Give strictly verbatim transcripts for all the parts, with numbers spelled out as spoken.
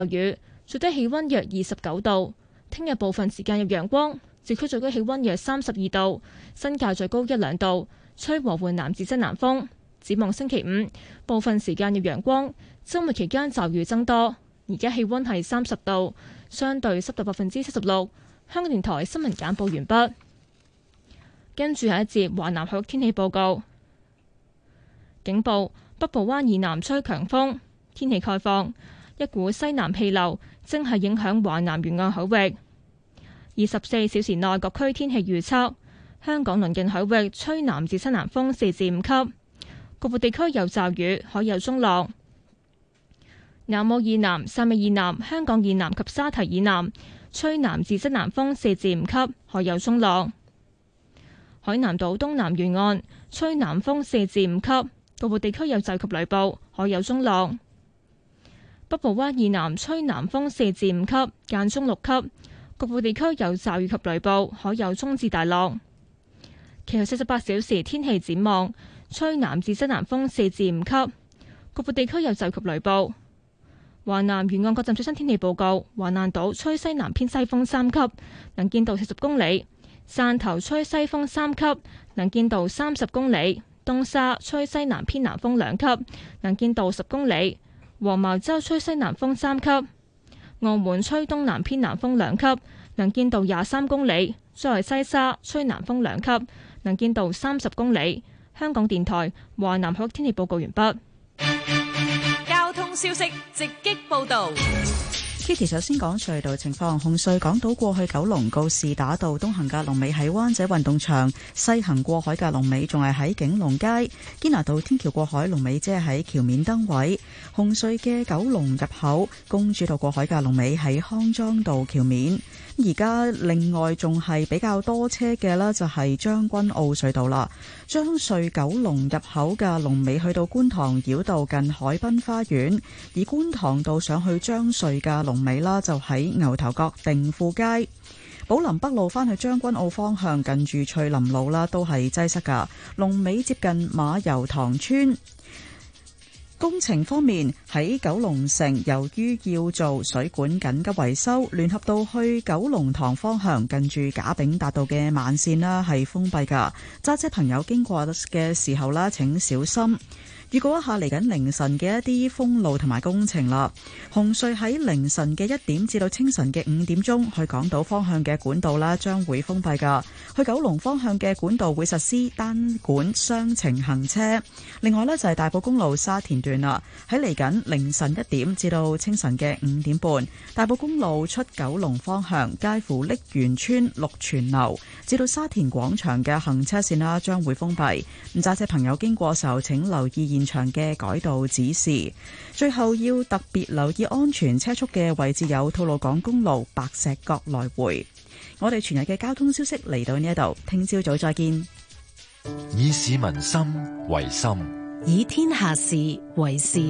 雨，最低氣溫約二十九度。聽日部分時間有陽光，市區最高氣溫約三十二度，新界最高一兩度，吹和緩南至西南風。展望星期五，部分時間有陽光，周末期間驟雨增多。而家氣溫係三十度，相對濕度百分之七十六。香港電台新聞簡報完畢。跟住係一節華南海域天氣報告。警報：北部灣以南吹強風，天氣概況。一股西南氣流正係影響華南沿岸海域。二十四小時內各區天氣預測：香港鄰近海域吹南至西南風四至五級，局部地區有驟雨，海有中浪。南澳以南、汕尾以南、香港以南及沙堤以南吹南至西南風四至五級，海有中浪。海南島東南沿岸吹南風四至五級，局部地區有驟及雷暴，海有中浪。北部灣以南吹南風四至五級，間中六級，局部地區有驟雨及雷暴，海有中至大浪。其後四十八小時天氣展望，吹南至西南風四至五級，局部地區有驟及雷暴。華南沿岸各站最新天氣報告：華南島吹西南偏西風三級，能見度四十公里；汕頭吹西風三級，能見度三十公里；東沙吹西南偏南風兩級，能見度十公里；黃茅洲吹西南風三級；澳門吹東南偏南風兩級，能見度廿三公里；再來西沙吹南風兩級，能見度三十公里。香港電台華南海域天氣報告完畢。 交通消息直擊報道。 Kitty 首先講隧道情況，紅隧港島過去九龍告士打道東行嘅龍尾喺灣仔運動場，西行過海嘅龍尾仲係喺景隆街。堅拿道天橋過海龍尾即係喺橋面燈位。紅隧嘅九龍入口公主道過海嘅龍尾喺康莊道橋面。而家另外仲係比較多車嘅啦，就係將軍澳隧道啦。將隧九龍入口嘅龍尾去到觀塘繞道近海濱花園，而觀塘道上去將隧嘅龍尾啦就喺牛頭角定富街。寶林北路返去將軍澳方向近住翠林路啦，都係擠塞噶，龍尾接近馬油塘村。工程方面，喺九龍城，由於要做水管緊急維修，聯合道去九龍塘方向近住賈炳達道嘅慢線啦係封閉噶，揸車朋友經過嘅時候啦請小心。預告一下嚟緊凌晨嘅一啲封路同埋工程啦。紅隧喺凌晨嘅一點至到清晨嘅五點鐘，去港島方向嘅管道啦，將會封閉噶。去九龍方向嘅管道會實施單管雙程行車。另外呢，就係大埔公路沙田段啦，喺嚟緊凌晨一點至到清晨嘅五點半，大埔公路出九龍方向介乎瀝源村祿泉樓至到沙田廣場嘅行車線啦，將會封閉。咁揸車朋友經過時候請留意現場嘅改道指示。最後要特別留意安全車速嘅位置有吐露港公路白石角來回。我哋全日嘅交通消息嚟到呢一度，聽朝早再見。 以市民心為心， 以天下事為事。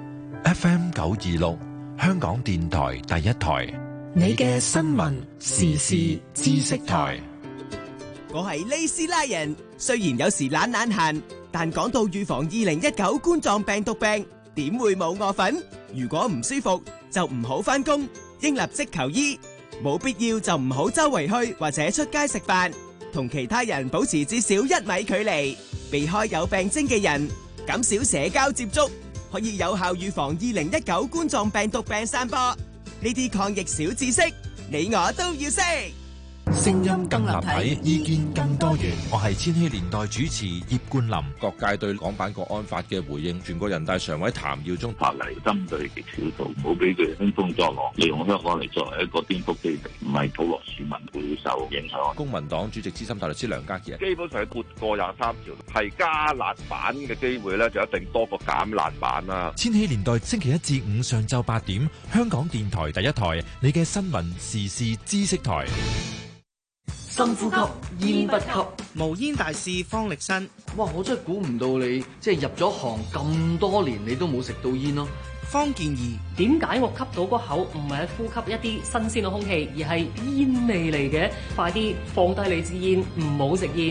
F M 九二六香港電台第一台， 你嘅新聞時事知識台。 我係利斯拉人，雖然有時懶懶閒，但講到預防二零一九冠狀病毒病，點會冇我份？如果唔舒服就唔好返工，應立即求醫。冇必要就唔好周圍去或者出街食飯，同其他人保持至少一米距離，避開有病徵嘅人，減少社交接觸，可以有效預防二零一九冠狀病毒病散播。呢啲抗疫小知識，你我都要識。 聲音更立體，意見更多元。我係千禧年代主持葉冠霖。 各界對港版國安法嘅回應，全國人大常委譚耀宗法例針對極少數，唔好俾佢興風作浪，利用香港嚟作為一個顛覆基地，唔係普羅市民會受影響。 公民黨主席資深大律師梁家傑， 基本上撥過廿三條，係加辣版嘅機會咧，就一定多過減辣版啦。 千禧年代星期一至五上晝八點，香港電台第一台，你嘅新聞時事知識台。 深呼吸，煙不吸。 無煙大使方力申， 哇！我真係估唔到你即係入咗行咁多年，你都冇食到煙咯。 方健儀， 點解我吸到嗰口唔係呼吸一啲新鮮嘅空氣，而係煙味嚟嘅？快啲放低你支煙，唔好食煙。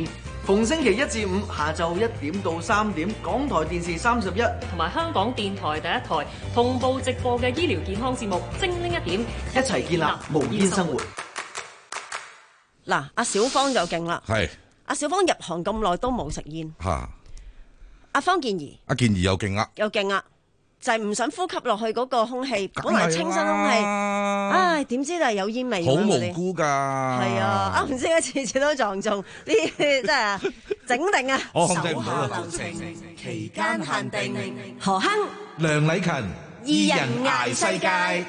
逢星期一至五下晝一點到三點，港台電視三十一同埋香港電台第一台同步直播嘅醫療健康節目《精靈一點》， 一齊建立無煙生活。 嗱，阿小芳就勁啦， 係阿小芳入行咁耐都冇食煙。 嚇， 阿方健儀， 阿健儀又勁啦， 又勁啦，就係唔想呼吸落去嗰個空氣，本來清新空氣，唉，點知就係有煙味。 好無辜㗎。係啊，啊唔知點解次次都撞中呢，真係整定啊！ 我控制唔到啦。 手下留情，期間限定，何鏗、 梁禮勤， 二人捱世界。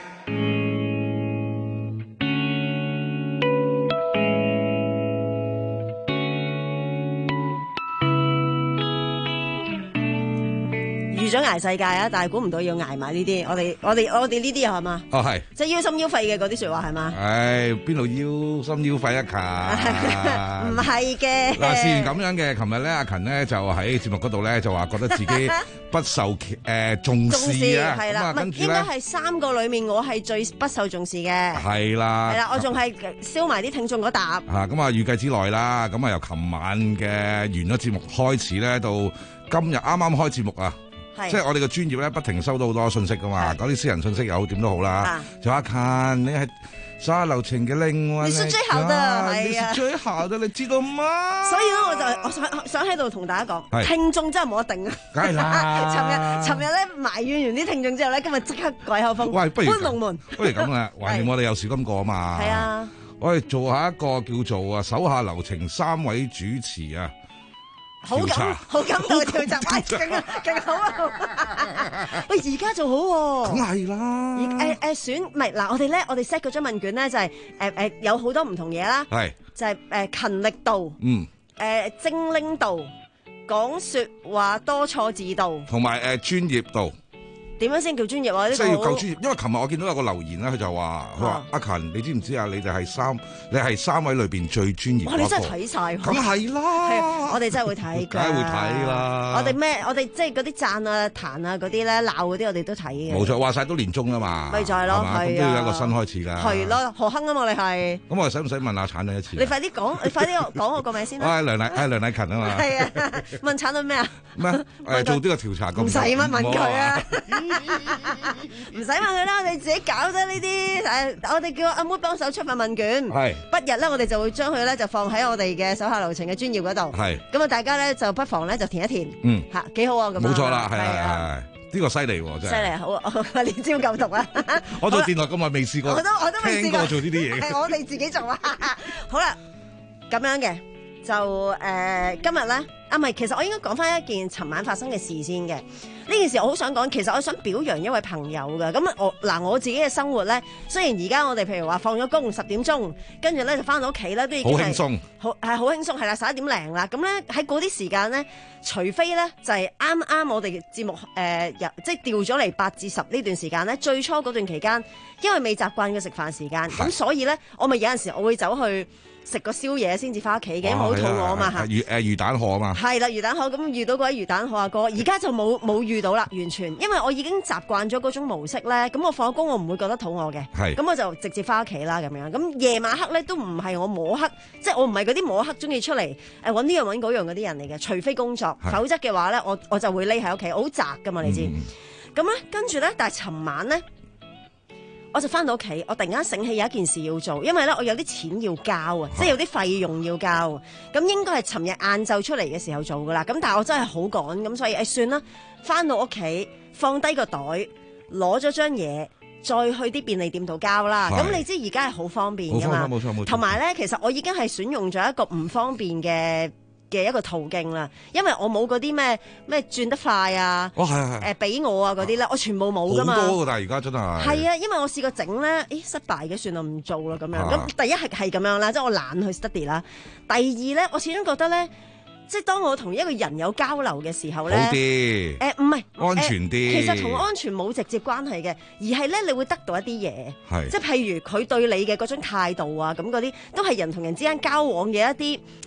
預咗捱世界啊，但係估唔到要捱埋呢啲，我哋我哋我哋呢啲係嘛？ 哦係， 即係腰心腰肺嘅嗰啲説話係嘛？ 唉，邊度腰心腰肺啊？勤唔係嘅。 嗱，事緣咁樣嘅，琴日咧阿勤咧就喺節目嗰度咧就話覺得自己不受誒重視啊， 係啦， 咁啊跟住咧應該係三個裡面我係最不受重視嘅。 係啦， 係啦，我仲係燒埋啲聽眾嗰沓。 嚇咁啊，預計之內啦，咁啊由琴晚嘅完咗節目開始咧，到今日啱啱開節目啊。即係我哋嘅專業咧，不停收到好多信息噶嘛，嗰啲私人信息又好點都好啦。就阿勤，你係手下留情嘅另外， 你是最好的，係啊， 最好的，你知道嗎？ 所以咧，我就我想想喺度同大家講，聽眾真係冇得頂啊！ 梗係啦， 尋日尋日咧埋怨完啲聽眾之後咧，今日即刻改口風， 喂，不如搬龍門， 不如咁啦，橫掂我哋有少金過啊嘛。 係啊， 我哋做下一個叫做啊手下留情三位主持啊。 好感好感度調查，勁啊勁好啊！喂，而家做好喎， 梗係啦。 而誒誒選唔係嗱，我哋咧，我哋 set 嗰張問卷咧就係誒誒有好多唔同嘢啦， 係就係誒勤力度， 嗯， 誒精靈度，講説話多錯字度， 同埋誒專業度。 點樣先叫專業啊？呢個即係要夠專業，因為琴日我見到有個留言咧，佢就話：佢話阿勤，你知唔知啊？你哋係三，你係三位裏邊最專業。 哇！你真係睇晒， 梗係啦， 我哋真係會睇㗎， 梗係會睇啦。 我哋咩？我哋即係嗰啲讚啊、彈啊嗰啲咧、鬧嗰啲，我哋都睇嘅。 冇錯，話晒都年終啊嘛， 咪就係咯，係咁都要有一個新開始㗎。 係咯，何鏗啊嘛，你係。 咁我使唔使問下產女一次？ 你快啲講，你快啲講我個名先啦。 我係梁禮，係梁禮勤啊嘛。 係啊，問產女咩啊？ 咩？誒，做呢個調查咁。 唔使乜問佢啊！唔使問佢啦，我哋自己搞啫呢啲。誒，我哋叫阿妹幫手出份問卷。 係。 不日咧，我哋就會將佢咧就放喺我哋嘅手下留情嘅專頁嗰度。 係。 咁啊，大家咧就不妨咧就填一填。 嗯。 嚇，幾好啊！咁。 冇錯啦，係係係，呢個犀利喎，真係。 犀利，好啊！連招夠毒啊！ 我做電台咁耐未試過。 我都我都未試過做呢啲嘢。 係我哋自己做啊！好啦，咁樣嘅就誒今日咧。啊，唔係，其實我應該講翻一件尋晚發生嘅事先嘅。呢件事我好想講，其實我想表揚一位朋友嘅。咁我嗱我自己嘅生活咧，雖然而家我哋譬如話放咗工十點鐘，跟住咧就翻到屋企咧，都已經係好輕鬆， 好係好輕鬆，係啦，十一點零啦。咁咧喺嗰啲時間咧，除非咧就係啱啱我哋嘅節目誒、呃，即係調咗嚟八至十呢段時間咧，最初嗰段期間，因為未習慣嘅食飯時間，咁所以咧我咪有陣時我會走去食個宵夜先至翻屋企嘅，因為好肚餓啊嘛嚇。 魚誒魚蛋河啊嘛。 係啦，魚蛋河咁遇到嗰位魚蛋河阿哥，而家就冇冇遇到啦，完全，因為我已經習慣咗嗰種模式咧。咁我放咗工我唔會覺得肚餓嘅，係，咁我就直接翻屋企啦咁樣。咁夜晚黑咧都唔係我摸黑，即係我唔係嗰啲摸黑中意出嚟誒揾呢樣揾嗰樣嗰啲人嚟嘅，除非工作，否則嘅話咧，我我就會匿喺屋企，我好宅噶嘛，你知。咁咧跟住咧，但係尋晚咧。我就翻到屋企，我突然間醒起有一件事要做，因為咧我有啲錢要交啊，即係有啲費用要交。咁應該係尋日晏晝出嚟嘅時候做噶啦。咁但係我真係好趕，咁所以誒算啦。翻到屋企放低個袋，攞咗張嘢，再去啲便利店度交啦。咁你知而家係好方便噶嘛？冇錯冇錯。同埋咧，其實我已經係選用咗一個唔方便嘅嘅一個途徑啦，因為我冇嗰啲咩咩轉得快啊， 哦係係誒俾我啊嗰啲咧，我全部冇噶嘛。 好多㗎，但係而家真係係啊，因為我試過整咧，誒失敗嘅，算啦唔做啦咁樣。咁、啊、第一係係咁樣啦，即係我懶去 study 啦。第二咧，我始終覺得咧，即係當我同一個人有交流嘅時候咧， 好啲誒唔係安全啲、呃。 其實同安全冇直接關係嘅，而係咧你會得到一啲嘢， 係即係譬如佢對你嘅嗰種態度啊，咁嗰啲都係人同人之間交往嘅一啲。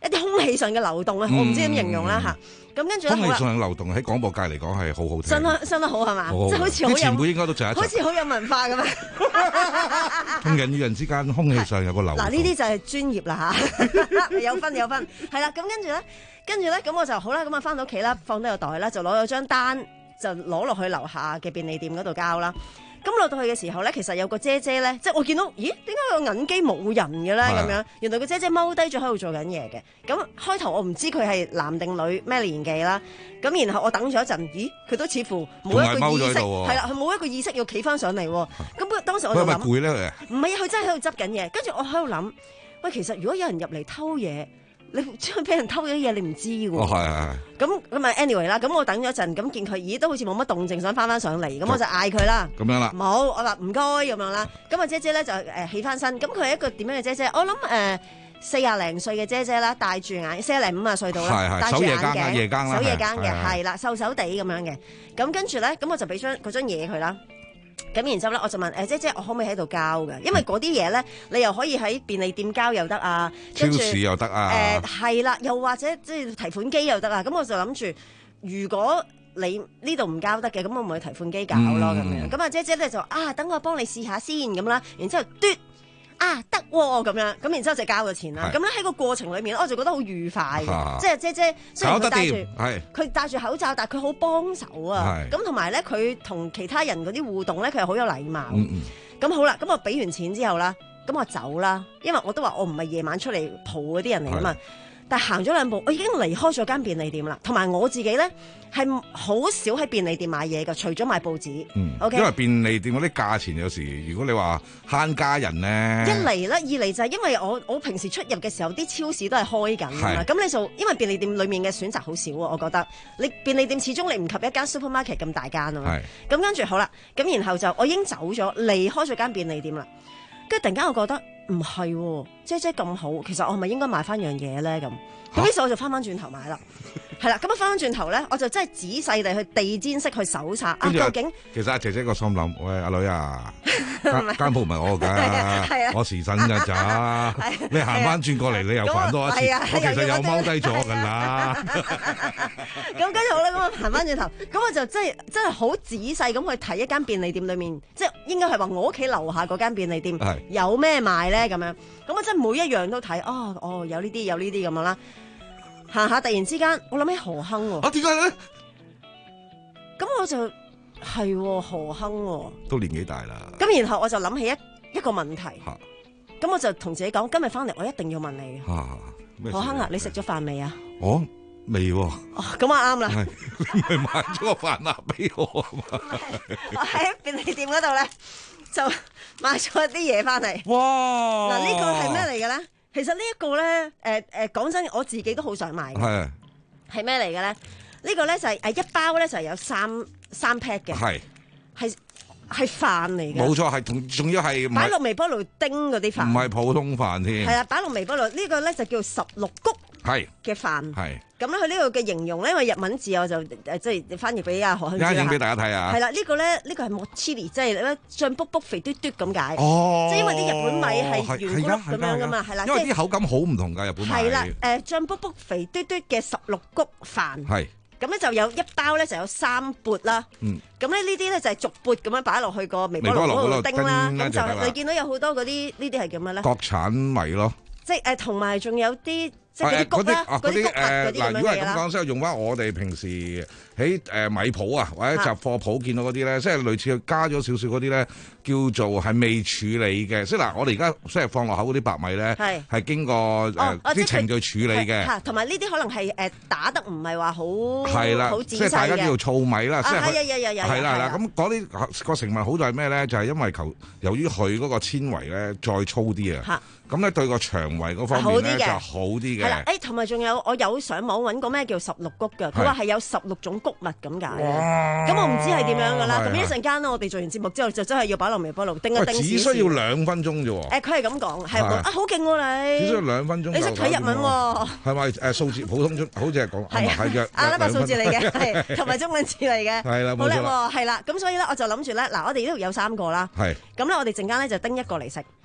一啲空氣上嘅流動啊，我唔知點形容啦嚇。咁跟住空氣上嘅流動喺廣播界嚟講係好好聽， 真得真得好係嘛？即係好似好有前輩應該都就一， 好似好有文化咁樣。 同人與人之間空氣上有個流動。 嗱呢啲就係專業啦嚇，有分有分。係啦，咁跟住咧，跟住咧，咁我就好啦，咁啊翻到屋企啦，放低個袋啦，就攞咗張單，就攞落去樓下嘅便利店嗰度交啦。咁落到去嘅時候咧，其實有個姐姐咧，即係我見到，咦？點解個銀機冇人嘅咧？咁樣，原來個姐姐踎低咗喺度做緊嘢嘅。咁開頭我唔知佢係男定女咩年紀啦。咁然後我等咗一陣，咦？佢都似乎冇一個意識，係啦，佢冇一個意識要企翻上嚟。咁當時我就諗， 佢係咪攰咧？ 唔係啊，佢真係喺度執緊嘢。跟住我喺度諗，喂，其實如果有人入嚟偷嘢，你將俾人偷咗嘢，你唔知喎。 哦，係係。 咁咁啊，anyway 啦，咁我等咗一陣，咁見佢，咦，都好似冇乜動靜，想翻翻上嚟，咁我就嗌佢啦。 咁樣啦。 冇，我話唔該咁樣啦。咁啊，姐姐咧就誒起翻身，咁佢係一個點樣嘅姐姐？我諗誒四廿零歲嘅姐姐啦，戴住眼，四廿零五啊歲到啦，戴住眼鏡， 夜更啦， 守夜更嘅，係啦，瘦瘦地咁樣嘅。咁跟住咧，咁我就俾張嗰張嘢佢啦。咁然之後咧，我就問誒姐姐，我可唔可以喺度交嘅？因為嗰啲嘢咧，你又可以喺便利店交又得啊， 超市又得啊。 誒係啦，又或者即係提款機又得啊。咁我就諗住，如果你呢度唔交得嘅，咁我咪去提款機搞咯咁樣。咁啊姐姐咧就啊，等我幫你試下先咁啦。然之後嘟啊得喎咁樣，咁然之後就交咗錢啦。咁咧喺個過程裏面，我就覺得好愉快嘅，即係姐姐雖然佢戴住佢戴住口罩，但係佢好幫手啊。咁同埋咧，佢同其他人嗰啲互動咧，佢係好有禮貌。咁好啦，咁我俾完錢之後啦，咁我走啦，因為我都話我唔係夜晚出嚟蒲嗰啲人嚟噶嘛。但係行咗兩步，我已經離開咗間便利店啦。同埋我自己咧係好少喺便利店買嘢噶，除咗買報紙。 嗯 okay? 因為便利店嗰啲價錢有時，如果你話慳家人咧， 一嚟咧，二嚟就係因為我我平時出入嘅時候，啲超市都係開緊㗎嘛。咁你就因為便利店裡面嘅選擇好少啊，我覺得你便利店始終你唔及一間 supermarket 咁大間啊嘛。咁跟住好啦，咁然後就我已經走咗，離開咗間便利店啦。跟住突然間我覺得唔係喎，姐姐咁好，其實我係咪應該買翻樣嘢咧咁？咁於是我就翻翻轉頭買啦，係啦，咁啊翻翻轉頭咧，我就真係仔細地去地氈式去搜查啊，究竟其實阿姐姐個心諗，喂阿女啊，間間鋪唔係我㗎，我時辰㗎咋，你行翻轉過嚟你又煩多一次，我其實又踎低咗㗎啦。 咁跟住好啦，咁我行翻轉頭，咁我就真係真係好仔細咁去睇一間便利店裏面，即係應該係話我屋企樓下嗰間便利店有咩賣咧咁樣，咁我真係每一樣都睇，哦哦有呢啲有呢啲咁樣啦。行下突然之間，我諗起何亨喎。 啊，點解咧？ 咁我就係、哦、何亨喎、哦。 都年紀大啦。 咁然後我就諗起一一個問題。咁、啊、我就同自己講，今日翻嚟我一定要問你。啊、何亨啊，你食咗飯未啊？ 我未喎。 哦，咁啊啱啦。 你咪買咗個飯盒俾我啊嘛。 我喺便利店嗰度咧，就買咗一啲嘢翻嚟。 哇！ 嗱，呢個係咩嚟嘅咧？其實呢一個咧，誒誒講真，我自己都好想買嘅。係係咩嚟嘅咧？呢個咧就係誒一包咧就係有三三 pack 嘅。係係係飯嚟嘅。冇錯，係同仲要係擺落微波爐叮嗰啲飯。唔係普通飯添。係啊，擺落微波爐呢個咧就叫十六穀係嘅飯。係咁咧，佢呢個嘅形容咧，因為日文字我就誒即係翻譯俾阿何亨知啦。影俾大家睇啊！係啦，呢個咧呢個係 mochili，即係咧脹卜卜肥嘟嘟咁解。哦，即係因為啲日本米係圓咕碌咁樣噶嘛，係啦。因為啲口感好唔同㗎，日本米。係啦，誒脹卜卜肥嘟嘟嘅十六穀飯。係。咁咧就有一包咧就有三缽啦。嗯。咁咧呢啲咧就係逐缽咁樣擺落去個微波爐嗰度叮啦。咁就你見到有好多嗰啲呢啲係叫咩咧？國產米咯。即係誒，同埋仲有啲。即係嗰啲谷啦，嗰啲誒嗱，如果係咁講，即係用翻我哋平時喺誒米鋪啊，或者雜貨鋪見到嗰啲咧，即係類似加咗少少嗰啲咧，叫做係未處理嘅。即係嗱，我哋而家即係放落口嗰啲白米咧，係係經過誒啲程序處理嘅。嚇，同埋呢啲可能係誒打得唔係話好係啦，好仔細嘅。即係大家叫做糙米啦。啊，係係係係係。係啦係啦，咁嗰啲個成分好在係咩咧？就係因為求由於佢嗰個纖維咧再粗啲啊。咁咧對個腸胃嗰方面咧就好啲嘅。係啦，誒同埋仲有我有上網揾過咩叫十六穀嘅，佢話係有十六種穀物咁解。咁我唔知係點樣㗎啦。咁一陣間咧，我哋做完節目之後就真係要擺落微波爐叮一叮。只需要兩分鐘啫喎。誒，佢係咁講，係啊，好勁喎你。只需要兩分鐘。你識睇日文喎？係咪誒數字普通中，好似係講係係嘅阿拉伯數字嚟嘅，係同埋中文字嚟嘅。係啦，冇錯。好叻喎，係啦。咁所以咧，我就諗住咧，嗱，我哋呢度有三個啦。係。咁咧，我哋陣間咧就叮一個嚟食。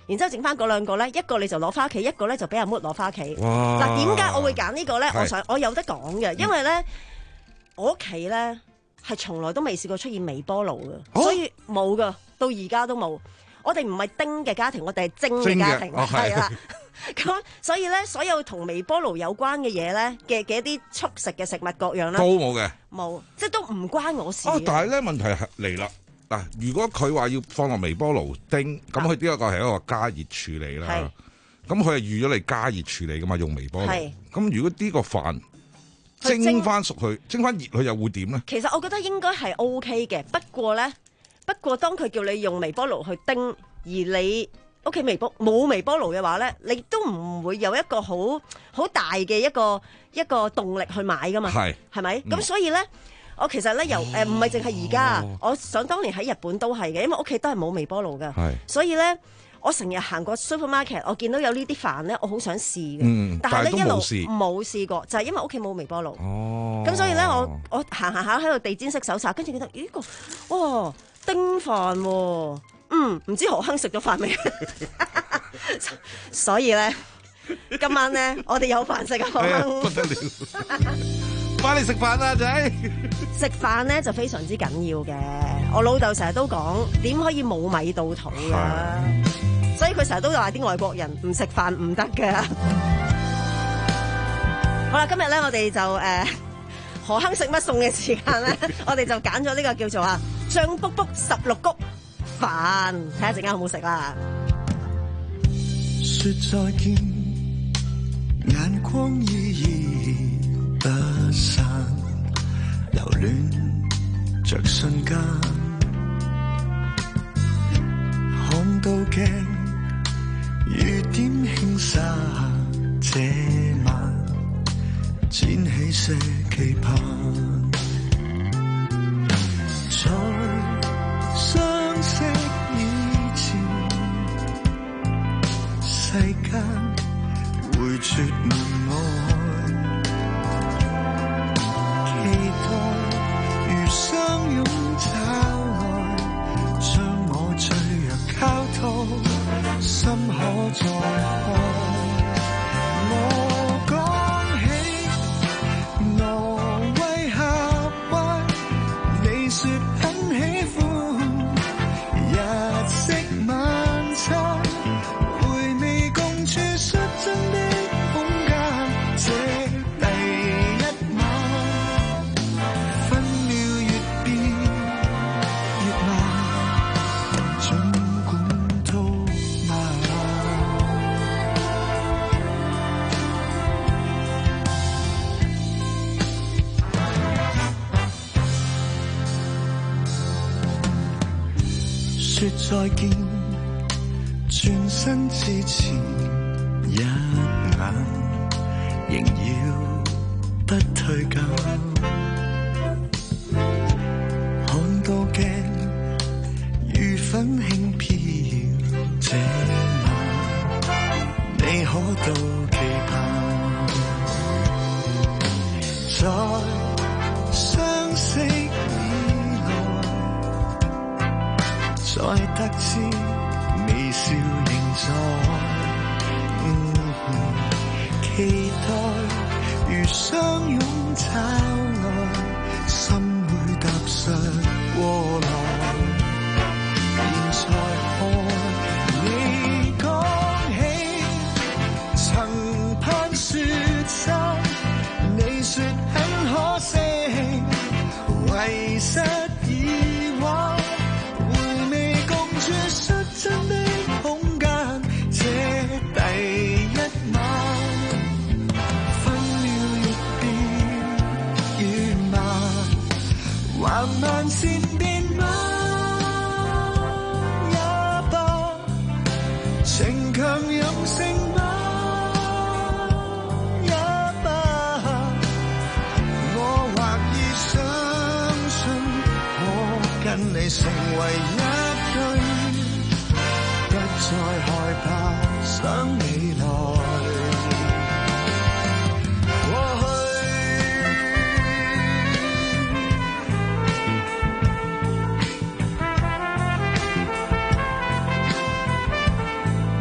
然之後剩翻嗰兩個咧，一個你就攞翻屋企，一個咧就俾阿 Mood 攞翻屋企。 哇！ 嗱，點解我會揀呢個咧？我想我有得講嘅，因為咧、嗯、我屋企咧係從來都未試過出現微波爐嘅，哦、所以冇噶，到而家都冇。我哋唔係叮嘅家庭，我哋係蒸嘅家庭，係啦。咁所以咧，所有同微波爐有關嘅嘢咧嘅嘅一啲速食嘅食物各樣咧， 都冇嘅， 冇，即係都唔關我事。 哦，但係咧問題係嚟啦，嗱，如果佢話要放落微波爐叮，咁佢呢一個係一個加熱處理啦。咁佢係預咗你加熱處理噶嘛，用微波爐。咁如果呢個飯蒸翻熟佢，蒸翻熱佢又會點咧？其實我覺得應該係 O K 嘅，不過咧，不過當佢叫你用微波爐去叮，而你屋企微波冇微波爐嘅話咧，你都唔會有一個好好大嘅一個一個動力去買噶嘛，係係咪？咁、嗯、所以咧，我其實咧由誒唔係淨係而家，我想當年喺日本都係嘅，因為屋企都係冇微波爐噶，所以咧我成日行過 supermarket， 我見到有呢啲飯咧，我好想試嘅，嗯、但係咧一路冇試過，就係、是、因為屋企冇微波爐，咁、哦、所以咧我我行行下喺度地氈式搜查，跟住覺得咦個哇叮飯喎、啊。嗯，唔知何亨食咗飯未？所以咧，今晚咧，我哋有飯食啊！何亨，不得了，翻嚟食飯啦，仔！食飯咧就非常之緊要嘅。我老豆成日都講，點可以冇米到肚噶？所以佢成日都話啲外國人唔食飯唔得嘅。好啦，今日咧我哋就誒、呃、何亨食乜餸嘅時間咧，我哋就揀咗呢個叫做啊醬卜卜十六穀。飯，睇下陣間好唔好食啦。說再見，眼光依依不散，留戀着瞬間，看到鏡雨點輕灑，這晚撿起些期盼，在相識以前，世間會絕門外，期待如相擁找愛，將我脆弱靠託，心可再開。我講起挪威峽灣，你說很喜歡。晚餐回味共處率真的空間，這第一晚分秒越變越慢，儘管套慢。說再見，轉身之前一眼，仍要不退減。看到鏡如粉輕飄，這晚你可到期盼，在相識以來，才得知微笑仍在，嗯，期待如相擁找愛，心會踏實過來。現在看你講起，曾盼說真，你說很可惜，遺失以往。率真的空間，這第一晚分秒越變越慢，還慢線變慢也罷，情強任性嗎也罷，我或已相信我跟你成為一再害怕想未來過去。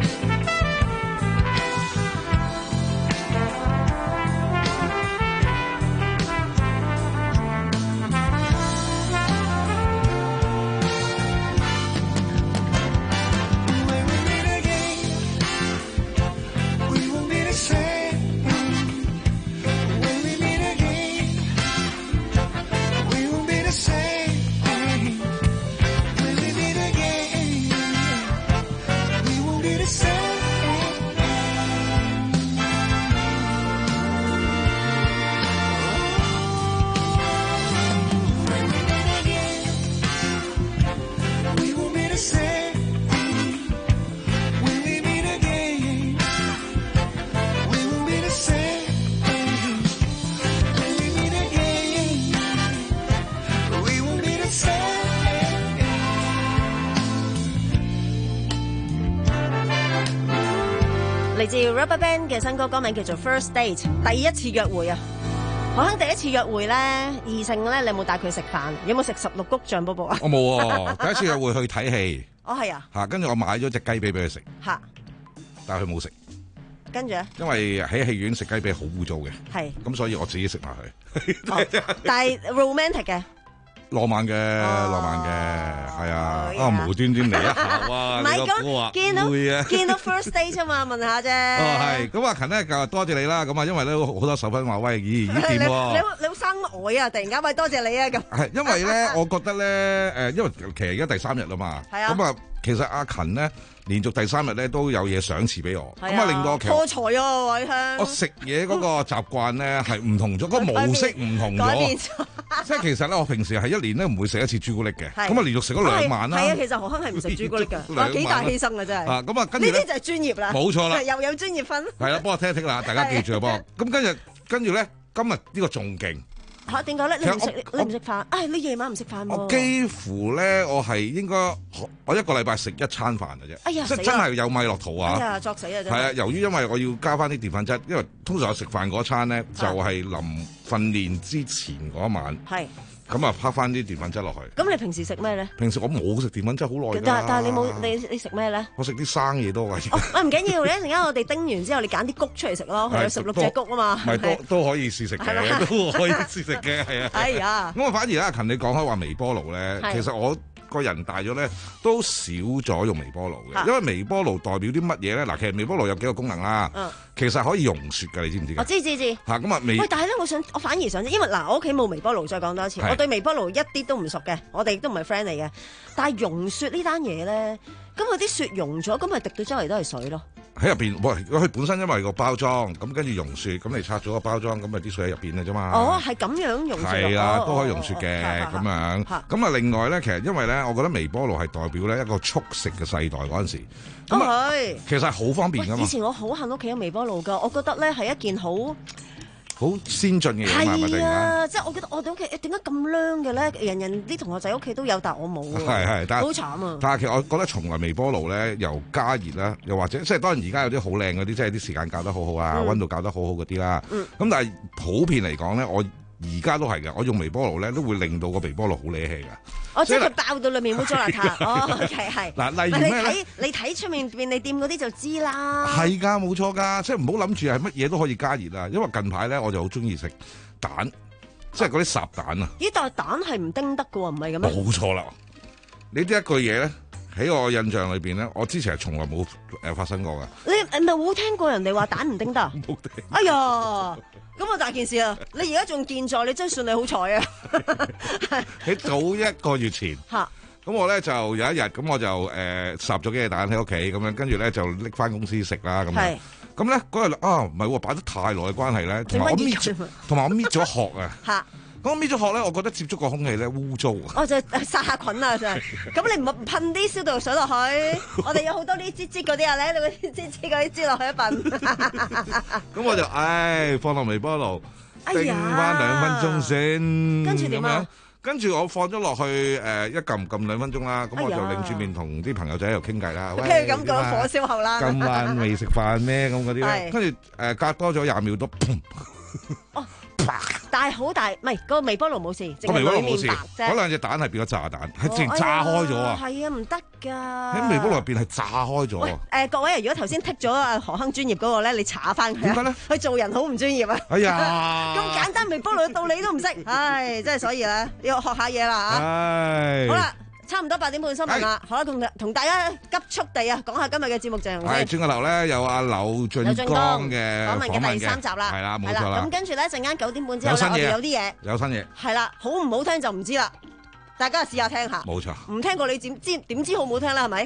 嚟自 RubberBand 嘅新歌，歌名叫做 First Date， 第一次約會啊！何亨第一次約會咧，異性咧，你有冇帶佢食飯？有冇食十六谷醬卜卜啊？ 我冇喎，第一次約會去睇戲。 哦，係啊。 嚇，跟住我買咗隻雞髀俾佢食。嚇。但係佢冇食。 跟住咧？ 因為喺戲院食雞髀好污糟嘅。係。咁所以我自己食埋佢。 哦、但係 romantic 嘅。 浪漫嘅，浪漫嘅，係啊，啊無端端嚟一下哇！ 唔係咁，見到見到 first date 啊嘛，問下啫。 哦，係，咁阿勤咧就多謝你啦，咁啊，因為咧好多手粉話喂，咦咦掂喎。 你你好生呆啊！突然間喂，多謝你啊咁。 係，因為咧，我覺得咧，誒，因為其實而家第三日啦嘛，咁啊，其實阿勤咧。連續第三日咧都有嘢賞賜俾我，咁啊令到我破財啊！偉香， 我食嘢嗰個習慣咧係唔同咗，個模式唔同咗。即係其實咧，我平時係一年咧唔會食一次朱古力嘅，咁啊連續食咗兩晚啦。 係啊，其實何亨係唔食朱古力㗎，哇幾大犧牲啊真係。 啊咁啊，跟住呢啲就係專業啦。 冇錯啦， 又有專業分。 係啦，幫我聽一聽啦，大家記住啊，幫我。咁跟住跟住咧，今日呢個仲勁。 嚇點解咧？你唔食你唔食飯？唉，你夜晚唔食飯喎？ 我幾乎咧，我係應該我一個禮拜食一餐飯嘅啫。哎呀，即係真係有米落肚啊！ 哎呀，作死啊！真係。 係啊，由於因為我要加翻啲澱粉質，因為通常我食飯嗰餐咧就係臨訓練之前嗰一晚。係。咁啊，拍翻啲澱粉質落去。咁你平時食咩咧？ 平時我冇食澱粉質好耐㗎。 但但係你冇你你食咩咧？ 我食啲生嘢多㗎。 哦，唔緊要，你一陣間我哋叮完之後，你揀啲谷出嚟食咯，佢有十六隻谷啊嘛。 唔係都都可以試食嘅，都可以試食嘅，係啊。 哎呀！ 咁我反而咧，阿勤你講開話微波爐咧，其實我個人大咗咧都少咗用微波爐嘅，因為微波爐代表啲乜嘢咧？嗱，其實微波爐有幾個功能啦。嗯。其實可以溶雪㗎，你知唔知？ 我知知知。嚇咁啊微。 喂，但係咧，我想我反而想，因為嗱，我屋企冇微波爐，再講多一次，我對微波爐一啲都唔熟嘅，我哋都唔係 friend 嚟嘅。但係溶雪呢單嘢咧，咁佢啲雪溶咗，咁咪滴到周圍都係水咯。喺入邊， 喂，佢本身因為個包裝，咁跟住溶雪，咁你拆咗個包裝，咁咪啲水喺入邊嘅啫嘛。 哦，係咁樣溶雪。 係啊，都可以溶雪嘅咁樣。咁啊，另外咧，其實因為咧，我覺得微波爐係代表咧一個速食嘅世代嗰陣時。 咁係。 其實係好方便㗎嘛。 以前我好恨屋企有微波爐㗎，我覺得咧係一件好。 好先進嘅嘢嘛，係咪係啊，即係我覺得我哋屋企誒點解咁靚嘅咧？人人啲同學仔屋企都有，但我冇喎。 係係，但係好慘啊！ 但係其實我覺得從來微波爐咧，由加熱啦，又或者即係當然而家有啲好靚嗰啲，即係啲時間校得好好啊，溫、嗯、度校得好好嗰啲啦。咁、嗯、但係普遍嚟講咧，我而家都係嘅，我用微波爐咧都會令到個微波爐好瀨氣㗎。 哦，即係佢爆到裏面污糟邋遢。哦，OK 係。 嗱，例如咩咧？ 你睇出面便利店嗰啲就知啦。 係㗎，冇錯㗎，即係唔好諗住係乜嘢都可以加熱啊！因為近排咧我就好中意食蛋，即係嗰啲烚蛋啊。咦？ 但係蛋係唔叮得㗎喎，唔係咁咩？ 冇錯啦！你呢一句嘢咧，喺我印象裏邊咧，我之前係從來冇誒發生過㗎。 你唔係冇聽過人哋話蛋唔叮得？ 冇聽。 哎呀！咁啊大件事啊！你而家仲健在，你真係算你好彩啊！ 喺早一個月前，咁我咧就有一日，咁我就誒烚咗幾隻蛋喺屋企，咁樣跟住咧就拎翻公司食啦，咁樣。咁咧嗰日啊，唔係喎，擺得太耐嘅關係咧，同埋我搣，同埋我搣咗殼啊。咁我搣咗殼咧，我覺得接觸個空氣咧污糟啊！ 我就殺下菌啊！就係咁，你唔好噴啲消毒水落去。我哋有好多啲擠擠嗰啲啊，你喺度嗰啲擠擠嗰啲擠落去一笨。 咁我就唉放落微波爐，叮翻兩分鐘先。 跟住點啊？ 跟住我放咗落去誒一撳撳兩分鐘啦。咁我就擰住面同啲朋友仔喺度傾偈啦。 跟住咁講火燒後啦。 今晚未食飯咩？咁嗰啲咧，跟住誒隔多咗廿秒都砰。 哦。但係好大，唔係個微波爐冇事， 個微波爐冇事，嗰兩隻蛋係變咗炸彈，係直炸開咗啊！ 係啊，唔得㗎！ 喺微波爐入邊係炸開咗。 誒，各位，如果頭先剔咗啊何亨專業嗰個咧，你查翻佢。 點解咧？ 佢做人好唔專業啊！ 哎呀， 咁簡單微波爐嘅道理都唔識，唉，真係所以咧要學下嘢啦嚇。唉，好啦。差唔多八點半新聞啦，好啦，同同大家急速地啊講下今日嘅節目內容先。係轉個頭咧，有阿柳俊江嘅訪問嘅第三集啦， 係啦，冇錯啦。 咁跟住咧，陣間九點半之後咧，我哋有啲嘢， 有新嘢， 係啦，好唔好聽就唔知啦，大家試下聽下。 冇錯， 唔聽過你點知點知好唔好聽啦？係咪？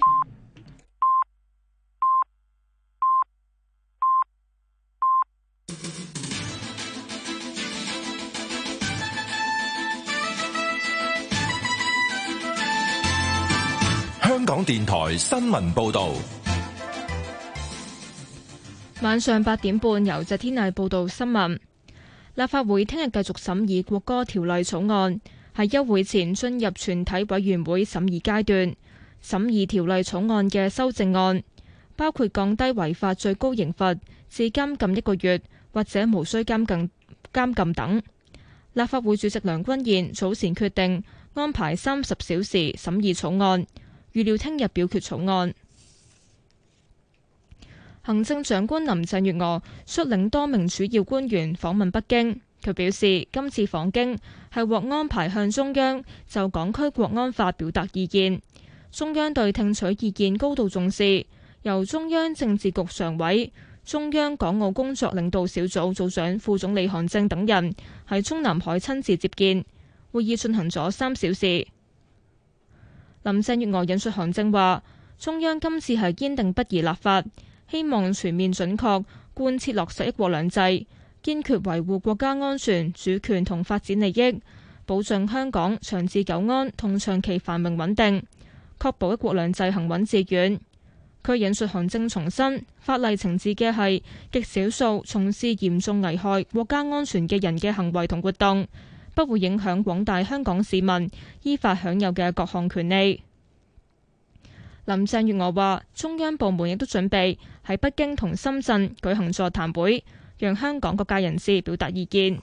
香港電台新聞報道， 晚上八點半由謝天麗報道新聞。立法會聽日繼續審議國歌條例草案，喺休會前進入全體委員會審議階段，審議條例草案嘅修正案。 包括降低違法最高刑罰至監禁一個月或者無需監禁監禁等。立法會主席梁君彥早前決定安排三十小時審議草案，預料聽日表決草案。行政長官林鄭月娥率領多名主要官員訪問北京，佢表示今次訪京係獲安排向中央就港區國安法表達意見，中央對聽取意見高度重視，由中央政治局常委、中央港澳工作領導小組組長副總理韓正等人喺中南海親自接見，會議進行咗三小時。林鄭月娥引述韓正話：中央今次係堅定不移立法，希望全面準確貫徹落實一國兩制，堅決維護國家安全、主權同發展利益，保障香港長治久安同長期繁榮穩定，確保一國兩制行穩致遠。佢引述韓正重申，法例懲治嘅係極少數從事嚴重危害國家安全嘅人嘅行為同活動，不會影響廣大香港市民依法享有嘅各項權利。林鄭月娥話，中央部門亦都準備喺北京同深圳舉行座談會，讓香港各界人士表達意見。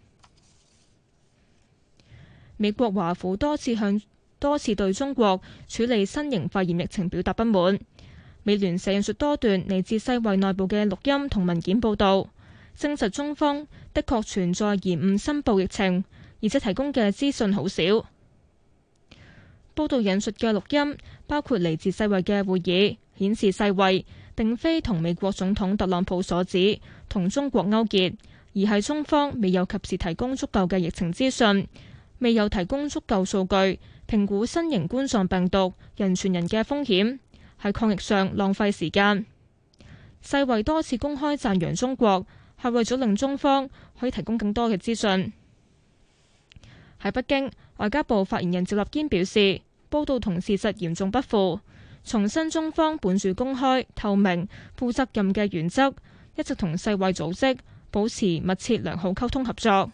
美國華府多次向多次對中國處理新型肺炎疫情表達不滿。美聯社引述多段嚟自世衛內部嘅錄音同文件報導，證實中方的確存在延誤申報疫情，而且提供嘅資訊好少。報導引述嘅錄音包括嚟自世衛嘅會議，顯示世衛並非同美國總統特朗普所指同中國勾結，而係中方未有及時提供足夠嘅疫情資訊，未有提供足夠數據評估新型冠狀病毒人傳人嘅風險，喺抗疫上浪費時間。世衛多次公開讚揚中國，係為咗令中方可以提供更多嘅資訊。喺北京，外交部發言人趙立堅表示，報道同事實嚴重不符，重申中方本住公開、透明、負責任嘅原則，一直同世衛組織保持密切良好溝通合作。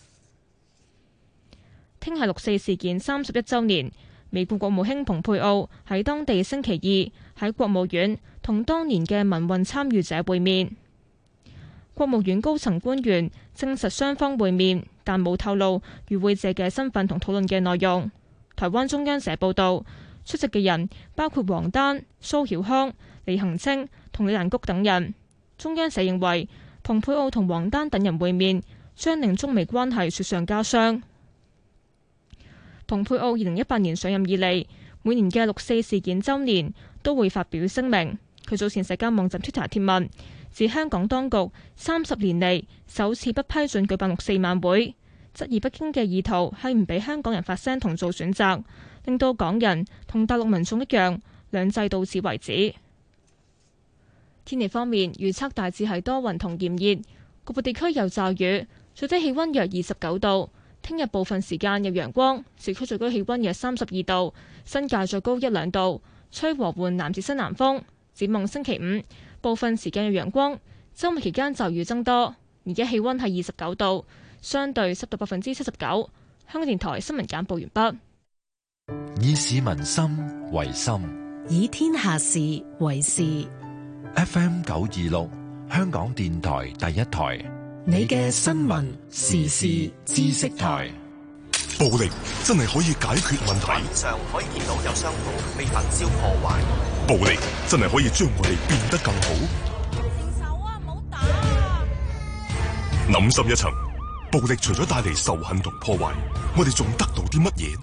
聽日六四事件三十一週年，美國國務卿蓬佩奧喺當地星期二喺國務院同當年嘅民運參與者會面。國務院高層官員證實雙方會面，但冇透露與會者嘅身份同討論嘅內容。台灣中央社報道，出席嘅人包括王丹、蘇曉康、李恒清同李蘭菊等人。中央社認為，蓬佩奧同王丹等人會面將令中美關係雪上加霜。蓬佩奧二零一八年上任以嚟，每年嘅六四事件週年都會發表聲明。佢早前社交網站 Twitter 貼文，指香港當局三十年嚟首次不批准舉辦六四晚會，質疑北京嘅意圖係唔俾香港人發聲同做選擇，令到港人同大陸民眾一樣，兩制到此為止。天氣方面，預測大致係多雲同炎熱，局部地區有驟雨，最低氣溫約二十九度。聽日部分時間有陽光，市區最高氣溫約三十二度，新界最高一兩度，吹和緩南至西南風。展望星期五，部分時間有陽光，週末期間驟雨增多。而家氣溫係二十九度，相對濕度百分之七十九。香港電台新聞簡報完畢。 以市民心為心， 以天下事為事。 F M 九二六，香港電台第一台。 你嘅新聞時事知識台。 暴力真係可以解決問題。 畫面上可以見到有商鋪被焚燒破壞。 暴力真係可以將我哋變得更好。 停手啊！唔好打啊！ 諗深一層，暴力除咗帶嚟仇恨同破壞，我哋仲得到啲乜嘢？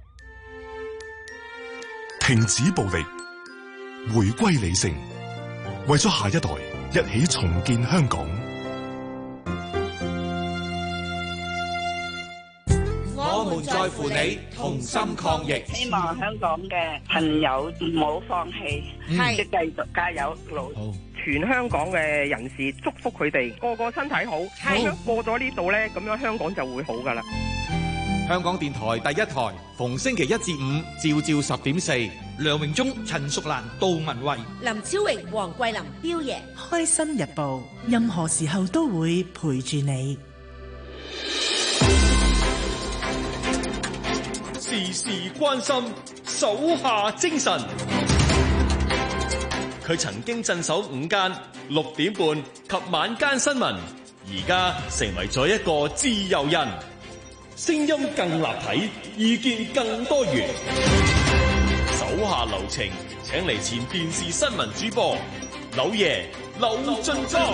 停止暴力，回歸理性，為咗下一代，一起重建香港。 我們在乎你，同心抗疫。 希望香港嘅朋友唔好放棄，係繼續加油努力。 全香港嘅人士祝福佢哋個個身體好，咁樣過咗呢度呢，咁樣香港就會好噶啦。 香港電台第一台，逢星期一至五，朝朝十點四。梁榮忠、陳淑蘭、杜文慧、 林超榮、黃桂林、彪爺， 開心日報，任何時候都會陪住你。 時時關心，手下精神。 佢曾經鎮守午間、六點半及晚間新聞，而家成為咗一個自由人，聲音更立體，意見更多元。手下留情，請嚟前電視新聞主播柳爺柳進莊。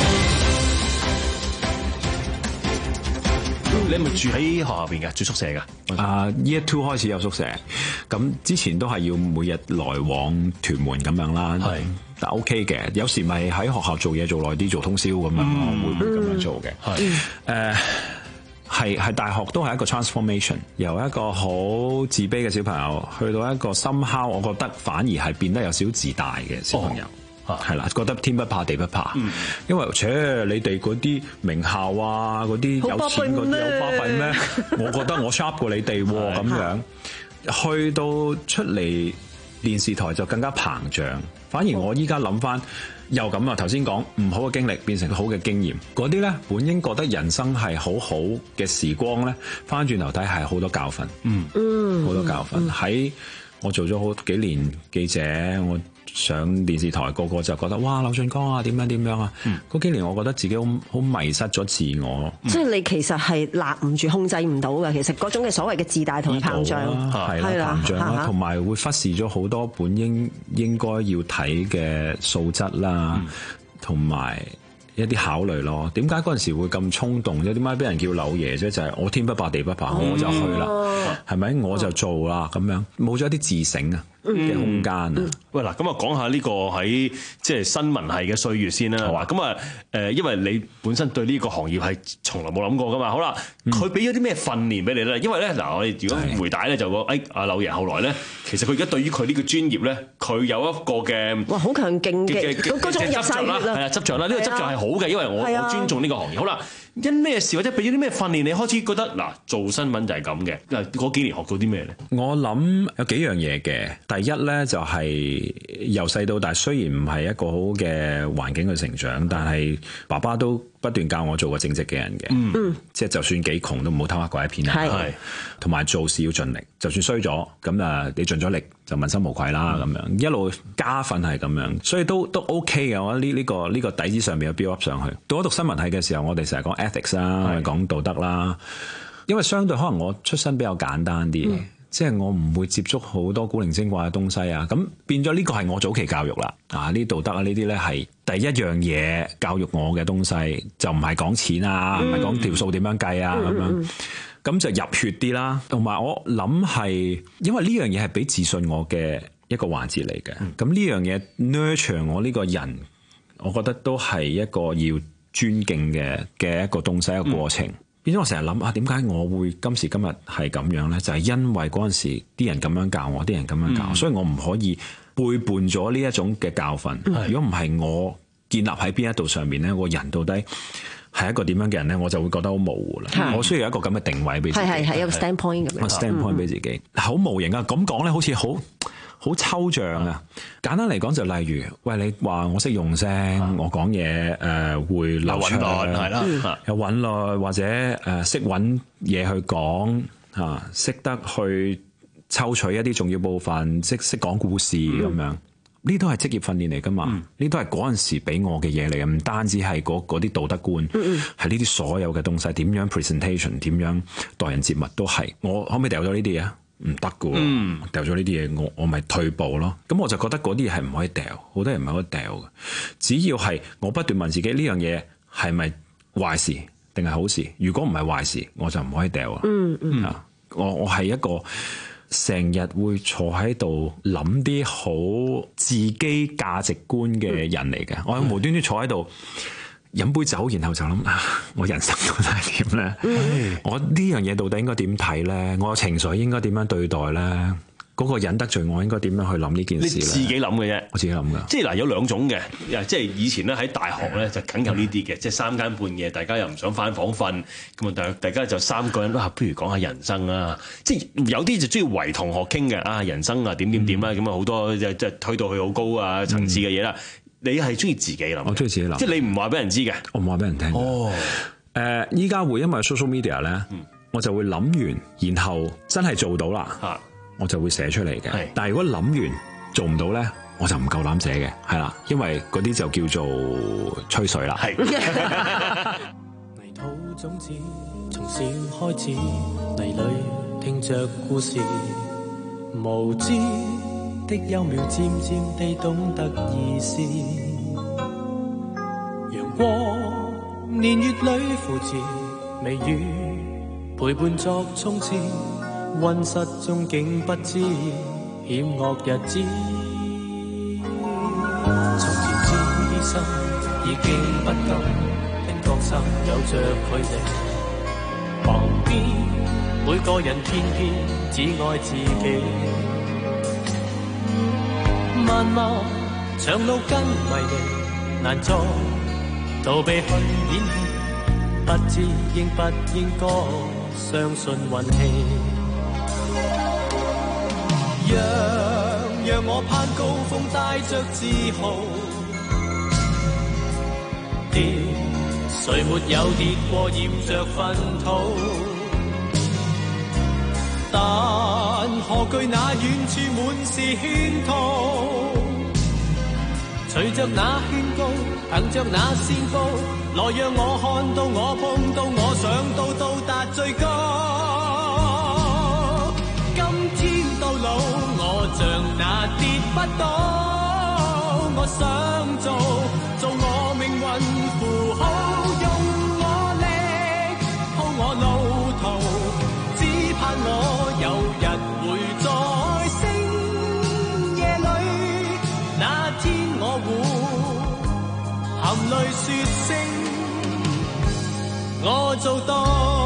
你係咪住喺學校邊嘅？住宿舍㗎？ 啊、uh, Year Two 開始有宿舍，咁之前都係要每日來往屯門咁樣啦。係，但 OK 嘅。有時咪喺學校做嘢做耐啲，做通宵咁樣，嗯、會會咁樣做嘅。係，誒、呃，係係大學都係一個 transformation，由一個好自卑嘅小朋友去到一個somehow，我覺得反而係變得有少少自大嘅小朋友。哦係啦，覺得天不怕地不怕，嗯、因為切你哋嗰啲名校啊，嗰啲有錢嗰啲有花費咩？我覺得我 sharp 過你哋喎，咁樣去到出嚟電視台就更加膨脹。反而我依家諗翻又咁啊，頭先講唔好嘅經歷變成好嘅經驗，嗰啲咧本應覺得人生係好好嘅時光咧，翻轉頭睇係好多教訓，嗯嗯，好多教訓喺、嗯、我做咗好幾年記者，我。上電視台個個就覺得哇柳進光啊點樣點樣啊，嗰、嗯、幾年我覺得自己好好迷失咗自我，即係你其實係立唔住控制唔到嘅，其實嗰種嘅所謂嘅自大同膨脹係啦膨脹啦，同埋會忽視咗好多本應應該要睇嘅素質啦，同、嗯、埋一啲考慮咯。點解嗰陣時會咁衝動啫？點解俾人叫柳爺啫？就係、是、我天不怕地不怕，嗯、我就去啦，係咪？我就做啦，咁樣冇咗一啲自省啊嘅空間啊！ 喂嗱，咁啊講下呢個喺即係新聞系嘅歲月先啦，係嘛？咁啊誒，因為你本身對呢個行業係從來冇諗過噶嘛。好啦，佢俾咗啲咩訓練俾你咧？因為咧嗱，我哋如果回帶咧就個誒阿柳爺後來咧，其實佢而家對於佢呢個專業咧，佢有一個嘅哇好強勁嘅嗰種入晒血啦，係啊執著啦，呢個執著係好嘅，因為我我尊重呢個行業。好啦。因咩事或者俾咗啲咩訓練，你開始覺得嗱做新聞就係咁嘅？嗱嗰幾年學到啲咩咧？我諗有幾樣嘢嘅。第一咧就係由細到大，雖然唔係一個好嘅環境去成長，但係爸爸都不斷教我做個正直嘅人嘅。嗯，即係就算幾窮都唔好偷呃拐騙。係，同埋做事要盡力，就算衰咗咁啊，你盡咗力就問心無愧啦。咁、嗯、樣一路加分係咁樣，所以都都 OK 嘅。我覺得呢呢個呢、呢個底子上面有 build up 上去。到我讀新聞系嘅時候，我哋成日講ethics 啦，講道德啦，因為相對可能我出身比較簡單啲，嗯、即係我唔會接觸好多古靈精怪嘅東西啊，咁變咗呢個係我早期教育啦，啊呢道德啊呢啲咧係第一樣嘢教育我嘅東西，就唔係講錢啊，唔係講條數點樣計啊咁、嗯、樣，咁就入血啲啦，同埋我諗係因為呢樣嘢係俾自信我嘅一個環節嚟嘅，咁呢樣嘢 nurture 我呢個人，我覺得都係一個要尊敬嘅嘅一個東西，一個過程。嗯、變咗我成日諗啊，點解我會今時今日係咁樣咧？就係、是、因為嗰陣時啲人咁樣教我，啲人咁樣教我、嗯，所以我唔可以背叛咗呢一種嘅教訓。如果唔係我建立喺邊一度上面咧，個人到底係一個點樣嘅人咧，我就會覺得好模糊啦。我需要有一個咁嘅定位俾自己，係係係一個 standpoint 咁樣 standpoint 俾自己，好無形啊！咁講咧，好似好。好抽象啊！簡單嚟講就例如，喂你話我識用聲，啊、我講嘢誒會流暢，係啦，有韻律或者誒識揾嘢去講嚇，識、啊、得去抽取一啲重要部分，識識講故事咁、嗯、樣，呢都係職業訓練嚟噶嘛？呢、嗯、都係嗰陣時俾我嘅嘢嚟嘅，唔單止係嗰啲道德觀，係呢啲所有嘅東西，點樣 presentation， 點樣待人接物都係。我可唔可以掉咗呢啲嘢？唔得噶，掉咗呢啲嘢，我我咪退步咯。咁我就覺得嗰啲嘢係唔可以掉，好多人唔係可以掉嘅。只要係我不斷問自己呢樣嘢係咪壞事定係好事？如果唔係壞事，我就唔可以掉啊。嗯嗯，啊，我我係一個成日會坐喺度諗啲好自己價值觀嘅人嚟嘅、嗯。我無端端坐喺度。飲杯酒，然後就諗啊，我人生到底係點咧？嗯、我呢樣嘢到底應該點睇咧？我情緒應該點樣對待咧？嗰、嗰個人得罪我應該點樣去諗呢件事咧？你自己諗嘅啫，我自己諗噶。即係嗱，有兩種嘅，即係以前咧喺大學咧就梗有呢啲嘅，即係三更半夜大家又唔想返房瞓，咁啊大大家就三個人啊，不如講下人生啊！即係有啲就中意圍同學傾嘅啊，人生啊點點點啦，咁啊好多即係即係推到去好高啊層次嘅嘢啦。嗯你係中意自己諗，我中意自己諗，即係你唔話俾人知嘅，我唔話俾人聽。哦，誒，依家會因為 social media 咧、嗯，我就會諗完，然後真係做到啦，我就會寫出嚟嘅。但係如果諗完做唔到咧， 我就唔夠膽寫嘅，係啦，因為嗰啲就叫做吹水啦。係。 泥土種子從小開始，泥裏聽着故事，無知的幼苗漸漸地懂得意思。陽光年月裏扶持，微雨陪伴作衝刺，溫室中竟不知險惡日子。從前知心已經不甘，聽覺心有着距離，旁邊每個人偏偏只愛自己。漫漫長路跟迷離，難再逃避去演戲，不知應不應該相信運氣。讓讓我攀高峰，帶着自豪，跌誰沒有跌過，染着糞土，但何懼那遠處滿是圈套，隨着那勸告，憑着那線報，來讓我看到，我碰到，我想到，到達最高。今天到老，我像那跌不倒，我想做做我命運符號，用我力鋪我路途，只盼我有日會在星夜裏，那天我會含淚說聲我做到。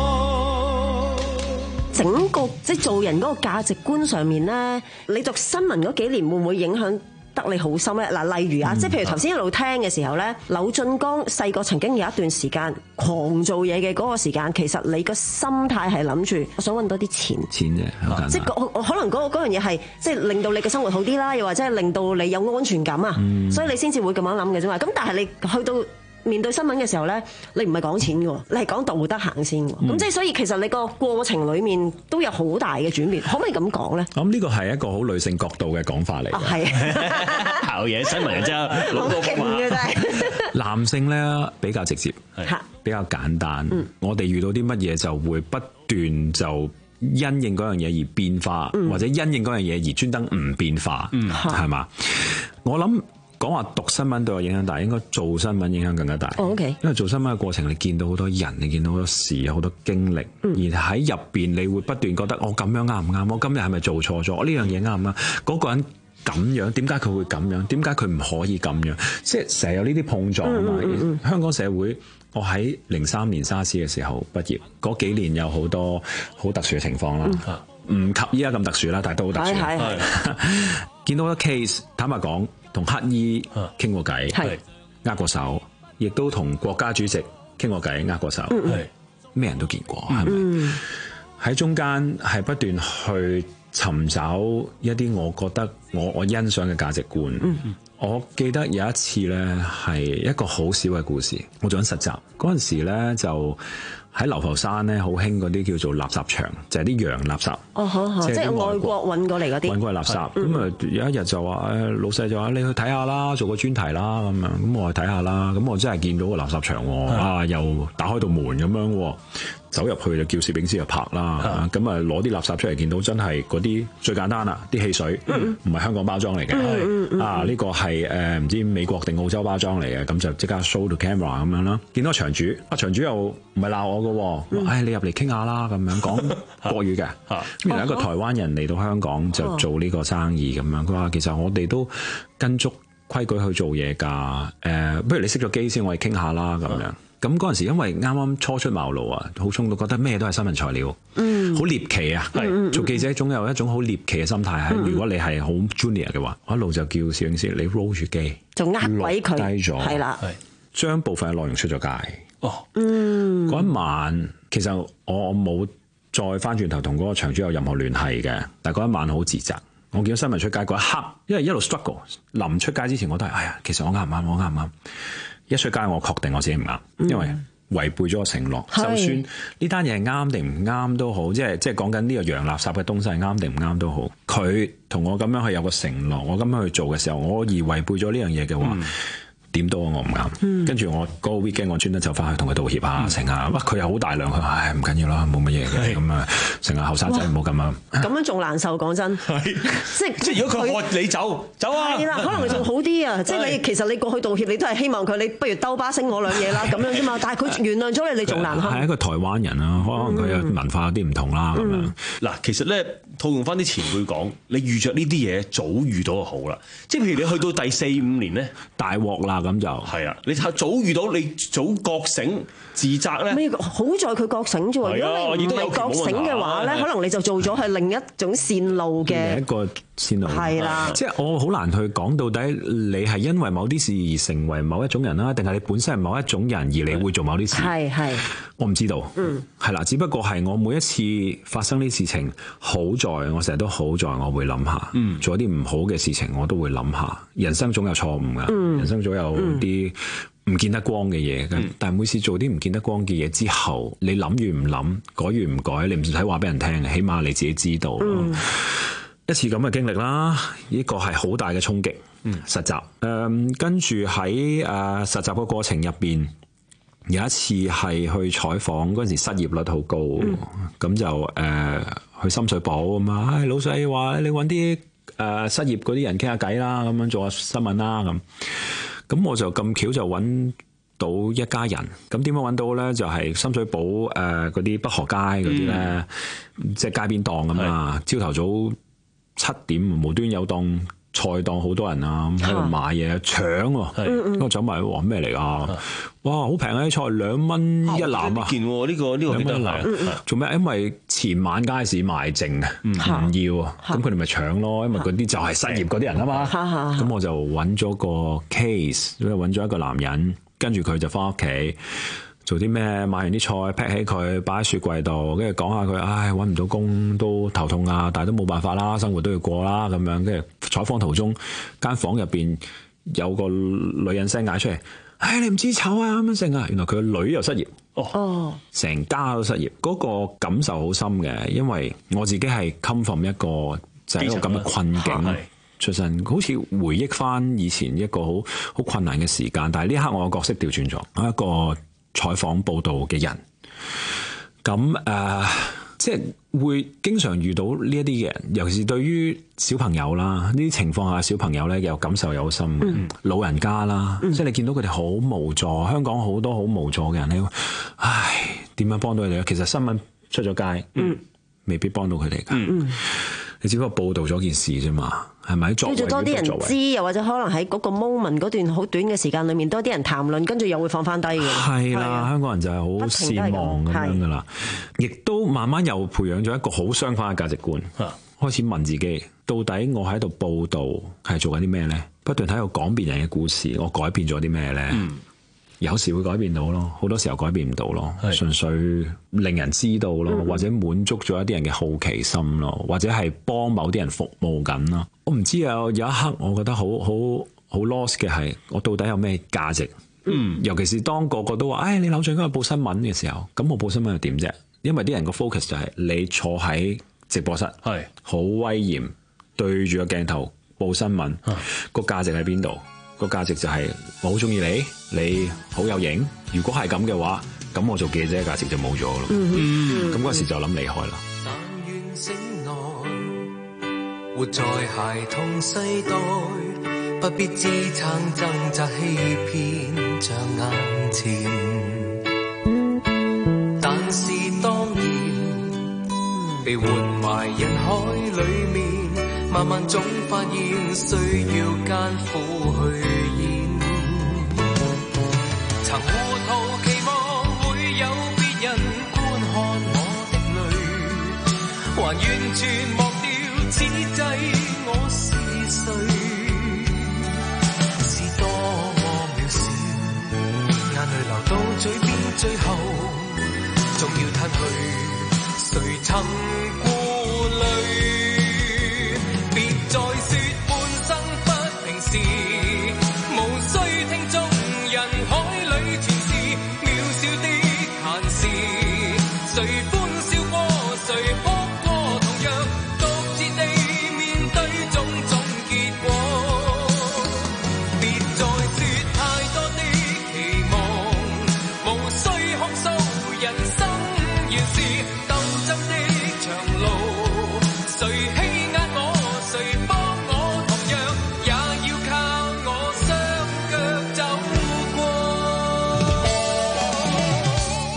整個即係做人嗰個價值觀上面咧，你讀新聞嗰幾年會唔會影響得你好深咧？嗱，例如啊，即係譬如頭先一路聽嘅時候咧，柳俊江細個曾經有一段時間狂做嘢嘅嗰個時間，其實你個心態係諗住我想揾多啲錢， 錢啫，好簡單。 即係可能嗰嗰樣嘢係即係令到你嘅生活好啲啦，又或者係令到你有安全感啊，嗯、所以你先至會咁樣諗嘅啫嘛。咁但係你去到面對新聞嘅時候咧，你唔係講錢嘅，你係講道德行先。咁、嗯、即係所以其實你個過程裡面都有好大嘅轉變，可唔可以咁講咧？ 咁呢個係一個好女性角度嘅講法嚟嘅。係、 哦， 考嘢新聞真係老多風嘅真係。 男性咧比較直接，比較簡單。嗯、我哋遇到啲乜嘢就會不斷就因應嗰樣嘢而變化，嗯、或者因應嗰樣嘢而專登唔變化，係嘛、嗯？我諗。講話讀新聞對我影響大，應該做新聞影響更加大。 Oh, okay. 因為做新聞嘅過程，你見到好多人，你見到好多事，有好多經歷，嗯、而喺入邊你會不斷覺得我咁樣啱唔啱？我今日係咪做錯咗？我呢樣嘢啱唔啱？嗰個人咁樣，點解佢會咁樣？點解佢唔可以咁樣？即係成日有呢啲碰撞啊嘛！嗯嗯嗯、香港社會，我喺零三年沙士嘅時候畢業，嗰幾年有好多好特殊嘅情況啦，唔、嗯、及依家咁特殊啦，但係都好特殊。係係見到好多 case， 坦白講。同乞衣傾過偈，係握過手，亦都同國家主席傾過偈，握過手，係咩人都見過，係咪？喺中間係不斷去尋找一啲我覺得我我欣賞嘅價值觀。嗯、我記得有一次咧係一個好少嘅故事，我做緊實習嗰陣時咧就。喺流浮山咧，好興嗰啲叫做垃圾場，就係、是、啲洋垃圾。哦，好好，即係外國運過嚟嗰啲。運過嚟垃圾，咁啊、嗯、有一日就話誒老細就話你去睇下啦，做個專題啦咁樣，咁我去睇下啦，咁我真係見到個垃圾場喎，啊又打開道門咁樣喎。走入去就叫攝影師就拍啦，咁啊攞啲垃圾出嚟，見到真係嗰啲最簡單啦，啲汽水唔係香港包裝嚟嘅，嗯嗯、啊呢、呢個係誒唔知美國定澳洲包裝嚟嘅，咁就即刻 show to camera 咁樣啦。見到場主，啊場主又唔係鬧我嘅，誒、哎、你入嚟傾下啦，咁樣講國語嘅。原來一個台灣人嚟到香港就做呢個生意咁樣，佢話其實我哋都跟足規矩去做嘢㗎，誒、呃、不如你熄咗機先，我哋傾下啦咁樣。咁嗰陣時，因為啱啱初出茅廬啊，好衝到覺得咩都係新聞材料，嗯，好獵奇啊，係做記者總有一種好獵奇嘅心態。係、嗯、如果你係好 junior 嘅話，我一路就叫攝影師你 roll 住機，就呃鬼佢，低咗，係啦，將部分嘅內容出咗街。哦，嗯，嗰一晚其實我冇再翻轉頭同嗰個場主有任何聯繫嘅，但係嗰一晚好自責。我見到新聞出街嗰一刻，因為一路 struggle， 臨出街之前我都係，哎呀，其實我啱唔啱？我啱唔啱？一出街我確定我自己唔啱，因為違背咗個承諾，就算呢單嘢係啱定唔啱都好，即係即係講緊呢個洋垃圾嘅東西係啱定唔啱都好，佢同我咁樣去有個承諾，我咁樣去做嘅時候，我而違背咗呢樣嘢嘅話。嗯點到我唔啱，嗯、跟住我嗰個 weekend 我專登就翻去同佢道歉啊，成啊，哇佢又好大量，佢唉唔緊要啦，冇乜嘢嘅，咁啊成日後生仔唔好咁啊， 咁樣仲難受，講真，即係即係如果佢喝你走，走啊， 係啦，可能佢仲好啲啊，即係你其實你過去道歉，你都係希望佢，你不如兜巴星我兩嘢啦，咁樣啫嘛，但係佢原諒咗你，你仲難堪。 係一個台灣人啊，可能佢嘅文化有啲唔同啦，咁樣嗱，其實咧套用翻啲前輩講，你遇着呢啲嘢早遇到就好啦，即係譬如你去到第四五年咧， 大鑊啦咁就係啊。你早遇到，你早覺醒自責咧。 好在佢覺醒啫喎， 啊、 如果你唔係覺醒嘅話咧，可能你就做咗係另一種線路嘅。 另一個線路係啦， 即係我好難去講到底你係因為某啲事而成為某一種人啦，定係你本身係某一種人而你會做某啲事？ 係係， 我唔知道。嗯，係啦，只不過係我每一次發生呢事情，好在我成日都好在我會諗下，嗯、做一啲唔好嘅事情我都會諗下。人生總有錯誤㗎，嗯、人生總有啲唔見得光嘅嘢，嗯、但係每次做啲唔見得光嘅嘢之後，你諗與唔諗，改與唔改，你唔使話俾人聽，起碼你自己知道。嗯、一次咁嘅經歷啦，呢個係好大嘅衝擊。嗯、實習，誒、嗯，跟住喺誒實習個過程入邊，有一次係去採訪嗰陣時，失業率好高，咁、嗯、就誒、呃、去深水埗咁啊，老細話你揾啲誒失業嗰啲人傾下偈啦，咁樣做下新聞啦咁。咁我就咁巧就揾到一家人，咁點樣揾到咧？就係、是、深水埗誒嗰啲北河街嗰啲咧，嗯、即係街邊檔咁啊！朝頭早七點無端有檔菜檔，好多人啊，咁喺度買嘢搶喎，咁我走埋話咩嚟㗎？哇，好平啊啲菜，兩蚊一籃啊！ 件喎呢個呢個幾得嚟？ 做咩？因為前晚街市賣剩啊，唔要啊，咁佢哋咪搶咯。因為嗰啲就係失業嗰啲人啊嘛。咁我就揾咗個 case，揾咗一個男人，跟住佢就翻屋企做啲咩？買完啲菜，劈起佢，擺喺雪櫃度，跟住講下佢，唉，揾唔到工都頭痛啊，但係都冇辦法啦，生活都要過啦，咁樣。跟住採訪途中，間房入邊有個女人聲嗌出嚟。唉、哎，你唔知醜啊咁樣成啊！原來佢個女又失業，哦，成家都失業，嗰、那個感受好深嘅，因為我自己係 come from 一個就係、是、一個咁嘅困境出身，好似回憶翻以前一個好好困難嘅時間，但係呢刻我嘅角色調轉咗，我一個採訪報道嘅人，咁誒。呃即係會經常遇到呢一啲嘅人，尤其是對於小朋友啦，呢啲情況下小朋友咧有感受有深嘅，嗯、老人家啦，嗯、即係你見到佢哋好無助，香港好多好無助嘅人咧，唉，點樣幫到佢哋咧？其實新聞出咗街，嗯、未必幫到佢哋噶。嗯你只不過報導咗件事啫嘛，係咪？作為多啲人知，又或者可能喺嗰個 moment 嗰段好短嘅時間裏面，多啲人談論，跟住又會放翻低嘅。 係啦，的香港人就係好善忘咁樣噶啦，亦都慢慢又培養咗一個好相反嘅價值觀，的開始問自己，到底我喺度報導係做緊啲咩咧？不斷喺度講別人嘅故事，我改變咗啲咩咧？嗯有時會改變到咯，好多時候改變唔到咯，是純粹令人知道咯，嗯、或者滿足咗一啲人嘅好奇心咯，或者係幫某啲人服務緊咯。我唔知啊，有一刻我覺得好好好 lost 嘅係，我到底有咩價值？嗯，尤其是當個個都話，唉，你扭進嗰個報新聞嘅時候，咁我報新聞又點啫？因為啲人個 focus 就係你坐喺直播室，係好是威嚴，對住個鏡頭報新聞，個價值喺邊度？個價值就係我好中意你，你好有型。如果係咁嘅話，咁我做記者嘅價值就冇咗咯。咁嗰時就諗離開啦。 但願醒來，活在孩童世代，不必支撐掙扎欺騙像眼前。但是當然被活埋人海裡面。慢慢總發現需要艱苦去演，曾糊塗期望會有別人觀看我的淚，還完全忘掉此際我是誰，是多麼渺小，眼淚流到嘴邊，最後總要吞去，誰曾顧慮？再說半生不平事，無需聽眾人海裏全是渺小的。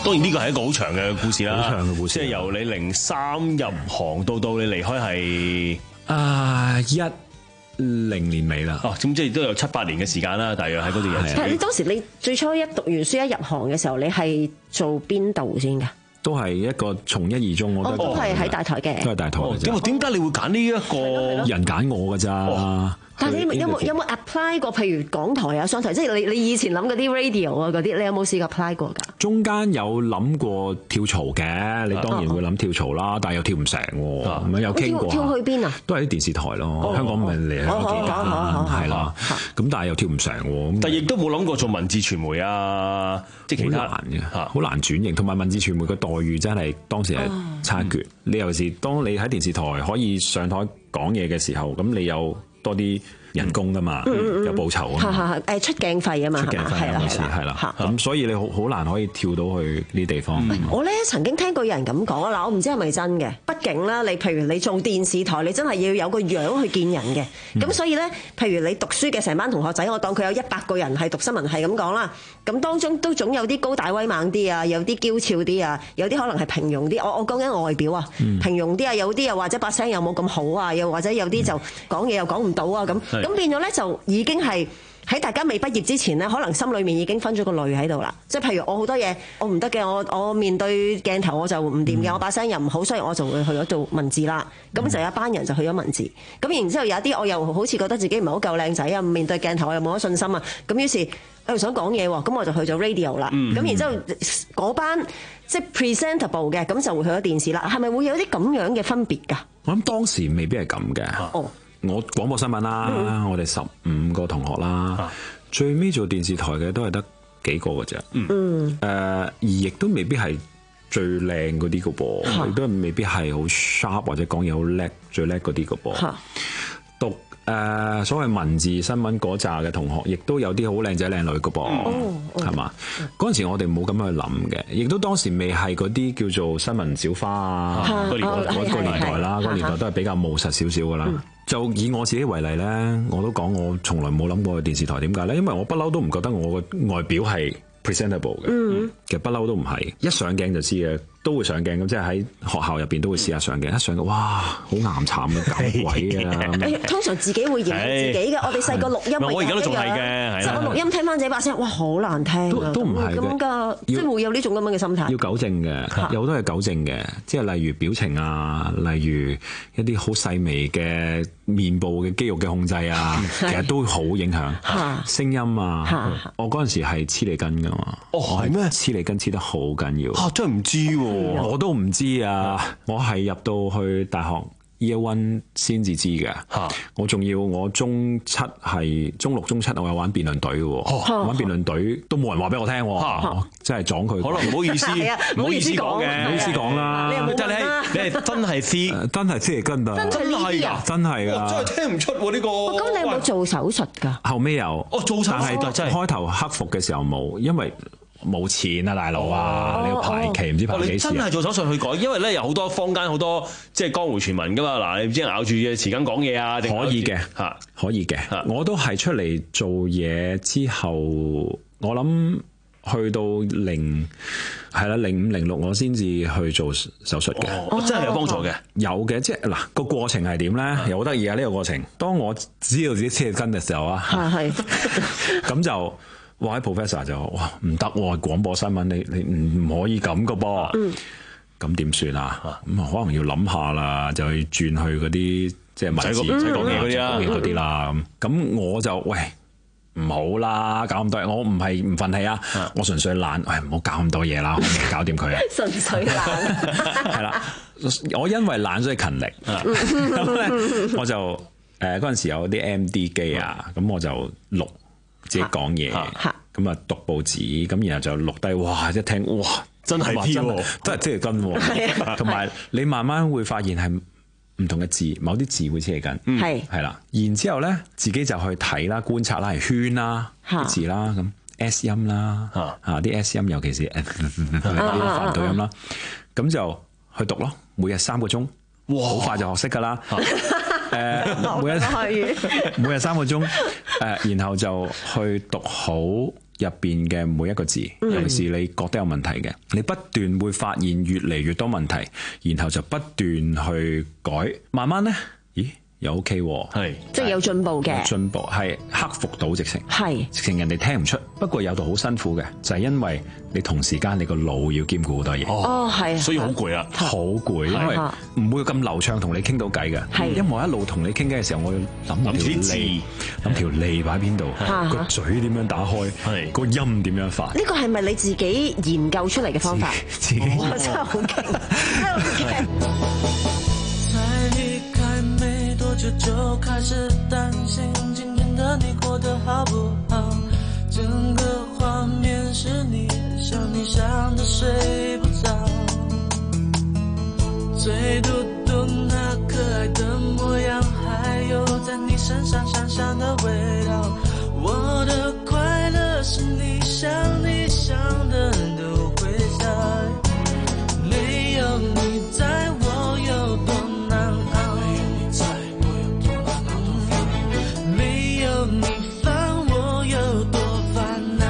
當然呢個係一個好長嘅故事啦， 好長嘅故事， 即係由你零三入行到到你離開係啊一零年尾啦。 哦，咁即係都有七八年嘅時間啦，大約喺嗰段日子。 但係你當時你最初一讀完書一入行嘅時候，你係做邊度先㗎？ 都係一個從一而終，我覺得都係喺大台嘅， 都係大台嘅啫。 點點解你會揀呢一個人揀我㗎咋？ 但係你有冇有冇 apply 過？譬如港台啊、商台，即係你你以前諗嗰啲 radio 啊嗰啲，你有冇試過 apply 過㗎？ 中間有諗過跳槽嘅，你當然會諗跳槽啦，但係又跳唔成喎，咁樣有傾過。 跳去邊啊？ 都係啲電視台咯，香港咪嚟香港幾間，係啦。咁但係又跳唔成喎。 但係亦都冇諗過做文字傳媒啊，即係其他難嘅，好難轉型。同埋文字傳媒嘅待遇真係當時係差一橛。你尤其是當你喺電視台可以上台講嘢嘅時候，咁你有多啲人工噶嘛，嗯、有報酬啊嘛， 誒出鏡費啊嘛， 出鏡費啊，係啦，咁所以你好好難可以跳到去呢啲地方。 嗯、我咧曾經聽過有人咁講啊，嗱我唔知係咪真嘅，畢竟啦，你譬如你做電視台，你真係要有個樣去見人嘅，咁、嗯、所以咧，譬如你讀書嘅成班同學仔，我當佢有一百個人係讀新聞系咁講啦，咁當中都總有啲高大威猛啲啊，有啲嬌俏啲啊，有啲可能係平庸啲。我我講緊外表啊，嗯、平庸啲啊，有啲又或者把聲又冇咁好啊，又或者有啲就講嘢又講唔到啊咁。咁變咗咧就已經係喺大家未畢業之前咧，可能心裏面已經分咗個類喺度啦。即係譬如我好多嘢我唔得嘅，我我面對鏡頭我就唔掂嘅，嗯、我把聲又唔好，所以我就會去咗做文字啦。咁、嗯、就有一班人就去咗文字。咁然之後有啲我又好似覺得自己唔係好夠靚仔啊，面對鏡頭我又冇乜信心啊。咁於是我又想講嘢喎，咁我就去咗 radio 啦。咁、嗯、然之後嗰班即係 presentable 嘅，咁就會去咗電視啦。係咪會有啲咁樣嘅分別㗎？我諗當時未必係咁嘅。哦。我廣播新聞啦，嗯、我哋十五個同學啦，啊、最尾做電視台嘅都係得幾個嘅啫。嗯，誒、呃，而亦都未必係最靚嗰啲嘅噃，亦都未必係好 sharp 或者講嘢好叻最叻嗰啲嘅噃。啊、讀誒、呃、所謂文字新聞嗰扎嘅同學，亦都有啲好靚仔靚女嘅噃，係嘛？嗰陣時我哋冇咁樣去諗嘅，亦都當時未係嗰啲叫做新聞小花啊嗰年嗰個年代啦，嗰個年代都係比較務實少少嘅啦。嗯就以我自己為例咧，我都講我從來冇諗過去電視台，點解咧？因為我不嬲都唔覺得我個外表係 presentable 嘅，嗯、其實不嬲都唔係，一上鏡就知嘅，都會上鏡咁，即係喺學校入邊都會試下上鏡，一上鏡哇，好岩慘啊，搞鬼啊！通常自己會認自己嘅，我哋細個錄音咪我而家都仲係嘅，即係我錄音聽翻自己把聲，哇，好難聽啊！都唔係咁㗎，即係會有呢種咁樣嘅心態。要糾正嘅，有好多係糾正嘅，即係例如表情啊，例如一啲好細微嘅面部嘅肌肉嘅控制啊，其實都好影響聲音啊。我嗰陣時係黐脷根㗎嘛，哦係咩？黐脷根黐得好緊要嚇，真係唔知喎。我都唔知啊！我係入到去大學 Year One 先至知嘅。我仲要我中七係中六中七我有玩辯論隊嘅，玩辯論隊都冇人話俾我聽，真係撞佢。可能唔好意思，唔好意思講嘅，唔好意思講啦。但係你係你係真係黐，真係黐嚟根啊！真係啊！真係啊！真係聽唔出喎呢個。咁你有冇做手術㗎？後尾有。哦，做手術真係開頭克服嘅時候冇，因為。冇錢啊，大佬啊！哦、你要排期唔、哦、知排幾時、啊？你真係做手術去改，因為咧有好多坊間好多即係江湖傳聞噶嘛。嗱，你唔知咬住嘅匙羹講嘢啊？定可以嘅嚇，可以嘅。的我都係出嚟做嘢之後，我諗去到零係啦，零五零六我先至去做手術嘅。哦，真係有幫助嘅，有嘅。即係嗱個過程係點咧？又好得意啊！呢、呢個過程，當我知道自己黐筋嘅時候啊，係咁就。哇！喺 professor 就哇唔得喎，廣播新聞你你唔唔可以咁噶噃，咁點算啊？咁啊可能要諗下啦，就去轉去嗰啲即係文字唔使講嘢嗰啲啦，嗰啲啦咁。咁我就喂唔好啦，搞咁多嘢，我唔係唔忿氣啊，我純粹懶，喂唔好搞咁多嘢啦，可唔可以搞掂佢啊？純粹懶係啦，我因為懶所以勤力，咁咧我就誒嗰陣時有啲 M D 機啊，咁我就錄。自己講嘢，咁啊讀報紙，咁然後就錄低，哇！一聽，哇，真係真係真係黐嚟根，同埋你慢慢會發現係唔同嘅字，某啲字會黐嚟根，係係啦。然之後咧，自己就去睇啦、觀察啦、係圈啦啲字啦，咁 S 音啦，嚇啲 S 音，尤其是啲繁體音啦，咁就去讀咯。每日三個鐘，哇！好快就學識㗎啦。 誒，每日每日三個鐘，誒，然後就去讀好入邊嘅每一個字，尤其是你覺得有問題嘅，你不斷會發現越嚟越多問題，然後就不斷去改，慢慢咧，咦？又 OK 喎，係即係有進步嘅， 進步係克服到直情， 係直情人哋聽唔出。不過有度好辛苦嘅，就係因為你同時間你個腦要兼顧好多嘢。 哦，係， 所以好攰啊， 好攰，因為唔會咁流暢同你傾到偈嘅。係，因為我一路同你傾偈嘅時候，我要諗條脷，諗條脷擺邊度，個嘴點樣打開，個音點樣發。呢個係咪你自己研究出嚟嘅方法？ 自己真係好勁，真係好勁。 就就開始擔心今天的你過得好不好，整個畫面是你，想你想得睡不着，最嘟嘟那可愛的模樣，還有在你身上香香的味道，我的快樂是你想你想的都會在，沒有你在我有多難熬，你煩我有多煩惱，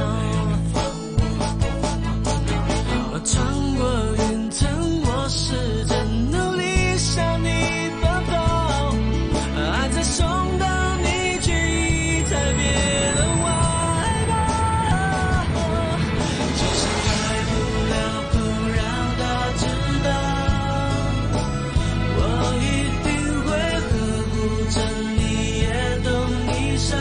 我穿過雲層，我試着努力向你奔跑，愛在送到你去才別人外吧，就是開不了口讓他知道，我一定會呵護着你也懂你傷，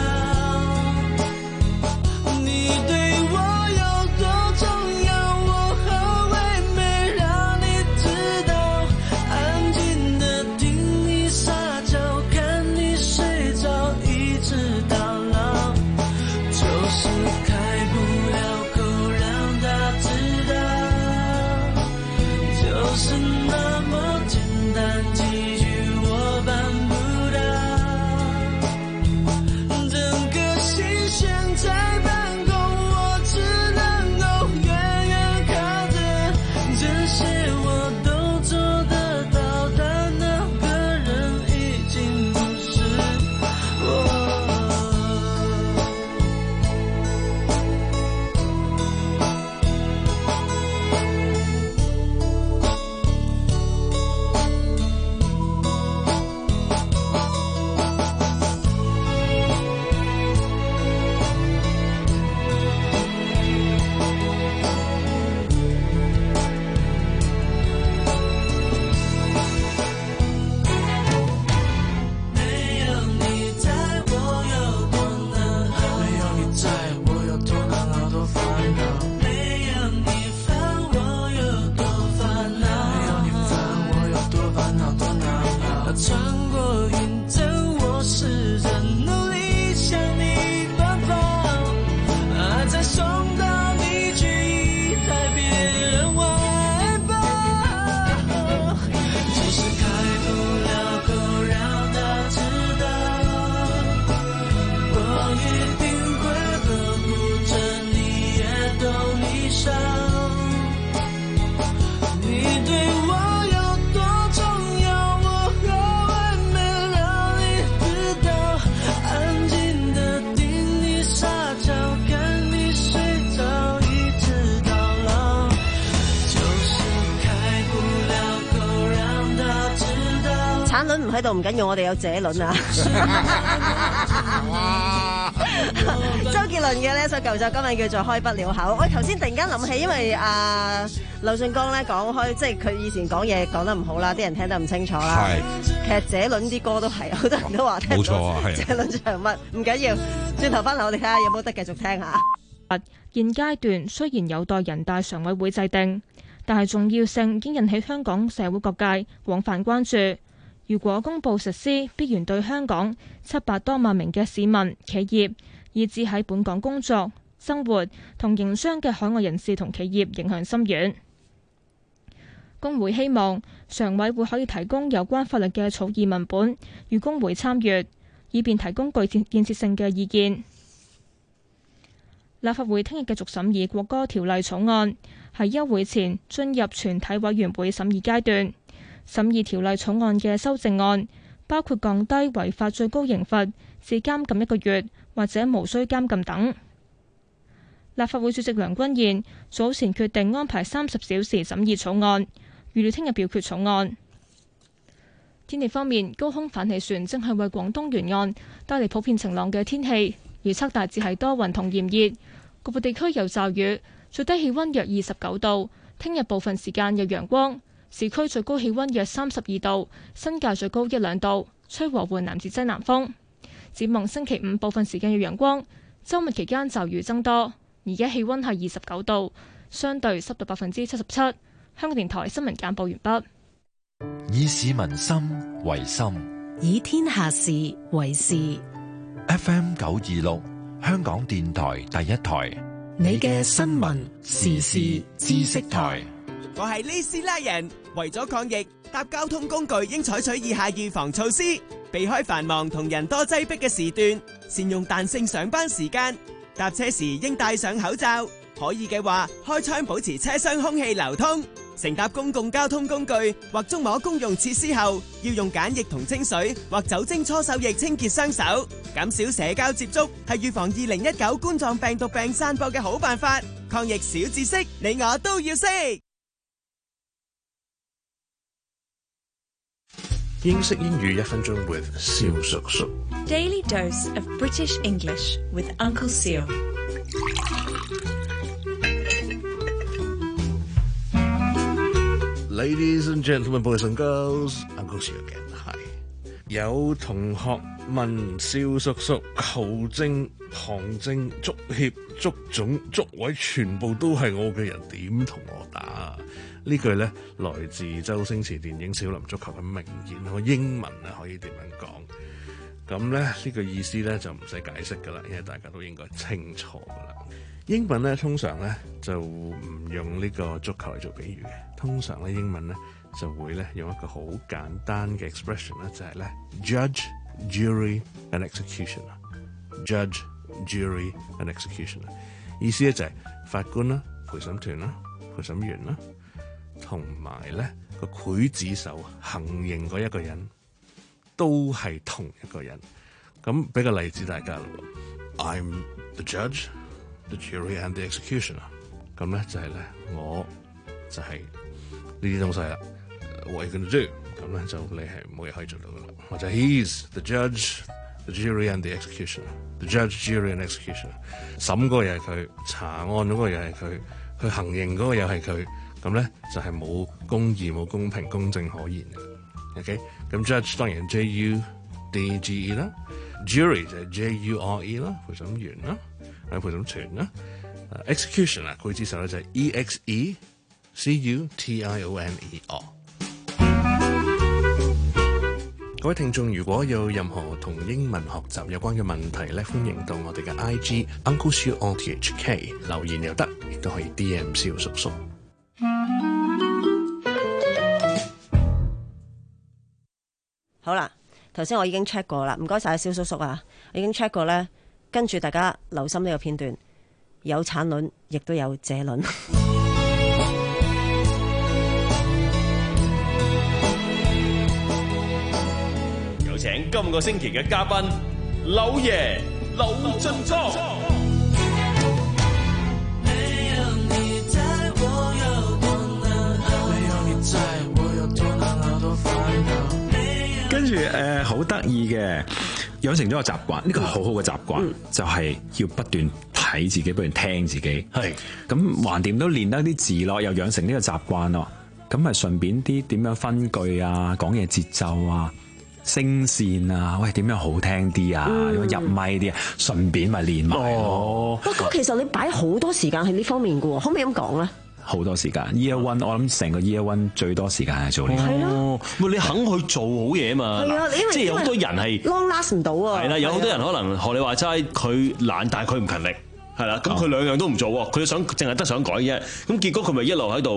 唔喺度唔緊要，我哋有謝倫啊！周杰倫嘅呢一首舊作，今日叫做《開不了口》。我頭先突然間諗起，因為阿劉俊剛咧講開，即係佢以前講嘢講得唔好啦，啲人聽得唔清楚啦。其實謝倫啲歌都係，好多人都話聽唔到。冇錯啊，係。謝倫唱乜？唔緊要，轉頭翻嚟我哋睇下有冇得繼續聽下。 現階段雖然有待人大常委會制定，但係重要性已經引起香港社會各界廣泛關注。如果公布實施，必然對香港七百多萬名嘅市民、企業，以至喺本港工作、生活同營商嘅海外人士同企業影響深遠。工會希望常委會可以提供有關法律嘅草擬文本，與工會參閱，以便提供具建設性嘅意見。立法會聽日繼續審議國歌條例草案，喺休會前進入全體委員會審議階段。審議條例草案嘅修正案包括降低違法最高刑罰至監禁一個月或者無需監禁等。立法會主席梁君彥早前決定安排三十小時審議草案，預料聽日表決草案。天氣方面，高空反氣旋正係為廣東沿岸帶嚟普遍晴朗嘅天氣，預測大致係多雲同炎熱，局部地區有驟雨，最低氣溫約二十九度。聽日部分時間有陽光，市區最高氣溫約三十二度，新界最高一兩度，吹和緩南至西南風。展望星期五部分時間有陽光，週末期間驟雨增多。而家氣溫係二十九度，相對濕度百分之七十七。香港電台新聞簡報完畢。 以市民心為心， 以天下事為事。 F M 九二六，香港電台第一台， 你嘅新聞時事知識台。 我係呢斯拉人，為咗抗疫，搭交通工具應採取以下預防措施：避開繁忙同人多擠迫嘅時段，善用彈性上班時間。搭車時應戴上口罩，可以嘅話開窗保持車廂空氣流通。乘搭公共交通工具或觸摸公用設施後，要用梘液同清水或酒精搓手液清潔雙手。減少社交接觸係預防二零一九冠狀病毒病散播嘅好辦法。抗疫小知識，你我都要識。 英式英語一分鐘 with 蕭叔叔。 Daily dose of British English with Uncle Seal。 Ladies and gentlemen, boys and girls, Uncle Seal again. Hi。有同學問蕭叔叔求證、旁證、足協、足總、足委，全部都係我嘅人，點同我打？呢句咧來自周星馳電影《少林足球》嘅名言，我英文啊可以點樣講？咁咧呢、呢個意思咧就唔使解釋噶啦，因為大家都應該清楚噶啦。英文咧通常咧就唔用呢個足球嚟做比喻嘅，通常咧英文咧就會咧用一個好簡單嘅 expression 咧，就係咧 judge, jury and execution 啊 ，judge, jury and execution 啊，意思咧就係法官啦、陪審團啦、陪審員啦。同埋咧個劊子手行刑嗰一個人都係同一個人，咁俾個例子大家咯。I'm the judge, the jury and the executioner。咁咧就係咧我就係呢啲東西啦。What are you gonna do？咁咧就你係冇嘢可以做到噶啦。或者 He's the judge, the jury and the executioner。The judge, jury and executioner。審嗰個又係佢，查案嗰個又係佢，去行刑嗰個又係佢。咁咧就係冇公義、冇公平、公正可言嘅。OK， 咁 judge 當然 J U D G E 啦 ，jury 就係 J U R E 啦，陪審員啦，係陪審團啦。execution 啊，劊子手咧就係 E X E C U T I O N E R。各位聽眾，如果有任何同英文學習有關嘅問題咧，歡迎到我哋嘅 I G Uncle Seal R T H K 留言又得，亦都可以 D M 蕭叔叔。 好啦，頭先我已經 check 過啦，唔該晒蕭叔叔啊，我已經 check 過咧，跟住大家留心呢個片段，有產卵，亦都有謝卵。 有請今個星期嘅嘉賓，柳爺柳俊莊。 跟住誒好得意嘅，養成咗個習慣，呢個係好好嘅習慣，嗯、就係要不斷睇自己，不斷聽自己。係咁橫掂都練得啲字咯，又養成呢個習慣咯。咁咪順便啲點樣分句啊，講嘢節奏啊，聲線啊，喂點樣好聽啲啊，嗯、入咪啲啊，順便咪練埋咯。 不過其實你擺好多時間喺呢方面嘅喎，可唔可以咁講咧？ 好多時間 ，Year One 我諗成個 Year One 最多時間係做呢啲。 係咯， 喂，你肯去做好嘢嘛？ 係啊， 即係有好多人係 long last 唔到啊。 係啦，有好多人可能學你話齋，佢懶，但係佢唔勤力，係啦，咁佢兩樣都唔做喎，佢想淨係得想改啫，咁結果佢咪一路喺度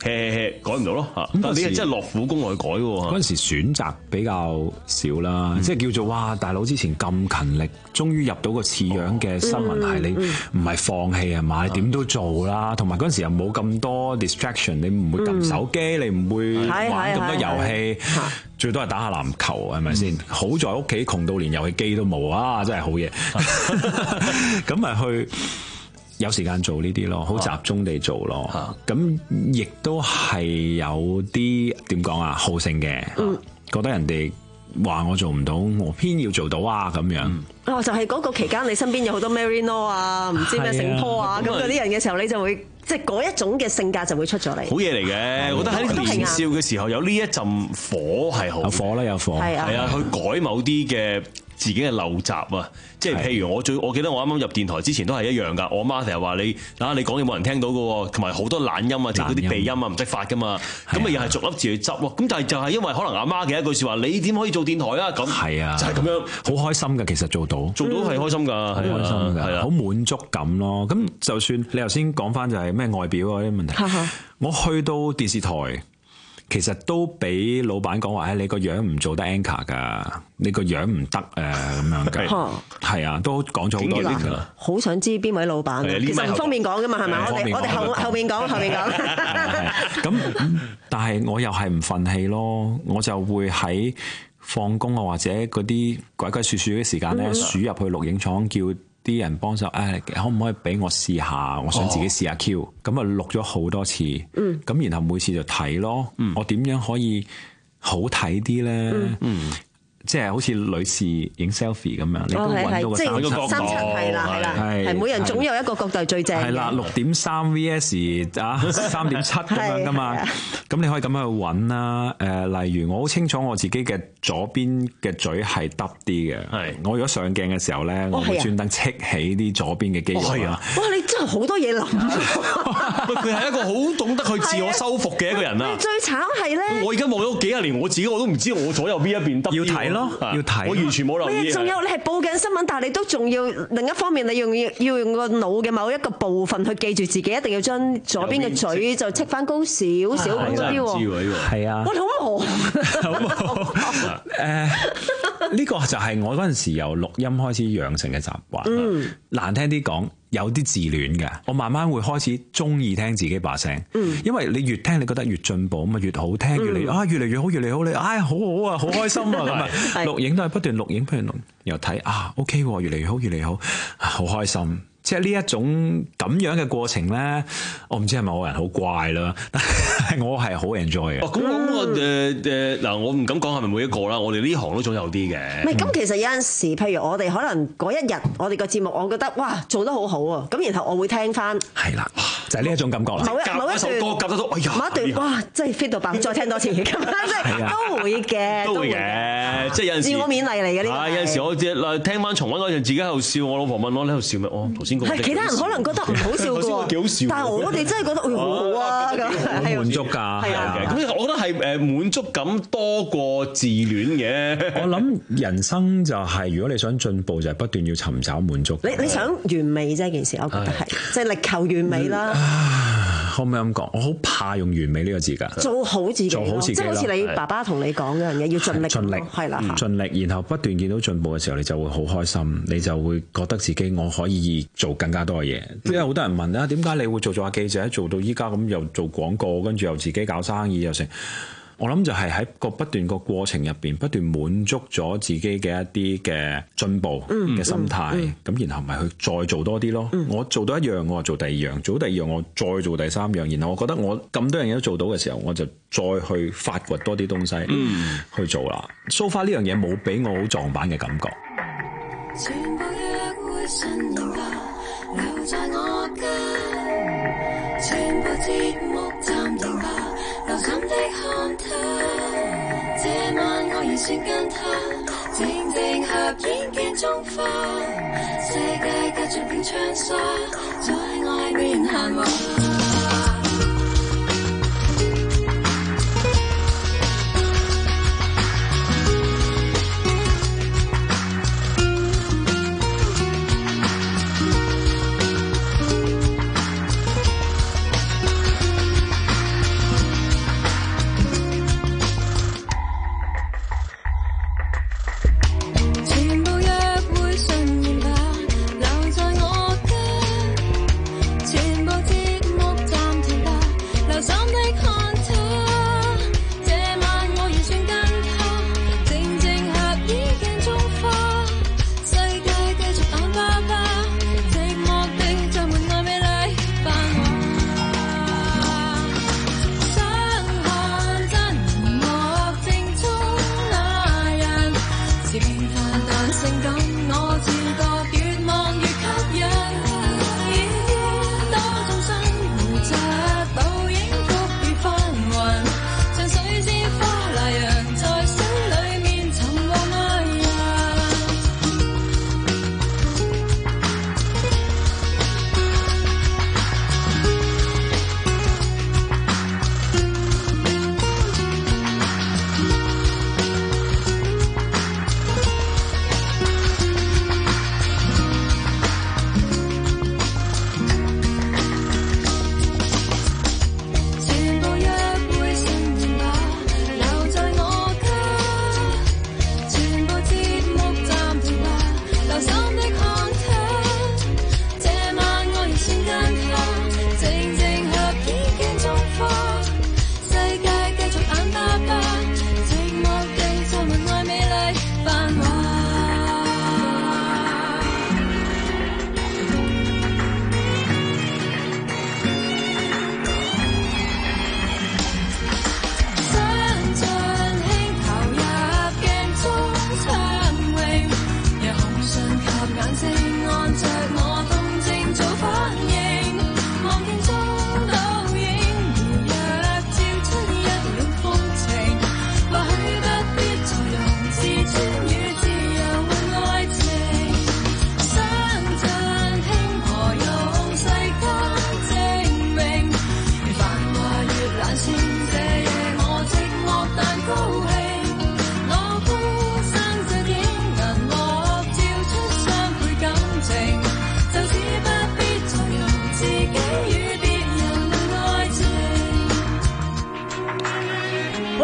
hea hea改唔到咯嚇。但係你係真係落苦功去改喎。 嗰陣時選擇比較少啦，即係叫做哇大佬之前咁勤力，終於入到個似樣嘅新聞系，你唔係放棄係嘛？你點都做啦，同埋嗰陣時又冇咁多 distraction， 你唔會撳手機，你唔會玩咁多遊戲，最多係打下籃球係咪先？好在屋企窮到連遊戲機都冇啊，真係好嘢。咁咪去有時間做呢啲咯，好集中地做咯。咁亦都係有啲點講啊，好勝嘅，覺得人哋話我做唔到，我偏要做到啊咁樣。 哦，就係嗰個期間，你身邊有好多 Marino 啊，唔知咩成坡啊，咁嗰啲人嘅時候，你就會即係嗰一種嘅性格就會出咗嚟。 好嘢嚟嘅，我覺得喺年少嘅時候有呢一陣火係好。有火啦，有火。 係啊，係啊，去改某啲嘅自己嘅陋習啊，即係譬如我最我記得我啱啱入電台之前都係一樣㗎。我媽成日話你啊，你講嘢冇人聽到㗎喎，同埋好多懶音啊，即係嗰啲鼻音啊，唔識發㗎嘛。咁咪又係逐粒字去執喎。咁但係就係因為可能阿媽嘅一句説話，你點可以做電台啊？咁係啊，就係咁樣，好開心㗎。其實做到做到係開心㗎，好開心㗎，係啊，好滿足感咯。咁就算你頭先講翻就係咩外表嗰啲問題，我去到電視台。其實都俾老闆講話，誒你個樣唔做得 anchor 㗎，你個樣唔得誒咁樣嘅，係啊，都講咗好多啲㗎。好想知邊位老闆？其實唔方便講㗎嘛，係咪？我哋我哋後後面講，後面講。咁但係我又係唔憤氣咯，我就會喺放工啊或者嗰啲鬼鬼祟祟嘅時間咧，鼠入去錄影廠叫啲人幫手，誒、哎、可唔可以俾我試下？我想自己試下 Q，咁啊錄咗好多次，咁、嗯、然後每次就睇咯，嗯、我點樣可以好睇啲咧？嗯嗯即係好似女士影 selfie 咁樣，你都揾到個三層，三層係啦係啦，係每人總有一個角度係最正嘅。係啦，六點三 V S 啊，三點七咁樣噶嘛。咁你可以咁樣去揾啦。誒，例如我好清楚我自己嘅左邊嘅嘴係耷啲嘅。係，我如果上鏡嘅時候咧，我會專登戚起啲左邊嘅肌肉啊。哇！你真係好多嘢諗。佢係一個好懂得去自我修復嘅一個人啊。最慘係咧，我而家望咗幾廿年，我自己我都唔知我左右邊一邊耷。要睇。要睇，我完全冇留意。仲有你係報緊新聞，但係你都仲要另一方面，你用要要用個腦嘅某一個部分去記住自己，一定要將左邊嘅嘴就戚翻高少少咁啲喎。係啊，我哋好忙。好忙。誒，呢個就係我嗰陣時由錄音開始養成嘅習慣。嗯，難聽啲講。有啲自戀嘅，我慢慢會開始中意聽自己把聲，嗯、因為你越聽你覺得越進步，咁啊越好聽，越嚟、嗯、啊越嚟越好，越嚟越好，你唉好好啊，好開心啊咁啊，錄影都係不斷錄影，不斷錄，又睇啊 OK，越嚟越好，越嚟越好，好開心。即係呢一種咁樣嘅過程咧，我唔知係咪我人好怪啦，但係我係好 enjoy 嘅。哦，咁咁我誒誒嗱，我唔敢講係咪每一個啦，我哋呢行都總有啲嘅。唔係，咁其實有陣時，譬如我哋可能嗰一日我哋個節目，我覺得哇做得好好啊，咁然後我會聽翻。係啦，就係呢一種感覺啦。某一某一首歌夾得到，哎呀，某一段哇，真係 fit 到爆，再聽多次咁樣，即係都會嘅，都會嘅，即係有陣時自我勉勵嚟嘅呢個。係有陣時我即係聽翻重溫嗰陣，自己喺度笑，我老婆問我你喺度笑咩？哦，頭先。係其他人可能覺得唔好笑嘅喎，但係我哋真係覺得誒好好啊，咁係滿足㗎，係啊，咁我覺得係誒滿足感多過自戀嘅。我諗人生就係如果你想進步，就係不斷要尋找滿足。你你想完美啫，件事我覺得係即係力求完美啦。可唔可以咁講？我好怕用完美呢個字㗎。做好自己，做好自己，即係好似你爸爸同你講嗰樣嘢，要盡力，盡力係啦，盡力，然後不斷見到進步嘅時候，你就會好開心，你就會覺得自己我可以做更加多嘅嘢。即係好多人問啊，點解你會做做下記者，做到依家咁又做廣告，跟住又自己搞生意又成？我諗就係喺個不斷個過程入邊，不斷滿足咗自己嘅一啲嘅進步嘅心態，咁、嗯嗯、然後咪去再做多啲咯。嗯、我做到一樣，我做第二樣，做到第二樣，我再做第三樣，然後我覺得我咁多樣嘢都做到嘅時候，我就再去發掘多啲東西、嗯、去做啦。So far 呢樣嘢冇俾我好撞板嘅感覺。全部約會信念吧，留在我家，全部節目暫停吧，留心的看他，這晚我要先跟他，靜靜合演鏡中花，世界繼續變長沙，在外面閒話。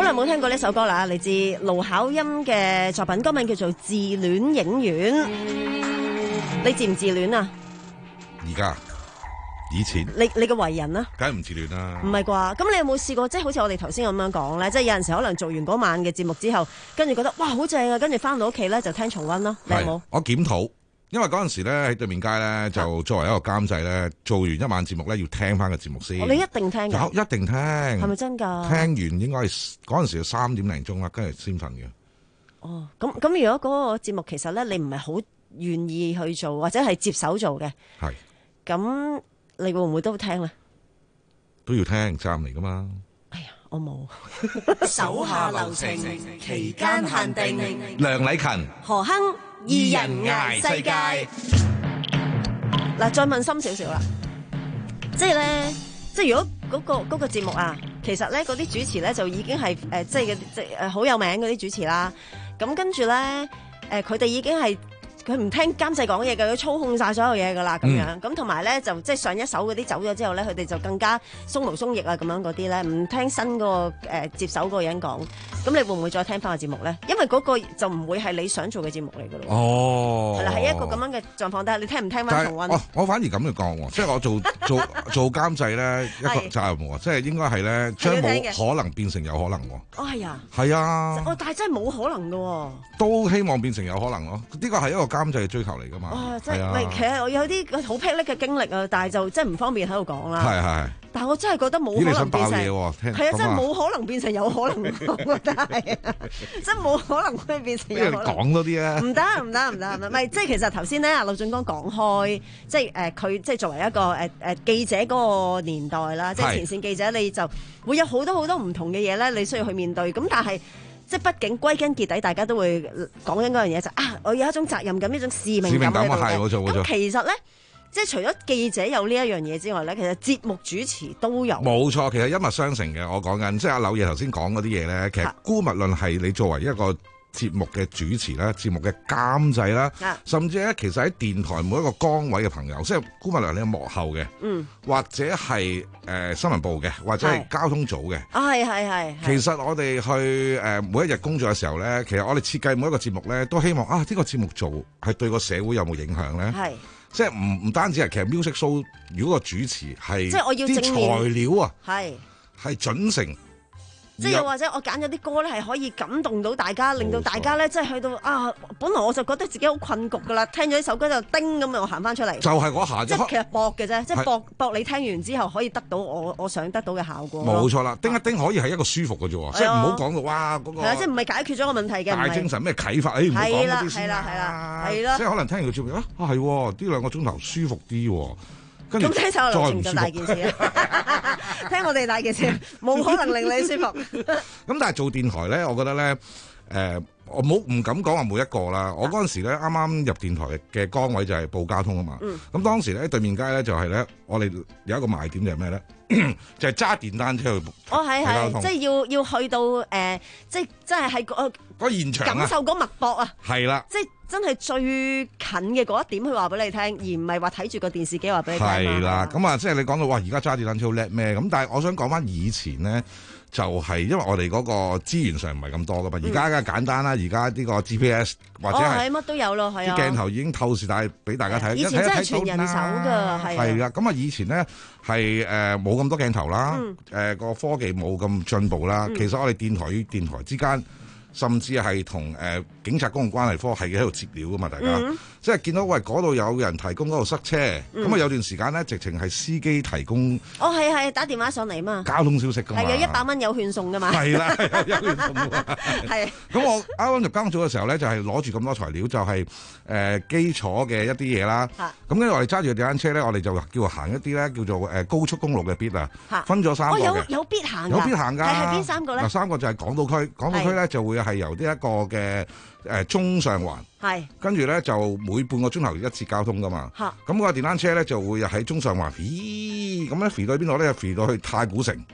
耐冇聽過呢首歌啦，嚟自盧巧音嘅作品，歌名叫做《自戀影院》。你自唔自戀啊？ 而家、以前， 你你嘅為人啊？ 梗係唔自戀啦。 唔係啩？咁你有冇試過，即係好似我哋頭先咁樣講咧，即係有陣時可能做完嗰晚嘅節目之後，跟住覺得哇好正啊，跟住翻到屋企咧就聽重溫咯。你有冇？ 我檢討。因為嗰陣時咧喺對面街咧，就作為一個監製咧，做完一晚節目咧，要聽翻個節目先。 你一定聽㗎？ 有，一定聽。係咪真㗎？ 聽完應該係嗰陣時三點零鐘啦，跟住先瞓嘅。 哦，咁咁，如果嗰個節目其實咧，你唔係好願意去做，或者係接手做嘅， 係。 咁你會唔會都聽咧？ 都要聽，責任嚟㗎嘛。 哎呀，我冇。 手下留情，期間限定。 梁禮勤、 何亨。二人捱世界嗱，再問深少少啦，即係咧，即係如果嗰、嗰個嗰、嗰個節目啊，其實咧嗰啲主持咧就已經係誒、呃，即係即係誒好有名嗰啲主持啦。咁跟住咧，誒佢哋已經係佢唔聽監製講嘢嘅，佢操控晒所有嘢噶啦，咁樣咁同埋咧就即係上一手嗰啲走咗之後咧，佢哋就更加鬆毛鬆翼啊，咁樣嗰啲咧，唔聽新嗰、嗰個誒、呃、接手嗰個人講。咁你會唔會再聽翻個節目咧？因為嗰個就唔會係你想做嘅節目嚟噶咯。 哦， 係啦，喺一個咁樣嘅狀況底下，你聽唔聽翻重溫？ 我我反而咁樣講喎，即係我做做做監製咧一個責任喎，即係應該係咧將冇可能變成有可能喎。 哦，係啊， 係啊， 哦，但係真係冇可能噶喎。 都希望變成有可能咯，呢個係一個監製嘅追求嚟噶嘛。 哇，即係唔係？其實我有啲好霹靂嘅經歷啊，但係就真係唔方便喺度講啦。 係係。 但係我真係覺得冇可能變成，係啊， 真係冇可能變成有可能，我覺得係，真係冇可能可以變成有可能。 講多啲啊！ 唔得唔得唔得唔得，唔係即係其實頭先咧，阿陸俊光講開，即係誒佢即係作為一個誒誒、呃、記者嗰個年代啦，即係前線記者，你就會有好多好多唔同嘅嘢咧，你需要去面對。咁但係即係畢竟歸根結底，大家都會講緊嗰樣嘢就啊，我有一種責任感，一種使命感喺度嘅。咁其實咧。即係除咗記者有呢一樣嘢之外咧，其實節目主持都有。冇錯，其實一脈相承嘅。我講緊即係阿柳爺頭先講嗰啲嘢咧，其實姑勿論係你作為一個節目嘅主持啦、節目嘅監製啦，啊、甚至咧其實喺電台每一個崗位嘅朋友，即係姑勿論你係幕後嘅，嗯，或者係誒、呃、新聞部嘅，或者係交通組嘅，啊係係係。其實我哋去誒、呃、每一日工作嘅時候咧，其實我哋設計每一個節目咧，都希望啊呢、呢個節目做係對個社會有冇影響咧？係。即係唔唔單止係，其實 music show 如果個主持係，即係我要啲材料啊，係係準成。即係又或者我揀咗啲歌咧，係可以感動到大家，令到大家咧，即係去到啊，本來我就覺得自己好困局噶啦，聽咗呢首歌就叮咁，我行翻出嚟。就係嗰下啫。即係其實搏嘅啫，即係搏搏你聽完之後可以得到我我想得到嘅效果。冇錯啦，叮一叮可以係一個舒服嘅啫，即係唔好講到哇嗰個。係啊，即係唔係解決咗個問題嘅。大精神咩啟發？誒唔好講嗰啲先啦。係啦係啦係啦。即係可能聽完個節目啊，係呢兩個鐘頭舒服啲。咁聽首流程就大件事啦，聽我哋大件事，冇可能令你舒服。咁但係做電台咧，我覺得咧，誒、呃，我冇唔敢講話每一個啦。我嗰陣時咧，啱啱入電台嘅崗位就係報交通啊嘛。咁、嗯、當時咧，對面街咧就係咧，我哋有一個賣點就係咩咧？就係揸電單車去哦，係係，即係要要去到誒、呃，即係即係喺個個現場、啊、感受嗰脈搏啊，係啦，即係真係最近嘅嗰一點去話俾你聽，而唔係話睇住個電視機話俾你聽。係啦，咁啊，即係你講到哇，而家揸電單車好叻咩？咁但係我想講翻以前咧。就係因為我哋嗰個資源上唔係咁多噶嘛，而家梗係簡單啦，而家呢個 G P S 或者係乜、哦、都有咯，係啊，啲鏡頭已經透視帶俾大家睇。以前真係全人手㗎，係係啊，咁啊以前咧係誒冇咁多鏡頭啦，誒、嗯、個、呃、科技冇咁進步啦、嗯，其實我哋電台與電台之間。甚至係同誒警察公共關係科係喺度接料噶嘛，大家、嗯、即係見到喂嗰度有人提供嗰度塞車，咁、嗯、啊有段時間咧，直情係司機提供。哦，係係打電話上嚟嘛。交通消息㗎嘛。係有一百蚊有券送㗎嘛。係啦，有券送㗎。係。咁我啱啱入監組嘅時候咧，就係攞住咁多材料，就係、是、誒、呃、基礎嘅一啲嘢啦。咁跟住我哋揸住電單車咧，我哋就叫行一啲咧叫做誒高速公路嘅 bit 啊。分咗三個嘅。有有 bit 行㗎。有 bit 行㗎。係係邊三個咧？嗱，三個就係港島區，港島區咧就會係由呢一個嘅誒中上環，係跟住咧就每半個鐘頭一節交通噶嘛，咁、那個電單車咧就會喺中上環，咦咁咧飛到去邊度咧？飛到去太古城，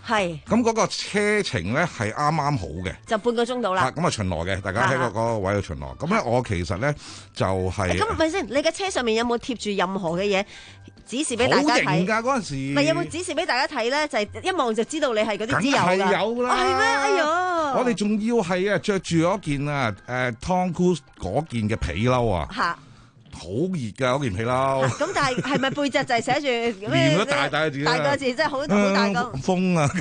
係。 咁嗰個車程咧係啱啱好嘅， 就半個鐘到啦。 咁啊巡邏嘅，大家喺個嗰個位度巡邏。咁咧我其實咧就係咁咪先，你嘅車上面有冇貼住任何嘅嘢指示俾大家睇？ 好型㗎嗰陣時。 咪有冇指示俾大家睇咧？就係一望就知道你係嗰啲之友㗎。 梗係有啦。 係咩？哎呀！ 我哋仲要係啊着住嗰件啊誒 Tom Cruise 嗰件嘅皮褸啊。嚇！好熱㗎嗰件皮褸。 咁但係係咪背脊就係寫住連咗大大個字？ 大個字真係好好大個。 風啊！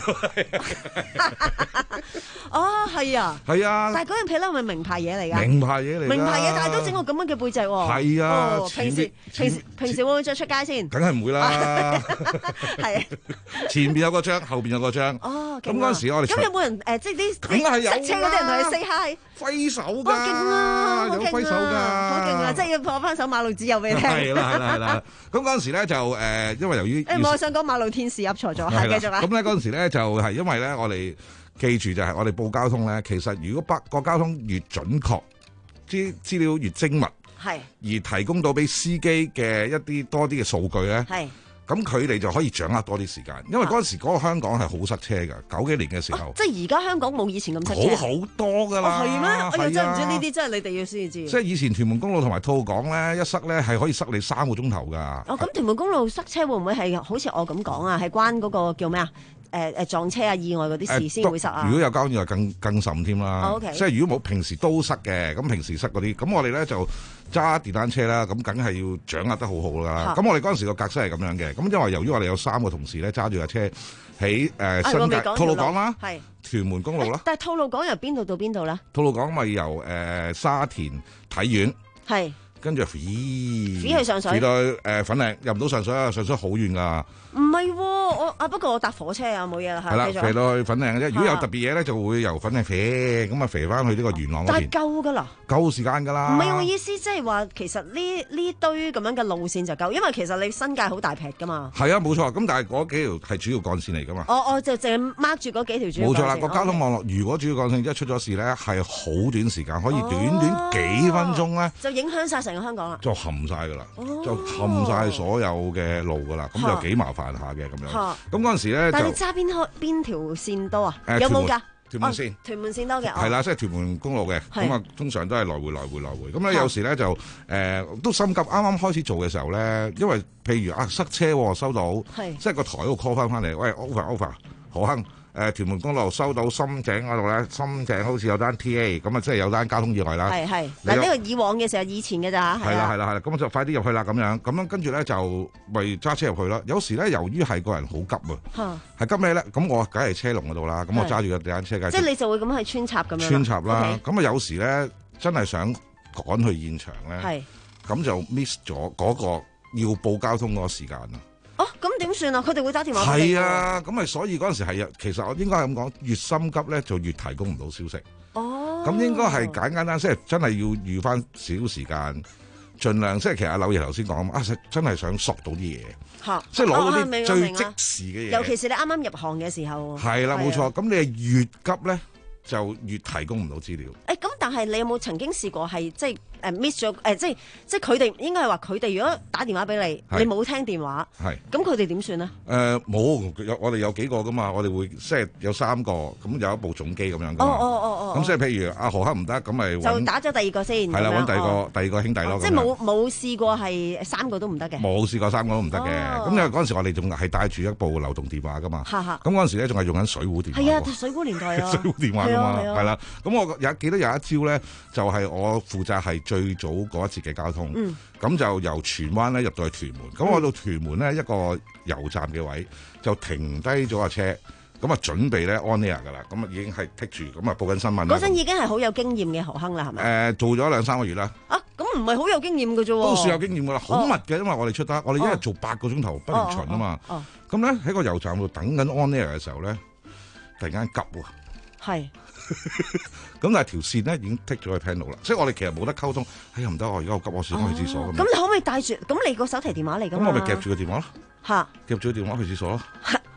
哦，係啊。 係啊。 但係嗰件皮褸係咪名牌嘢嚟㗎？ 名牌嘢嚟。 名牌嘢，但係都整個咁樣嘅背脊喎。 係啊。 平時平時平時會唔會着出街先？ 梗係唔會啦。 係。 前邊有個章，後邊有個章。 哦。 咁嗰陣時我哋。 咁有冇人誒？即係啲梗係有。 塞車嗰啲人同你 say hi。 揮手㗎。 好勁啊！ 有揮手㗎。 好勁啊！即係要破翻首馬路指遊俾你聽。 係啦係啦係啦。咁嗰陣時咧就誒，因為由於誒，我想講馬路天使噏錯咗，係繼續啊。 咁咧嗰陣時咧就係因為咧，我哋記住就係我哋報交通咧，其實如果北個交通越準確，啲資料越精密， 係而提供到俾司機嘅一啲多啲嘅數據咧， 係咁佢哋就可以掌握多啲時間。因為嗰陣時嗰個香港係好塞車㗎，九幾年嘅時候。 即係而家香港冇以前咁塞車。 好好多㗎啦。 係咩？我又真唔知呢啲，真係你哋要先至知。 即係以前屯門公路同埋吐露港咧，一塞咧係可以塞你三個鐘頭㗎。 哦，咁屯門公路塞車會唔會係好似我咁講啊？係關嗰個叫咩啊？誒誒撞車啊、意外嗰啲事先會塞啊！ 如果有交通意外更更甚添啦。 Oh, okay. 即係如果冇平時都塞嘅，咁平時塞嗰啲，咁我哋咧就揸電單車啦，咁梗係要掌握得好好啦。咁、啊、我哋嗰陣時個格式係咁樣嘅，咁因為由於我哋有三個同事咧揸住架車喺誒新界吐露港啦，係屯門公路啦。 但係吐露港由邊度到邊度咧？ 吐露港咪由誒、呃、沙田體院係。跟住咦， 飛去上水， 飛到誒、呃、粉嶺，入唔到上水啊！上水好遠噶。 唔係喎，我啊不過我搭火車啊，冇嘢啦嚇。係啦， 飛到去粉嶺啫。如果有特別嘢咧，就會由粉嶺飛，咁啊飛翻去呢個元朗嗰邊。 但係夠㗎啦， 夠時間㗎啦。 唔係我意思，即係話其實呢呢堆咁樣嘅路線就夠，因為其實你新界好大劈㗎嘛。 係啊，冇錯。咁但係嗰幾條係主要幹線嚟㗎嘛。 我我就淨係 mark 住嗰幾條主要幹線。 冇錯啦，個交通網絡如果主要幹線一出咗事咧，係好短時間，可以短短幾分鐘咧， 就影響晒成個香港啦。 就冚晒㗎啦，就冚晒所有嘅路㗎啦，咁就幾麻煩下嘅咁樣。咁嗰陣時咧， 但係你揸邊開邊條線多啊？有冇㗎？ 屯門線， 屯門線多嘅。 係啦，即係屯門公路嘅，咁啊通常都係來回來回來回。咁咧有時咧就誒都心急，啱啱開始做嘅時候咧，因為譬如啊塞車收到，即係個台度 call 翻翻嚟，喂 over over 何亨。誒屯門公路收到深井嗰度咧，深井好似有單 T A， 咁啊即係有單交通意外啦。係係嗱，呢個以往嘅時候，以前嘅咋嚇。係啦係啦係啦，咁就快啲入去啦咁樣，咁樣跟住咧就咪揸車入去咯。有時咧由於係個人好急啊，係急咩咧？咁我梗係車龍嗰度啦，咁我揸住個電單車， 即係你就會咁去穿插咁樣。 穿插啦，咁啊有時咧真係想趕去現場咧，咁就 miss 咗嗰個要報交通嗰個時間啊。 哦，咁點算啊？佢哋會打電話。 係啊，咁咪所以嗰陣時係啊，其實我應該係咁講，越心急咧就越提供唔到消息。哦，咁應該係簡簡單單，即係真係要預翻少少時間，盡量即係其實阿柳爺頭先講啊，真係想索到啲嘢， 嚇， 即係攞到啲最即時嘅嘢。 尤其是你啱啱入行嘅時候。 係啦，冇錯。咁你係越急咧，就越提供唔到資料。 誒，咁但係你有冇曾經試過係即係？誒 miss 咗誒，即係即係佢哋應該係話佢哋如果打電話俾你，你冇聽電話，咁佢哋點算咧？ 誒冇，有我哋有幾個噶嘛，我哋會即係有三個，咁有一部總機咁樣。 哦哦哦哦。 咁即係譬如阿何克唔得，咁咪就打咗第二個先。係啦，揾第二個第二個兄弟咯。 即係冇冇試過係三個都唔得嘅。 冇試過三個都唔得嘅。咁因為嗰陣時我哋仲係帶住一部流動電話噶嘛。咁嗰陣時咧仲係用緊水壺電話。 係啊，水壺年代啊。 水壺電話噶嘛，係啦。咁我有記得有一招咧，就係我負責係最早嗰一嘅交通，咁、嗯、就由荃灣咧入到去屯門，咁、嗯、我到屯門咧一個油站嘅位就停低咗架車，咁啊準備咧 on air 噶啦，咁啊已經係剔住，咁啊報緊新聞啦。 嗰陣已經係好有經驗嘅何亨啦，係咪？誒、 呃，做咗兩三個月啦。 啊，咁唔係好有經驗嘅啫， 都算有經驗噶啦，好密嘅，因為我哋出得，我哋一日做八個鐘頭不停巡啊嘛。咁咧喺個油站度等緊 on air 嘅時候咧，突然間急喎。 係。 咁但係條線咧已經剔咗去 panel 啦，即係我哋其實冇得溝通。哎呀唔得，我而家好急，我想去廁所咁。 咁、哦、你可唔可以帶住？咁你個手提電話嚟㗎嘛？ 咁我咪夾住個電話咯。 嚇！ 夾住個電話去廁所咯。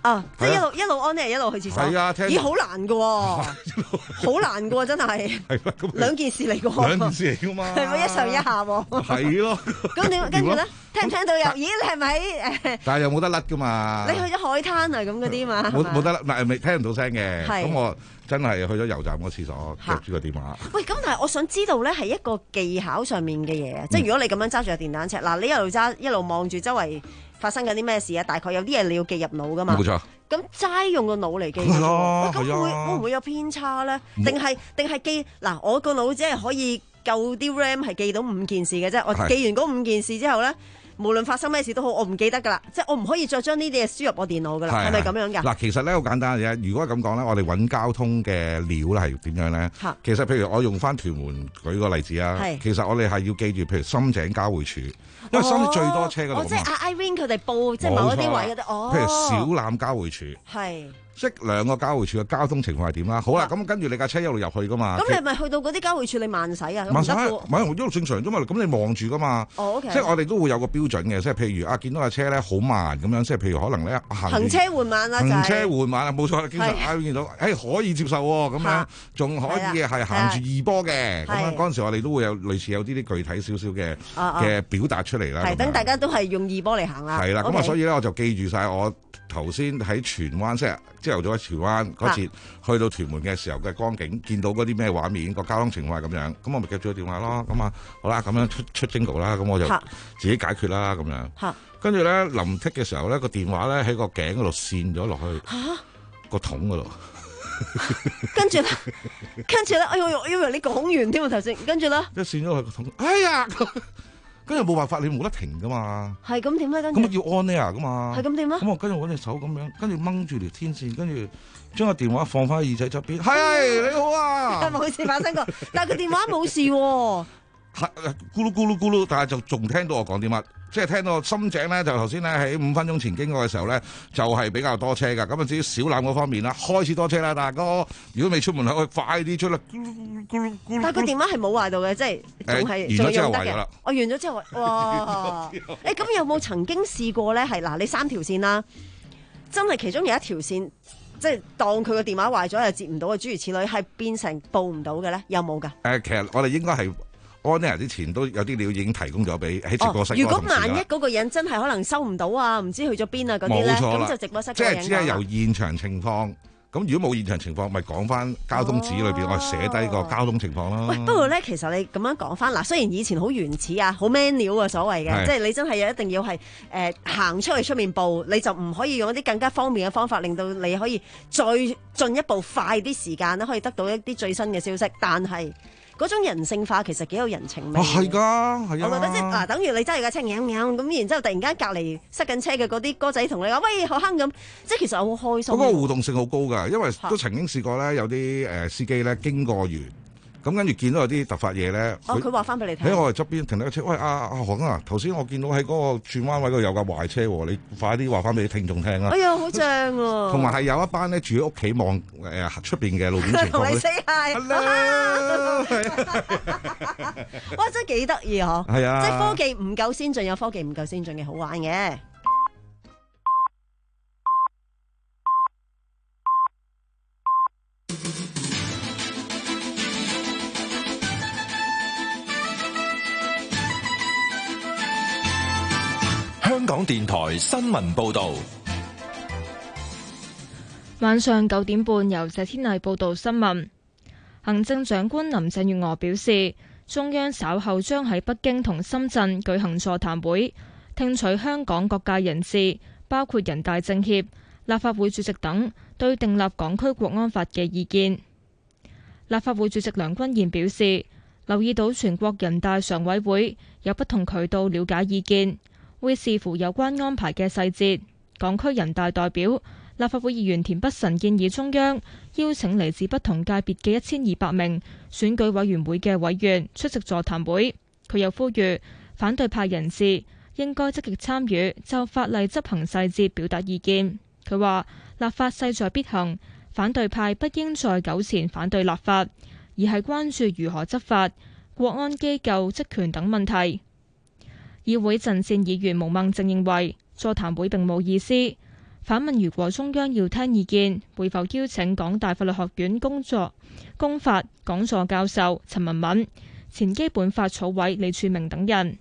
啊，即係一路一路安呢，一路去廁所。 係啊， 咦，好難㗎喎，好難㗎喎，真係。係咁兩件事嚟㗎喎。 兩件事嚟㗎嘛。 係咪一上一下喎？ 係咯。 咁點跟住咧？聽唔聽到有？咦，你係咪喺誒？ 但係又冇得甩㗎嘛？ 你去咗海灘啊？咁嗰啲嘛？ 冇冇得甩，嗱未聽唔到聲嘅。 係。 咁我真係去咗油站個廁所，夾住個電話。 喂，咁但係我想知道咧，係一個技巧上面嘅嘢，即係如果你咁樣揸住個電單車，嗱，你一路揸一路望住周圍發生緊啲咩事啊？大概有啲嘢你要記入腦㗎嘛？ 冇錯。 咁齋用個腦嚟記， 係咯， 咁會會唔會有偏差咧？定係定係記嗱？我個腦只係可以夠啲 RAM 係記到五件事嘅啫。我記完嗰五件事之後咧，無論發生咩事都好，我唔記得㗎啦。即係我唔可以再將呢啲嘢輸入我電腦㗎啦。係咪咁樣㗎？ 嗱，其實咧好簡單嘅啫。如果咁講咧，我哋揾交通嘅料咧係點樣咧？其實譬如我用翻屯門舉個例子啊，其實我哋係要記住，譬如深井交匯處。因為深圳最多車嗰度嘛， 即係阿 Irene 佢哋報即係某一啲位嗰啲，哦， 譬如小欖交匯處， 係即兩個交匯處嘅交通情況係點啦？好啦，咁跟住你架車一路入去噶嘛？ 咁你係咪去到嗰啲交匯處你慢駛啊？ 慢駛，唔係一路正常啫嘛。咁你望住噶嘛？ 哦，OK。 即係我哋都會有個標準嘅，即係譬如啊，見到架車咧好慢咁樣，即係譬如可能咧行車緩慢啦， 行車緩慢啊，冇錯。經常 Irene 見到，誒可以接受喎，咁樣仲可以係行住二波嘅，咁樣嗰陣時我哋都會有類似有啲啲具體少少嘅嘅表達出嚟啦。 係等大家都係用二波嚟行啦。 係啦，咁啊，所以咧我就記住晒我頭先喺荃灣，即係朝頭早喺荃灣嗰次去到屯門嘅時候嘅光景，見到嗰啲咩畫面，個交通情況係咁樣，咁我咪記住個電話咯。咁啊，好啦，咁樣出出警告啦，咁我就自己解決啦，咁樣。跟住咧臨剔嘅時候咧，個電話咧喺個頸嗰度跣咗落去個桶嗰度。 跟住咧，跟住咧，哎呦，我以為你講完添啊頭先，跟住咧， 一跣咗落去個桶，哎呀！跟住冇辦法，你冇得停噶嘛。 係咁點咧？跟住咁要 on air 噶嘛。 係咁點咧？ 咁我跟住揾隻手咁樣，跟住掹住條天線，跟住將個電話放翻喺耳仔側邊。係你好啊！ 冇事發生過，但係佢電話冇事喎。 係咕嚕咕嚕咕嚕，但係就仲聽到我講啲乜，即係聽到深井咧，就頭先咧喺五分鐘前經過嘅時候咧，就係、是、比較多車㗎。咁啊至於小欖嗰方面啦，開始多車啦，大哥。如果未出門口，快啲出啦！咕嚕咕嚕咕嚕， 但係個電話係冇壞到嘅，即係仲係仲用得嘅。我完咗之後，哇！誒咁、欸、有冇曾經試過咧？係嗱，你三條線啦，真係其中有一條線，即係當佢個電話壞咗又接唔到嘅諸如此類，係變成報唔到嘅咧？有冇㗎？ 誒，其實我哋應該係。on air 之前都有啲料已經提供咗俾喺直播室。 如果萬一嗰個人真係可能收唔到啊，唔知去咗邊啊嗰啲咧，咁就直播室即係只係由現場情況。咁如果冇現場情況，咪講翻交通紙裏邊，我寫低個交通情況啦。 喂，不過咧，其實你咁樣講翻嗱，雖然以前好原始啊，好 manual 啊，所謂嘅，即係你真係有一定要係誒行出去出面報，你就唔可以用一啲更加方便嘅方法，令到你可以再進一步快啲時間咧，可以得到一啲最新嘅消息，但係。嗰種人性化其實幾有人情味。 啊，係㗎，係啊！ 我覺得即係嗱，等於你揸住架車咁咁，然之後突然間隔離塞緊車嘅嗰啲哥仔同你講，喂，好坑咁，即係其實我好開心。 嗰個互動性好高㗎，因為都曾經試過咧，有啲誒司機咧經過完。咁跟住見到有啲突發嘢咧， 哦，佢話翻俾你聽。 喺我哋側邊停咗車，喂，阿阿何啊，頭先我見到喺嗰個轉彎位嗰度有架壞車喎，你快啲話翻俾啲聽眾聽啦。 哎呀，好正喎！ 同埋係有一班咧住喺屋企望誒出邊嘅路面情況。 同你 say hi。哇，真係幾得意嗬！ 係啊， 即係科技唔夠先進，有科技唔夠先進嘅好玩嘅。 香港電台新聞報道， 晚上九點半由謝天麗報道新聞。行政長官林鄭月娥表示，中央稍後將喺北京同深圳舉行座談會，聽取香港各界人士，包括人大政協、立法會主席等對訂立港區國安法嘅意見。立法會主席梁君彥表示，留意到全國人大常委會有不同渠道了解意見，會視乎有關安排嘅細節。港區人大代表、立法會議員田北辰建議中央邀請嚟自不同界別嘅一千二百名選舉委員會嘅委員出席座談會。佢又呼籲反對派人士應該積極參與，就法例執行細節表達意見。佢話立法勢在必行，反對派不應再糾纏反對立法，而係關注如何執法、國安機構職權等問題。議會陣線議員毛孟靜認為座談會並冇意思， 反問如果中央要聽意見，會否邀請港大法律學院工作公法講座教授陳文敏、前基本法草委李柱銘等人。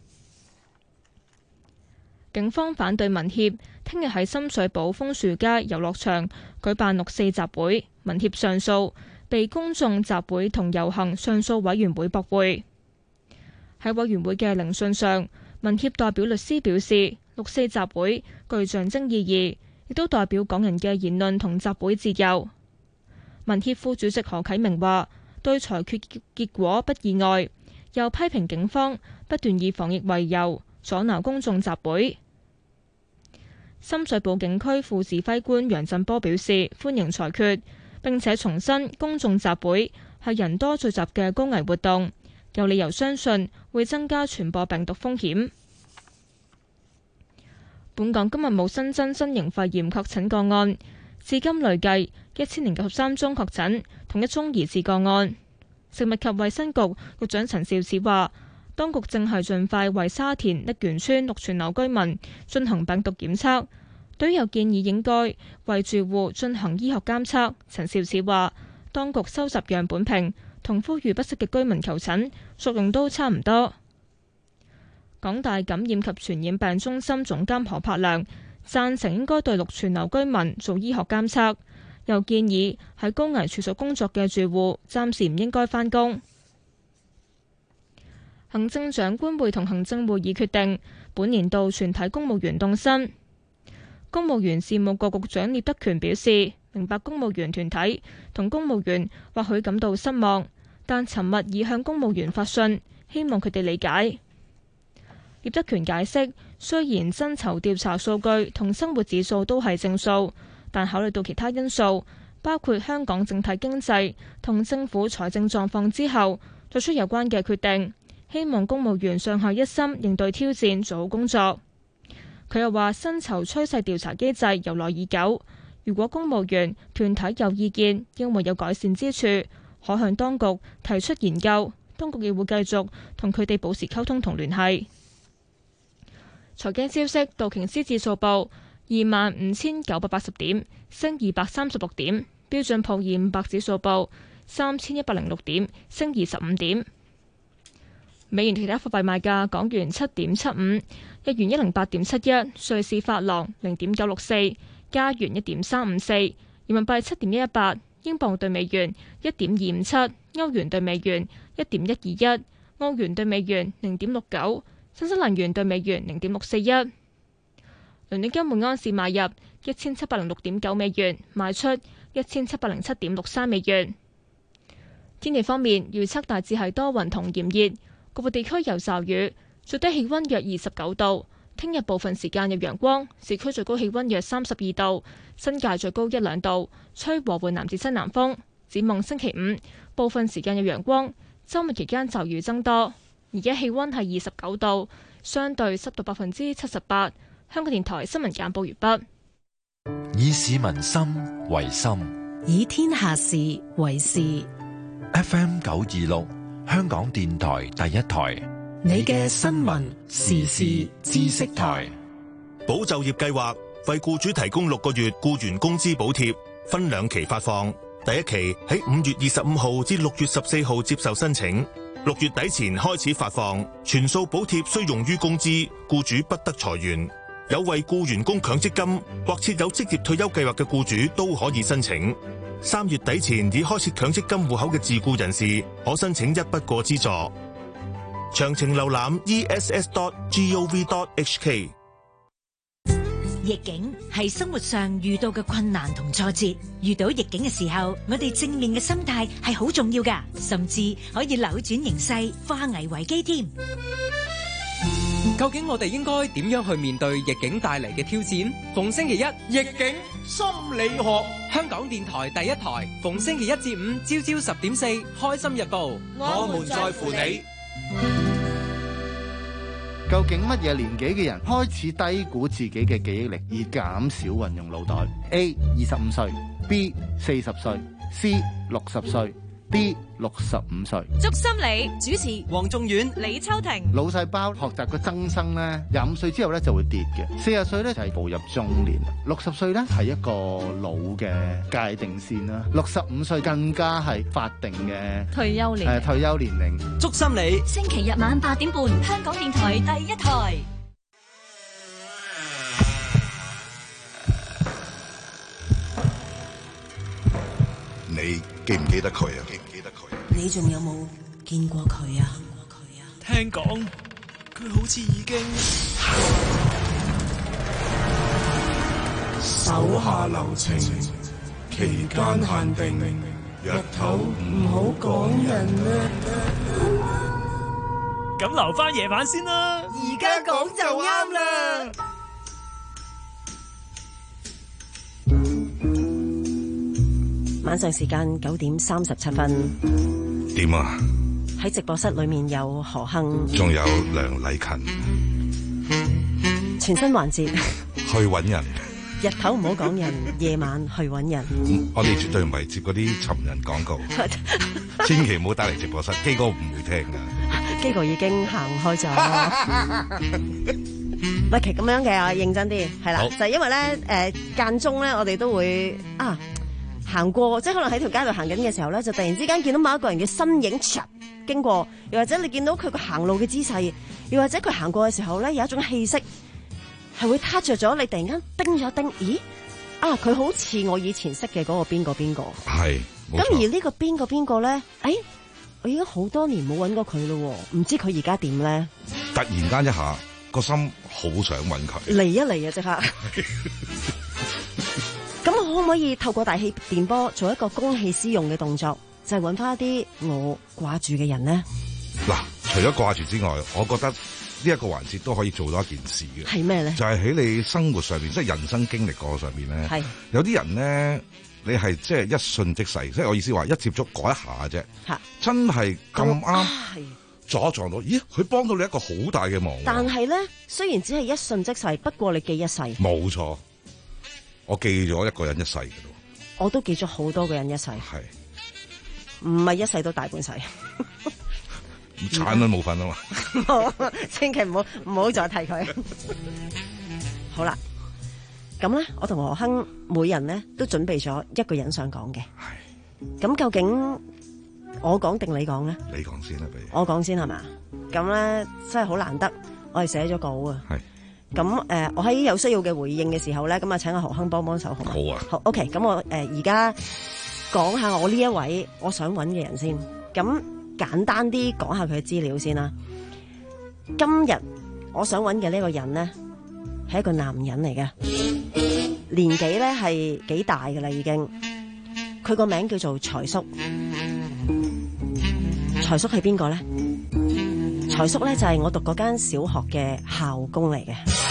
警方反對民協聽日喺深水埗楓樹街遊樂場舉辦六四集會，民協上訴被公眾集會同遊行上訴委員會駁回。喺委員會嘅聆訊上，民協代表律師表示，六四集會具象徵意義，亦都代表港人嘅言論同集會自由。民協副主席何啟明話，對裁決結果不意外，又批評警方不斷以防疫為由阻撓公眾集會。深水埗警區副指揮官楊振波表示歡迎裁決，並且重申公眾集會係人多聚集嘅高危活動，有理由相信會增加傳播病毒風險。本港今日冇新增新型肺炎確診個案，至今累計一千零九十三宗確診，同一宗疑似個案。食物及衛生局局長陳肇始話，當局正係盡快為沙田瀝源村祿泉樓居民進行病毒檢測。對於有建議應該為住戶進行醫學監測，陳肇始話，當局收集樣本瓶同呼籲不適嘅居民求診作用都差唔多。港大感染及傳染病中心總監何柏良贊成應該對祿泉樓居民做醫學監測，又建議喺高危處所工作嘅住戶暫時唔應該返工。行政長官會同行政會議決定，本年度全體公務員凍薪。公務員事務局局長聶德權表示，明白公務員團體同公務員或許感到失望，但尋日已向公務員發信，希望佢哋理解。聶德權解釋，雖然薪酬調查數據同生活指數都係正數，但考慮到其他因素，包括香港整體經濟同政府財政狀況之後，作出有關嘅決定。希望公務員上下一心應對挑戰，做好工作。佢又話，薪酬趨勢調查機制由來已久，如果公務員團體有意見，認為有改善之處，可向當局提出研究，當局亦會繼續同佢哋保持溝通同聯繫。財經消息，道瓊斯指數報二萬五千九百八十點，升二百三十六點；標準普爾五百指數報三千一百零六點，升二十五點。美元其他貨幣賣價：港元七點七五，日元一零八點七一，瑞士法郎零點九六四，加元一點三五四，人民幣七點一一八，英鎊對美元一點二五七，歐元對美元一點一二一，澳元對美元零點六九。新西蘭元對美元零點六四一，倫敦金每安士買入一千七百零六點九美元，賣出一千七百零七點六三美元。天氣方面，預測大致係多雲同炎熱，局部地區有驟雨，最低氣温約二十九度。聽日部分時間有陽光，市區最高氣温約三十二度，新界最高一兩度，吹和緩南至西南風。展望星期五，部分時間有陽光，週末期間驟雨增多。而家氣溫係二十九度，相對濕度百分之七十八。香港電台新聞簡報完畢。 以市民心為心， 以天下事為事。 F M 九二六，香港電台第一台， 你嘅新聞時事知識台。 保就業計劃為僱主提供六個月僱員工資補貼，分兩期發放。第一期喺五月二十五號至六月十四號接受申請。六月底前開始發放，全數補貼須用於工資，僱主不得裁員。有為僱員供強積金或設有職業退休計劃嘅僱主都可以申請。三月底前已開設強積金戶口嘅自僱人士可申請一筆過資助。詳情瀏覽 e s s dot gov dot h k。 逆境係生活上遇到嘅困難同挫折，遇到逆境嘅時候，我哋正面嘅心態係好重要㗎，甚至可以扭轉形勢，化危為機添。 究竟我哋應該點樣去面對逆境帶嚟嘅挑戰？逢星期一逆境心理學，香港電台第一台，逢星期一至五朝朝十點四，開心日報， 我們在乎你。 究竟乜嘢年紀嘅人開始低估自己嘅記憶力，而減少運用腦袋 ？A. 二十五歲 ，B. 四十歲 ，C. 六十歲 D 六十五歲。 祝心理主持黃仲遠、李秋婷。 腦細胞學習個增生咧，廿五歲之後咧就會跌嘅。四十歲咧就係步入中年，六十歲咧係一個老嘅界定線啦。六十五歲更加係法定嘅退休年齡。 誒、呃、退休年齡。 祝心理星期日晚八點半，香港電台第一台。 你記唔記得佢啊？記唔記得佢？ 你仲有冇見過佢啊？ 聽講佢好似已經手下留情，期間限定，日頭唔好講人啦。 咁留翻夜晚先啦。 而家講就啱啦。 晚上時間九點三十七分。 點啊？ 喺直播室裏面有何亨， 仲有梁麗勤。 全新環節去揾人。 日頭唔好講人，夜晚去揾人。 嗯、我哋絕對唔係接嗰啲尋人廣告，千祈唔好帶嚟直播室，基哥唔會聽噶。 基哥已經行開咗。唔係，其實咁樣嘅，我認真啲係啦，就係、是、因為咧，誒、呃、間中咧，我哋都會啊。行過，即係可能喺條街度行緊嘅時候咧，就突然之間見到某一個人嘅身影經過，又或者你見到佢個行路嘅姿勢，又或者佢行過嘅時候咧，有一種氣息係會撻着咗你，突然間叮咗叮，咦啊，佢好似我以前識嘅嗰個邊個邊個，係，咁而呢個邊個邊個咧，誒、哎，我已經好多年冇揾過佢咯，唔知佢而家點咧？ 突然間一下個心好想揾佢， 嚟一嚟啊，即刻！咁我可唔可以透過大氣電波做一個公器私用嘅動作，就係揾翻一啲我掛住嘅人呢？ 嗱，除咗掛住之外，我覺得呢一個環節都可以做到一件事嘅。係咩咧？就係、是、喺你生活上面，即係人生經歷過上面咧。係有啲人咧，你係即係一瞬即逝，即係我意思話一接觸嗰一下啫。嚇！真係咁啱撞撞到，咦？佢幫到你一個好大嘅忙。但係咧，雖然只係一瞬即逝，不過你記一世。冇錯。我記咗一個人一世嘅咯，我都記咗好多個人一世，係唔係一世都大半世？產都冇份啊嘛！千祈唔好唔好再提佢。好啦，咁咧，我同何亨每人咧都準備咗一個人想講嘅。係咁，究竟我講定你講咧？你講先啦，俾我講先係嘛？咁咧真係好難得，我係寫咗稿啊。係。咁誒、呃，我喺有需要嘅回應嘅時候咧，咁啊請阿何亨幫幫手好嗎？好啊。好 OK，咁我誒而家講下我呢一位我想揾嘅人先。咁簡單啲講下佢嘅資料先啦。今日我想揾嘅呢個人咧係一個男人嚟嘅，年紀咧係幾大㗎啦已經。佢個名叫做財叔。財叔係邊個咧？財叔咧就係我讀嗰間小學嘅校工嚟嘅。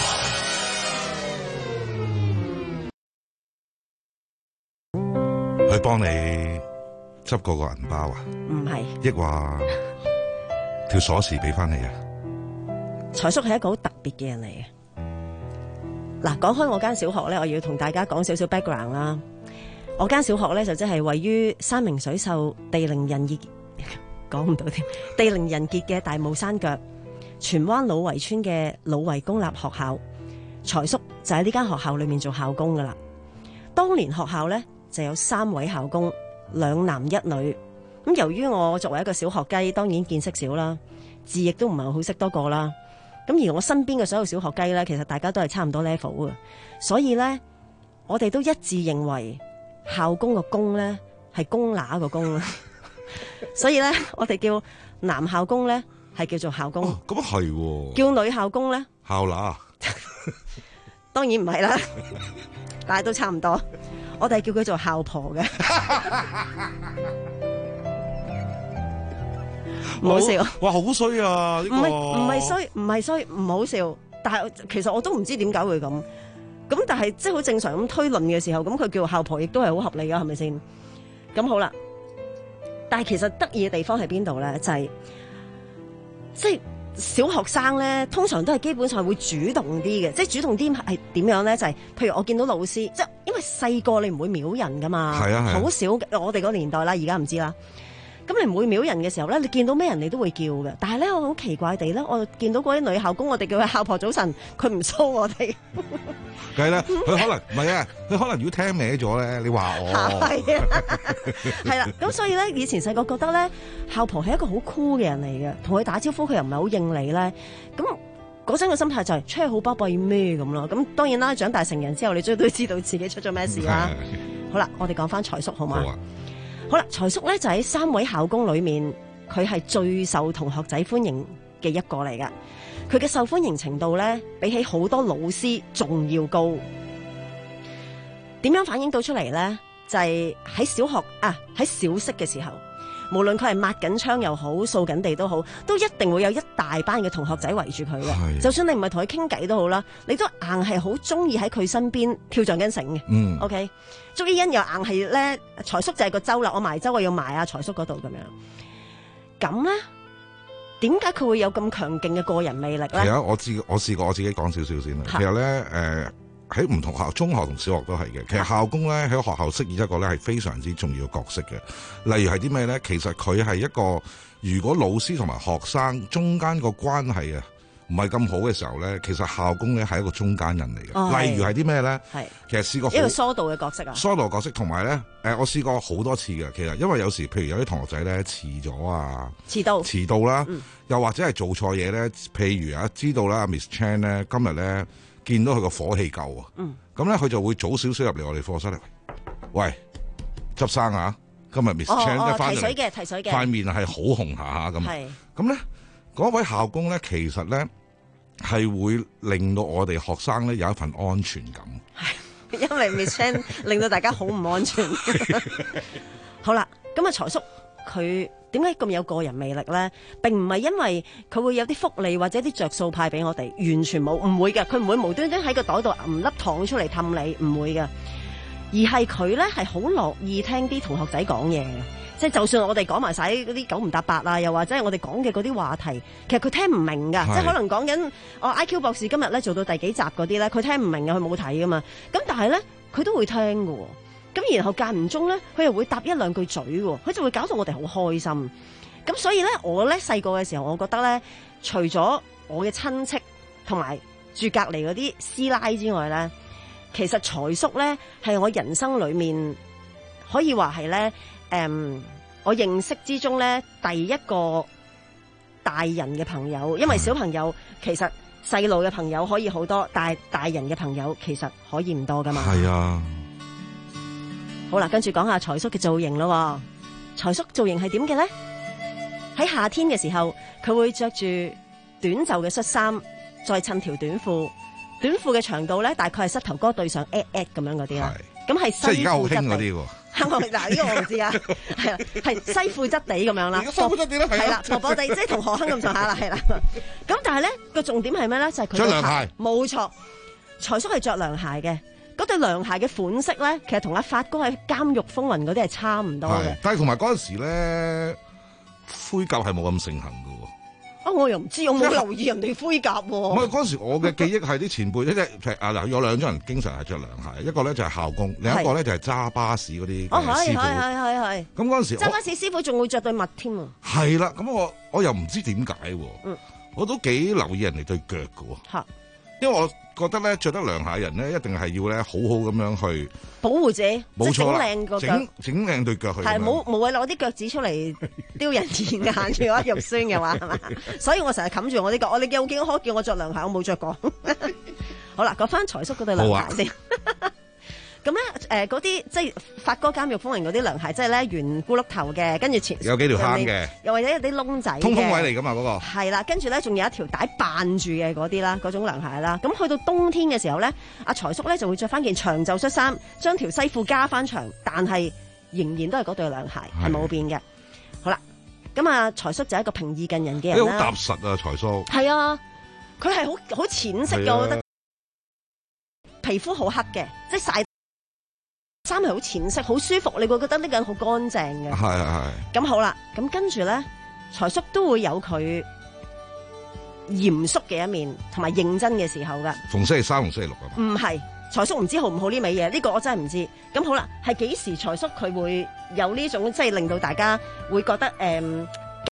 佢幫你執過個銀包啊？唔係，抑或條鎖匙俾翻你啊？財叔係一個好特別嘅人嚟嘅。嗱，講開我間小學咧，我要同大家講少少 background 啦。我間小學咧就即係位於山明水秀、地靈人傑。講唔到添，地靈人傑嘅大帽山腳，荃灣老圍村嘅老圍公立學校，財叔就喺呢間學校裏面做校工噶啦。當年學校呢就有三位校工，兩男一女。咁由於我作為一個小學雞，當然見識少啦，字亦都唔係好識多個啦。咁而我身邊嘅所有小學雞呢，其實大家都係差唔多 level 嘅，所以呢，我哋都一致認為校工個工呢係公乸個工。所以咧，我哋叫男校工咧係叫做校工，咁係、哦，叫女校工咧校乸，當然唔係啦，但係都差唔多。我哋叫佢做校婆嘅，唔好笑。哇，好衰啊！唔係唔係衰，唔係衰，唔好笑。但係其實我都唔知點解會咁。咁但係即係好正常咁推論嘅時候，咁佢叫校婆亦都係好合理噶，係咪先？咁好啦。但係其實得意嘅地方喺邊度咧？就係即係小學生咧，通常都係基本上會主動啲嘅。即係主動啲係點樣咧？就係、是、譬如我見到老師，即係因為細個你唔會瞄人噶嘛，係啊係啊，好少。我哋嗰年代啦，而家唔知啦。 咁你每秒人嘅時候咧，你見到咩人你都會叫嘅。但係咧，我好奇怪地咧，我見到嗰啲女校工，我哋叫佢校婆早晨，佢唔騷我哋。 梗係啦，佢可能唔係啊，佢可能如果聽歪咗咧，你話我係啊，係啦。咁所以咧，以前細個覺得咧，校婆係一個好酷嘅人嚟嘅，同佢打招呼佢又唔係好應你咧，咁。嗰陣嘅心態就係出去好巴閉咩咁咯，咁當然啦，長大成人之後，你終於都知道自己出咗咩事啦。好啦，我哋講翻財叔好嘛？好啊。好啦，財叔咧就喺三位校工裏面，佢係最受同學仔歡迎嘅一個嚟噶。佢嘅受歡迎程度咧，比起好多老師仲要高。點樣反映到出嚟咧？就係、是、喺小學啊，喺小息嘅時候。無論佢係抹緊窗又好，掃緊地都好，都一定會有一大班嘅同學仔圍住佢嘅。就算你唔係同佢傾偈都好啦，你都硬係好中意喺佢身邊跳橡筋繩嘅。嗯，OK。祝依欣又硬係咧，財叔就係個周啦，我埋周我要埋啊財叔嗰度咁樣。咁咧，點解佢會有咁強勁嘅個人魅力咧？ 其實我自我試過我自己講少少先啦。其實咧，誒、呃。喺唔同學校，中學同小學都係嘅。其實校工咧喺學校飾演一個咧係非常之重要嘅角色嘅。例如係啲咩咧？其實佢係一個，如果老師同埋學生中間個關係啊唔係咁好嘅時候咧，其實校工咧係一個中間人嚟嘅。哦、例如係啲咩咧？係其實試過一個疏導嘅角色啊。 疏導角色同埋咧，誒我試過好多次嘅。其實因為有時譬如有啲同學仔咧遲咗啊， 遲到遲到啦， 嗯、又或者係做錯嘢咧。譬如啊，知道啦 ，Miss Chan 咧今日咧。見到佢個火氣夠啊，咁咧佢就會早少少入嚟我哋課室嚟。喂，執生啊，今日 Miss Chan 一翻嚟， 提水嘅，提水嘅， 塊面係好紅下下咁。咁咧嗰位校工咧，其實咧係會令到我哋學生咧有一份安全感。 係，因為 Miss Chan 令到大家好唔安全。好啦，咁啊財叔佢。點解咁有個人魅力咧？並唔係因為佢會有啲福利或者啲着數派俾我哋，完全冇，唔會嘅。佢唔會無端端喺個袋度揞粒糖出嚟氹你，唔會嘅。而係佢咧係好樂意聽啲同學仔講嘢嘅，即係就算我哋講埋晒嗰啲九唔搭八啊，又或者係我哋講嘅嗰啲話題，其實佢聽唔明噶，即係可能講緊哦 I Q 博士今日咧做到第幾集嗰啲咧，佢聽唔明嘅，佢冇睇噶嘛。咁但係咧，佢都會聽噶。咁然後間唔中咧，佢又會搭一兩句嘴喎，佢就會搞到我哋好開心。咁所以咧，我咧細個嘅時候，我覺得咧，除咗我嘅親戚同埋住隔離嗰啲師奶之外咧，其實財叔咧係我人生裏面可以話係咧，誒，我認識之中咧第一個大人嘅朋友。因為小朋友其實細路嘅朋友可以好多，但係大人嘅朋友其實可以唔多噶嘛。 係啊。 好啦，跟住講下財叔嘅造型咯。財叔造型係點嘅咧？喺夏天嘅時候，佢會着住短袖嘅恤衫，再襯條短褲。短褲嘅長度咧，大概係膝頭哥對上 at at 咁樣嗰啲啦。咁係西褲質地。即係而家好興嗰啲喎。嗱，呢個我唔知啊。係啊，係西褲質地咁樣啦。 西褲質地啦，係啦，薄薄地，即係同何鏗咁上下啦，係啦。咁但係咧個重點係咩咧？就係佢着涼鞋。 冇錯，財叔係着涼鞋嘅。嗰對涼鞋嘅款式咧，其實同阿發哥喺《監獄風雲》嗰啲係差唔多嘅。 但係同埋嗰陣時咧，灰甲係冇咁盛行嘅喎。 啊，我又唔知，我冇留意人哋灰甲喎。 唔係嗰陣時，我嘅記憶係啲前輩，即係啊嗱，有兩種人經常係着涼鞋，一個咧就係校工，另一個咧就係揸巴士嗰啲師傅。 哦，係係係係係。 咁嗰陣時， 揸巴士師傅仲會着對襪添啊。 係啦，咁我我又唔知點解喎。嗯。我都幾留意人哋對腳嘅喎。嚇。因為我覺得咧，着得涼鞋嘅人咧，一定係要咧好好咁樣去保護自己， 冇錯啦， 整靚個腳， 整整靚對腳去。 係冇冇謂攞啲腳趾出嚟丟人現眼，如果肉酸嘅話係嘛？所以我成日冚住我啲腳。我哋叫見可叫我着涼鞋，我冇着過。好啦，講翻財叔嗰對涼鞋先。咁咧，誒嗰啲即係發哥監獄風雲嗰啲涼鞋，即係咧圓咕碌頭嘅，跟住前有幾條坑嘅， 又或者有啲窿仔嘅， 通風位嚟㗎嘛嗰個。係啦，跟住咧仲有一條帶扮住嘅嗰啲啦，嗰種涼鞋啦。咁去到冬天嘅時候咧，阿財叔咧就會着翻件長袖恤衫，將條西褲加翻長，但係仍然都係嗰對涼鞋，係冇變嘅。好啦，咁啊財叔就係一個平易近人嘅人啦。 好踏實啊，財叔。 係啊，佢係好好淺色嘅，我覺得皮膚好黑嘅，即係曬。衫係好淺色，好舒服，你會覺得呢個人好乾淨嘅。 係係係。咁好啦，咁跟住咧，財叔都會有佢嚴肅嘅一面，同埋認真嘅時候噶。 逢星期三同星期六啊嘛。 唔係， 財叔唔知好唔好呢味嘢，呢、呢個我真係唔知。咁好啦，係幾時財叔佢會有呢種即係令到大家會覺得誒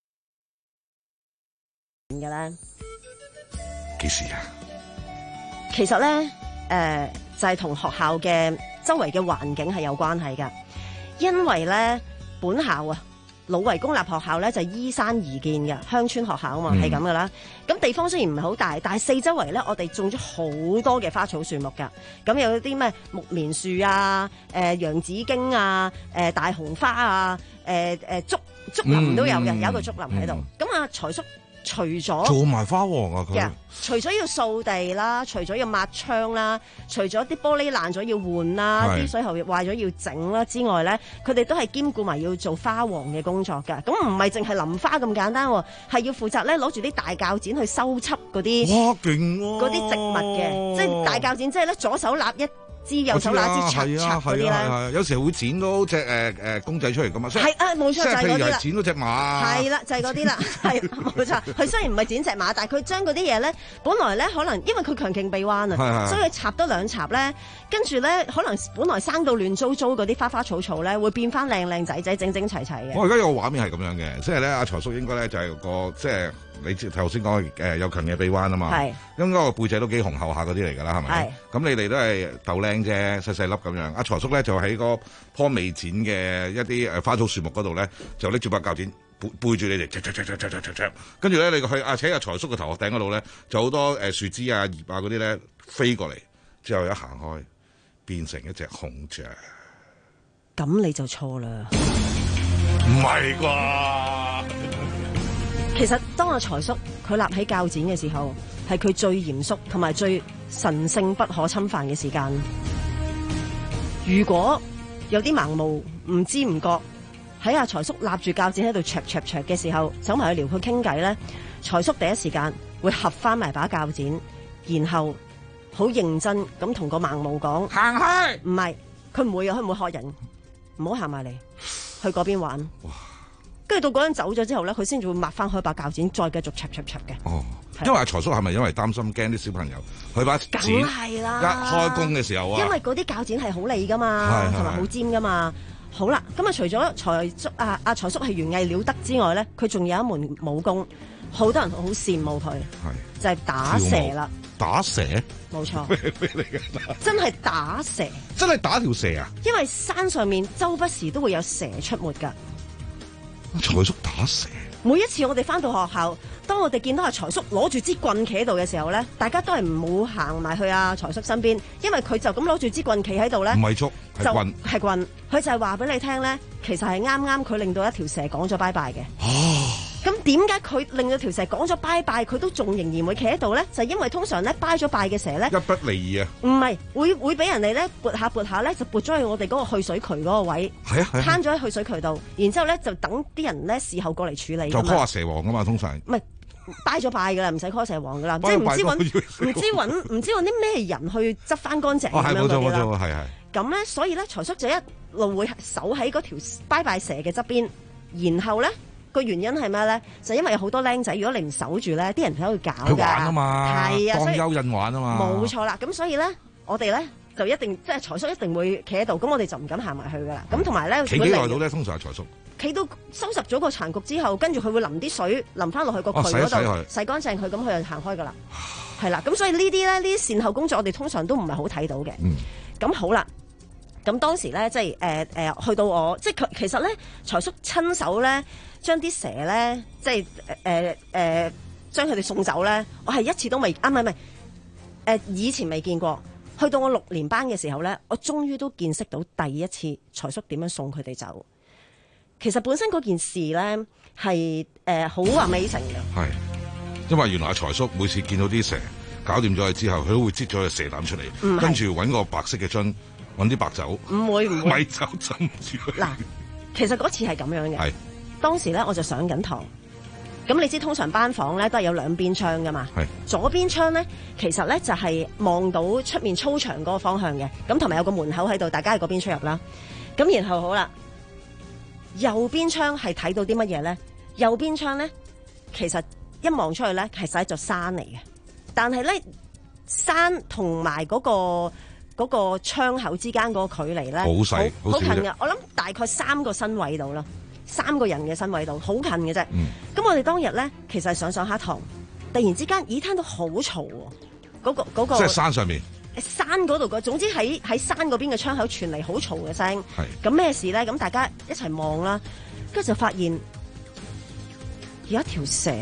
嘅咧？ 幾時啊？ 其實咧，誒、呃、就係、是、同學校嘅周圍嘅環境係有關係㗎，因為咧本校啊。老圍公立學校咧就係、依山而建嘅鄉村學校啊嘛，係咁噶啦。咁地方雖然唔係好大，但係四周圍咧我哋種咗好多嘅花草樹木㗎。咁有啲咩木棉樹啊、誒、呃、洋紫荊啊、誒、呃、大紅花啊、誒誒竹竹林都有嘅，嗯、有一個竹林喺度。咁、嗯、啊財叔除咗做埋花王啊佢，yeah, 除咗要掃地啦，除咗要抹窗啦，除咗啲玻璃爛咗要換啦，啲水喉壞咗要整啦之外咧，佢哋都係兼顧埋要做花王嘅工作㗎。咁唔係淨係淋花咁簡單，係要負責咧攞住啲大鉸剪去收葺嗰啲， 哇勁喎！ 嗰啲植物嘅，即係大鉸剪，即係咧左手揦一支，右手揦支插插嗰啲咧。 有時會剪到隻誒誒公仔出嚟㗎嘛。 係啊，冇錯就係嗰啲啦。 剪到隻馬。 係啦，就係嗰啲啦，係冇錯。佢雖然唔係剪隻馬，但係佢將嗰啲嘢咧，本來咧可能因為佢強勁臂彎啊，所以佢插多兩插咧，跟住咧可能本來生到亂糟糟嗰啲花花草草咧，會變翻靚靚仔仔、整整齊齊嘅。 我而家有個畫面係咁樣嘅，即係咧阿財叔應該咧就係個即係。你頭先講誒有強嘅臂彎啊嘛，應該個背脊都幾雄厚下嗰啲嚟㗎啦，係咪？咁你哋都係豆靚啫，細細粒咁樣。阿財叔咧就喺嗰棵未剪嘅一啲誒花草樹木嗰度咧，就拎住把鉸剪背背住你哋，跟住咧你去啊，喺阿財叔個頭殼頂嗰度咧，就好多誒樹枝啊、葉啊嗰啲咧飛過嚟，之後一行開變成一隻孔雀。 咁你就錯啦， 唔係啩？ 其實當阿財叔佢立起鉸剪嘅時候，係佢最嚴肅同埋最神聖不可侵犯嘅時間。如果有啲盲毛唔知唔覺喺阿財叔立住鉸剪喺度灼灼灼嘅時候，走埋去撩佢傾偈咧，財叔第一時間會合翻埋把鉸剪，然後好認真咁同個盲毛講：行開！唔係，佢唔會啊，佢唔會學人，唔好行埋嚟，去嗰邊玩。跟住到嗰人走咗之後咧，佢先至會抹翻開把鉸剪，再繼續灼灼灼嘅。哦， 因為阿財叔係咪因為擔心驚啲小朋友佢把剪一開工嘅時候啊？ 因為嗰啲鉸剪係好利噶嘛，同埋好尖噶嘛。好啦，咁啊除咗財叔啊阿財叔係園藝了得之外咧，佢仲有一門武功，好多人好羨慕佢，就係打蛇啦。 打蛇？ 冇錯。咩嚟嘅？真係打蛇。 真係打條蛇啊？ 因為山上面周不時都會有蛇出沒㗎。 財叔打蛇。 每一次我哋翻到學校，當我哋見到阿財叔攞住支棍企喺度嘅時候咧，大家都係唔好行埋去阿財叔身邊，因為佢就咁攞住支棍企喺度咧。 唔係竹，係棍。 係棍，佢就係話俾你聽咧，其實係啱啱佢令到一條蛇講咗拜拜嘅。 哦。 咁點解佢令到條蛇講咗拜拜，佢都仲仍然會企喺度咧？就係因為通常咧拜咗拜嘅蛇咧， 一不離二啊！ 唔係會會俾人哋咧撥下撥下咧，就撥咗去我哋嗰個去水渠嗰個位， 係啊， 攤咗喺去水渠度，然之後咧就等啲人咧事後過嚟處理。 就 call 下蛇王噶嘛，通常。 唔係拜咗拜噶啦，唔使 call 蛇王噶啦，即係唔知揾唔知揾唔知揾啲咩人去執翻乾淨咁樣嗰啲啦。 係係。 咁咧，所以咧財叔就一路會守喺嗰條拜拜蛇嘅側邊，然後咧。個原因係咩咧？就因為有好多僆仔，如果你唔守住咧，啲人喺度搞㗎。 佢玩啊嘛， 係啊， 當蚯蚓玩啊嘛。 冇錯啦，咁所以咧，我哋咧就一定即係財叔一定會企喺度，咁我哋就唔敢行埋去㗎啦。咁同埋咧， 企幾耐到咧？通常係財叔。 企到收拾咗個殘局之後，跟住佢會淋啲水淋翻落去個渠嗰度，哦、洗乾淨佢，咁佢就行開㗎啦。係啦，咁所以呢啲咧，呢啲善後工作，我哋通常都唔係好睇到嘅。咁、嗯、好啦。咁當時咧，即係誒誒，去到我即係佢其實咧，財叔親手咧將啲蛇咧，即係誒誒將佢哋送走咧，我係一次都未啊，唔係唔係誒，以前未見過。去到我六年班嘅時候咧，我終於都見識到第一次財叔點樣送佢哋走。其實本身嗰件事咧係誒好Amazing嘅，係因為原來阿財叔每次見到啲蛇搞掂咗佢之後，佢都會擠咗個蛇膽出嚟，跟住揾個白色嘅樽。揾啲白酒， 唔會唔會米酒浸住佢。 嗱，其實嗰次係咁樣嘅。係當時咧，我就上緊堂。咁你知通常班房咧都係有兩邊窗噶嘛？係左邊窗咧，其實咧就係望到出面操場嗰個方向嘅。咁同埋有個門口喺度，大家喺嗰邊出入啦。咁然後好啦，右邊窗係睇到啲乜嘢咧？右邊窗咧，其實一望出去咧，其實係一座山嚟嘅。但係咧，山同埋嗰個嗰個窗口之間嗰個距離咧， 好細， 好近嘅。我諗大概三個身位度啦，三個人嘅身位度，好近嘅啫。咁、嗯、我哋當日咧，其實係上上下堂，突然之間，咦，聽到好嘈喎，嗰、嗰個嗰、嗰個、 即係山上面。 山嗰度個，總之喺喺山嗰邊嘅窗口傳嚟好嘈嘅聲。咁咩事咧？咁大家一齊望啦，跟住就發現有一條蛇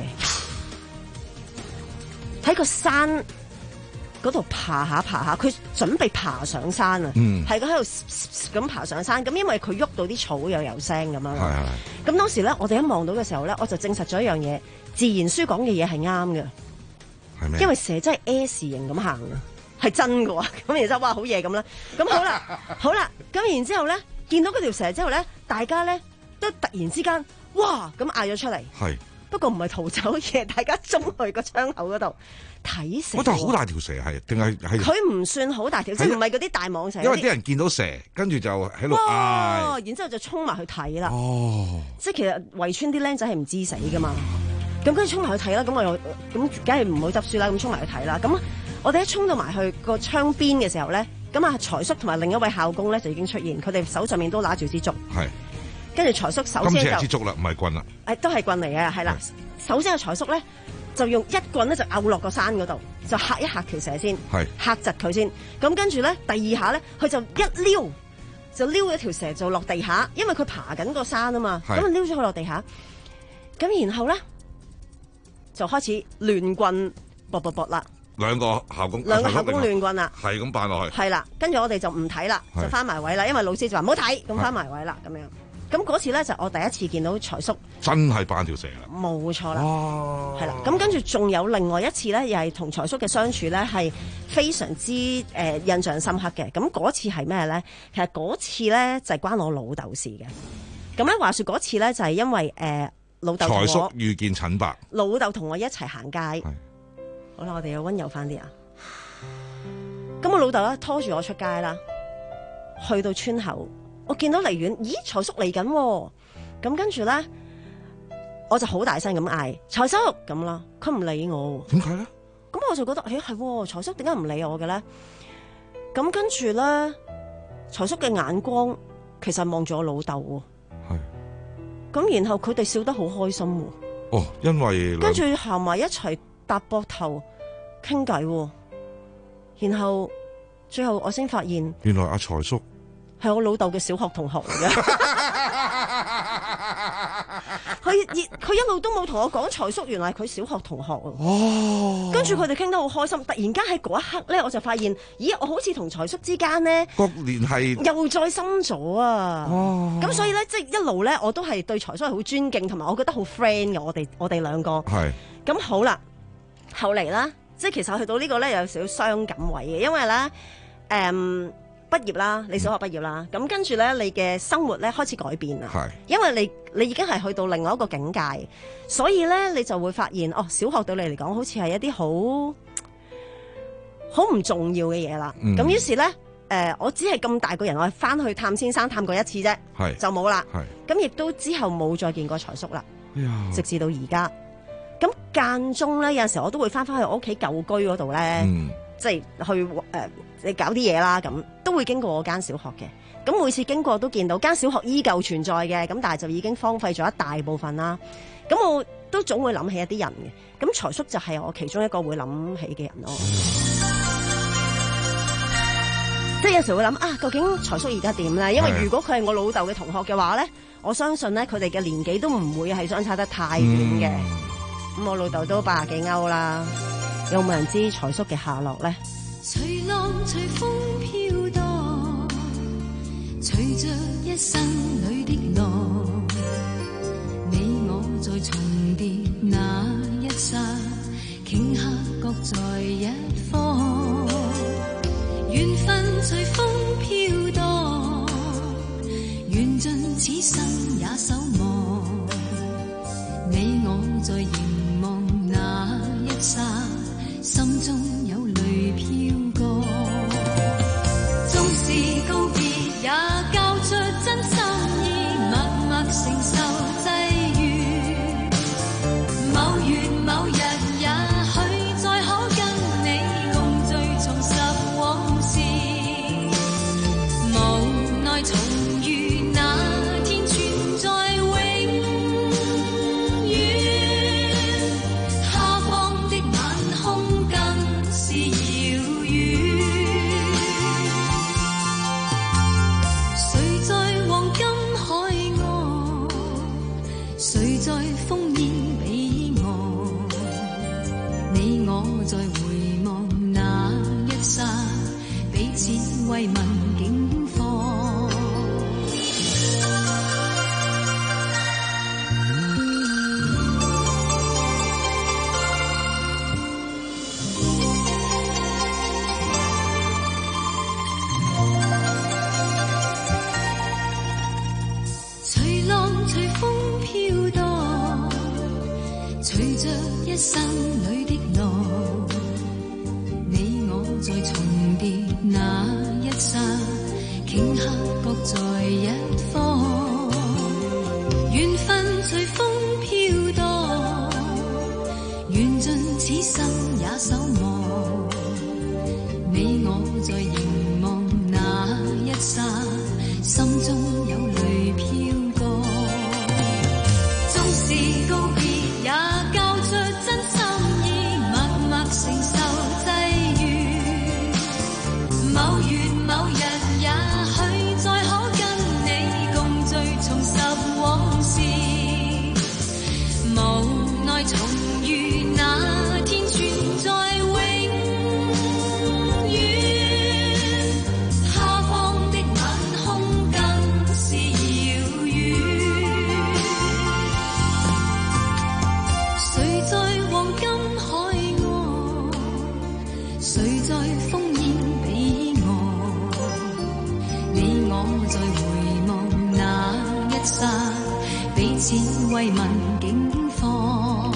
喺個山嗰度爬下爬下，佢準備爬上山啊！係佢喺度咁爬上山。咁因為佢喐到啲草又有聲咁樣。咁當時咧，我哋一望到嘅時候咧，我就證實咗一樣嘢：自然書講嘅嘢係啱嘅。係咩？因為蛇真係 S 型咁行啊！係真嘅喎，咁然之後哇好嘢咁啦，咁好啦，好啦，咁然之後咧，見到嗰條蛇之後咧，大家咧都突然之間哇咁嗌咗出嚟，係，不過唔係逃走嘅，大家衝去個窗口嗰度睇蛇。我覺得好大條蛇係，定係係？佢唔算好大條，即係唔係嗰啲大蟒蛇。因為啲人見到蛇，跟住就喺度嗌，然之後就衝埋去睇啦。哦，即係其實圍村啲僆仔係唔知死噶嘛，咁跟住衝埋去睇啦，咁我又咁梗係唔好執輸啦，咁衝埋去睇啦，咁。我哋一衝到埋去個窗邊嘅時候咧，咁啊財叔同埋另一位校工咧就已經出現，佢哋手上面都拿住支竹，係，跟住財叔首先就今次係支竹啦，唔係棍啦，誒都係棍嚟嘅，係啦。首先個財叔咧就用一棍咧就拗落個山嗰度，就嚇一嚇條蛇先，係嚇窒佢先。咁跟住咧第二下咧，佢就一撩就撩咗條蛇就落地下，因為佢爬緊個山啊嘛，咁啊撩咗佢落地下。咁然後咧就開始亂棍搏搏搏啦。兩個校工，兩個校工亂棍啦，係咁扮落去，係啦，跟住我哋就唔睇啦，就翻埋位啦，因為老師就話唔好睇，咁翻埋位啦，咁樣，咁嗰次咧就我第一次見到財叔，真係扮條蛇啦，冇錯啦，係啦，咁跟住仲有另外一次咧，又係同財叔嘅相處咧，係非常之誒、呃、印象深刻嘅，咁嗰次係咩咧？其實嗰次咧就係、是、關我老豆事嘅，咁咧話說嗰次咧就係、是、因為誒、呃、老豆財叔遇見陳伯，老豆同我一齊行街。好啦，我哋要溫柔翻啲啊！咁我老豆咧拖住我出街啦，去到村口，我見到離遠，咦，財叔嚟緊，咁跟住咧，我就好大聲咁嗌財叔咁啦，佢唔理我，點解咧？咁我就覺得，誒係財叔點解唔理我嘅咧？咁跟住咧，財叔嘅眼光其實望住我老豆，係，咁然後佢哋笑得好開心，哦，因為跟住行埋一齊搭膊頭。傾偈，然後最後我先發現，原來阿財叔係我老豆嘅小學同學嚟嘅。佢佢一路都冇同我講財叔，原來係佢小學同學啊。哦，跟住佢哋傾得好開心。突然間喺嗰一刻咧，我就發現，咦，我好似同財叔之間咧個聯繫又再深咗啊。哦，咁所以咧，即係一路咧，我都係對財叔係好尊敬，同埋我覺得好 friend 嘅。我哋我哋兩個係咁好啦。後嚟啦。即係其實去到呢個咧有少少傷感位嘅，因為咧誒、嗯、畢業啦，你小學畢業啦，咁、嗯、跟住咧你嘅生活咧開始改變啦，因為你你已經係去到另外一個境界，所以咧你就會發現哦，小學對你嚟講好似係一啲好好唔重要嘅嘢啦。咁、嗯、於是咧誒、呃，我只係咁大個人，我係翻去探先生探過一次啫，就冇啦。咁亦都之後冇再見過財叔啦，直至到而家。咁間中咧，有陣時我都會翻返去我屋企舊居嗰度咧，嗯、即係去誒，你、呃、搞啲嘢啦，咁都會經過我間小學嘅。咁每次經過都見到間小學依舊存在嘅，咁但係就已經荒廢咗一大部分啦。咁我都總會諗起一啲人嘅。咁財叔就係我其中一個會諗起嘅人咯。即係有時會諗啊，究竟財叔而家點咧？因為如果佢係我老豆嘅同學嘅話咧，我相信咧佢哋嘅年紀都唔會係相差得太遠嘅。嗯咁我老豆都八十幾歐啦，有冇人知財叔嘅下落咧？隨浪隨風飄蕩，隨着一生裏的浪，你我在重疊那一剎，頃刻各在一方，緣分隨風飄蕩，緣盡此生也守望，你我在凝望那一剎，心中有淚飄過，縱是告別也交出真心意，默默承受際遇，某月某日也許再可跟你共聚重拾往事。 奈重遇那天存在永遠，他方的晚空更是遙遠。誰在黃金海岸，誰在烽煙彼岸，你我在回望那一剎，彼此慰問境況。隨浪隨風飄蕩，隨着一生裏的浪，你我在重疊那一剎，頃刻各在一方。緣分隨風飄蕩，緣盡此生也守望。你我在凝望那一剎，心中有淚飄過。縱是告別也交出真心意，默默承受際遇。某月某日也許再可跟你共聚，重拾往事。無奈重遇那天存在永遠，他方的晚空更是遙遠。誰在黃金海岸，誰在烽煙彼岸，你我在回望那一剎，彼此慰問境況。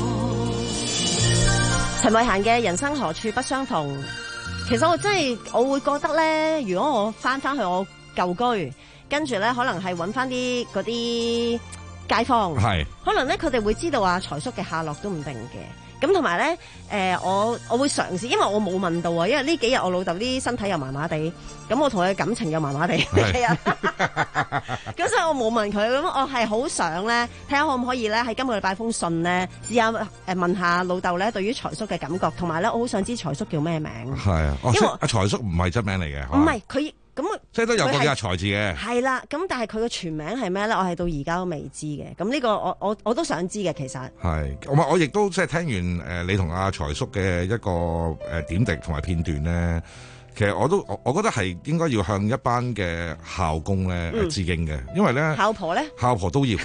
陳慧嫻嘅人生何處不相逢，其實我真係我會覺得咧，如果我翻翻去我舊居，跟住咧可能係揾翻啲嗰啲街坊， 係可能咧佢哋會知道阿財叔嘅下落都唔定嘅。咁同埋咧，誒我我會嘗試，因為我冇問到啊，因為呢幾日我老豆啲身體又麻麻地，咁我同佢嘅感情又麻麻地，係啊，咁所以我冇問佢，咁我係好想咧睇下可唔可以咧喺今個禮拜封信咧試下誒問下老豆咧對於財叔嘅感覺，同埋咧我好想知財叔叫咩名。 係啊，因為阿財叔唔係真名嚟嘅， 唔係佢。咁即係都有個叫阿財字嘅， 係啦。咁但係佢個全名係咩咧？我係到而家都未知嘅。咁呢個我我我都想知嘅，其實係我我亦都即係聽完誒你同阿財叔嘅一個誒點滴同埋片段咧，其實我都我我覺得係應該要向一班嘅校工咧、嗯、致敬嘅，因為咧校婆咧校婆都要，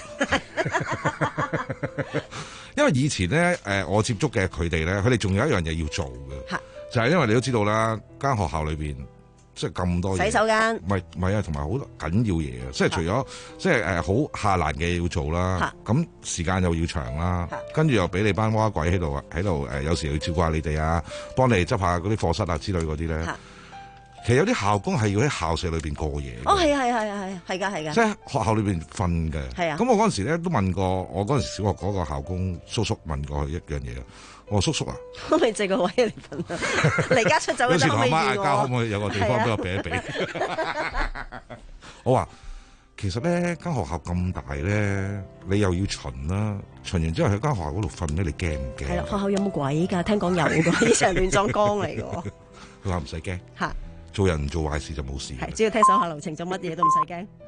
因為以前咧誒我接觸嘅佢哋咧，佢哋仲有一樣嘢要做嘅，就係、是、因為你都知道啦，間學校裏邊。即係咁多嘢， 洗手間， 唔係唔係啊，同埋好緊要嘢啊！即係除咗即係誒好下欄嘅要做啦，咁時間又要長啦，跟住又俾你班蛙鬼喺度喺度誒，有時要照顧下你哋啊，幫你執下嗰啲課室啊之類嗰啲咧。其實有啲校工係要喺校舍裏邊過夜。 哦，係啊係啊係啊係㗎係㗎。 即係學校裏邊瞓嘅。係啊。咁我嗰陣時咧都問過，我嗰陣時小學嗰個校工叔叔問過佢一樣嘢。我叔叔啊， 可唔可以借個位嚟瞓啊？離家出走嗰陣可唔可以？有時同阿媽嗌交，可唔可以有個地方俾我避一避？我話其實咧間學校咁大咧，你又要巡啦，巡完之後喺間學校嗰度瞓咧，你驚唔驚？係啦，學校有冇鬼㗎？聽講有㗎，以前係亂葬崗嚟㗎。佢話唔使驚，嚇，做人唔做壞事就冇事。係，只要聽手下留情，做乜嘢都唔使驚。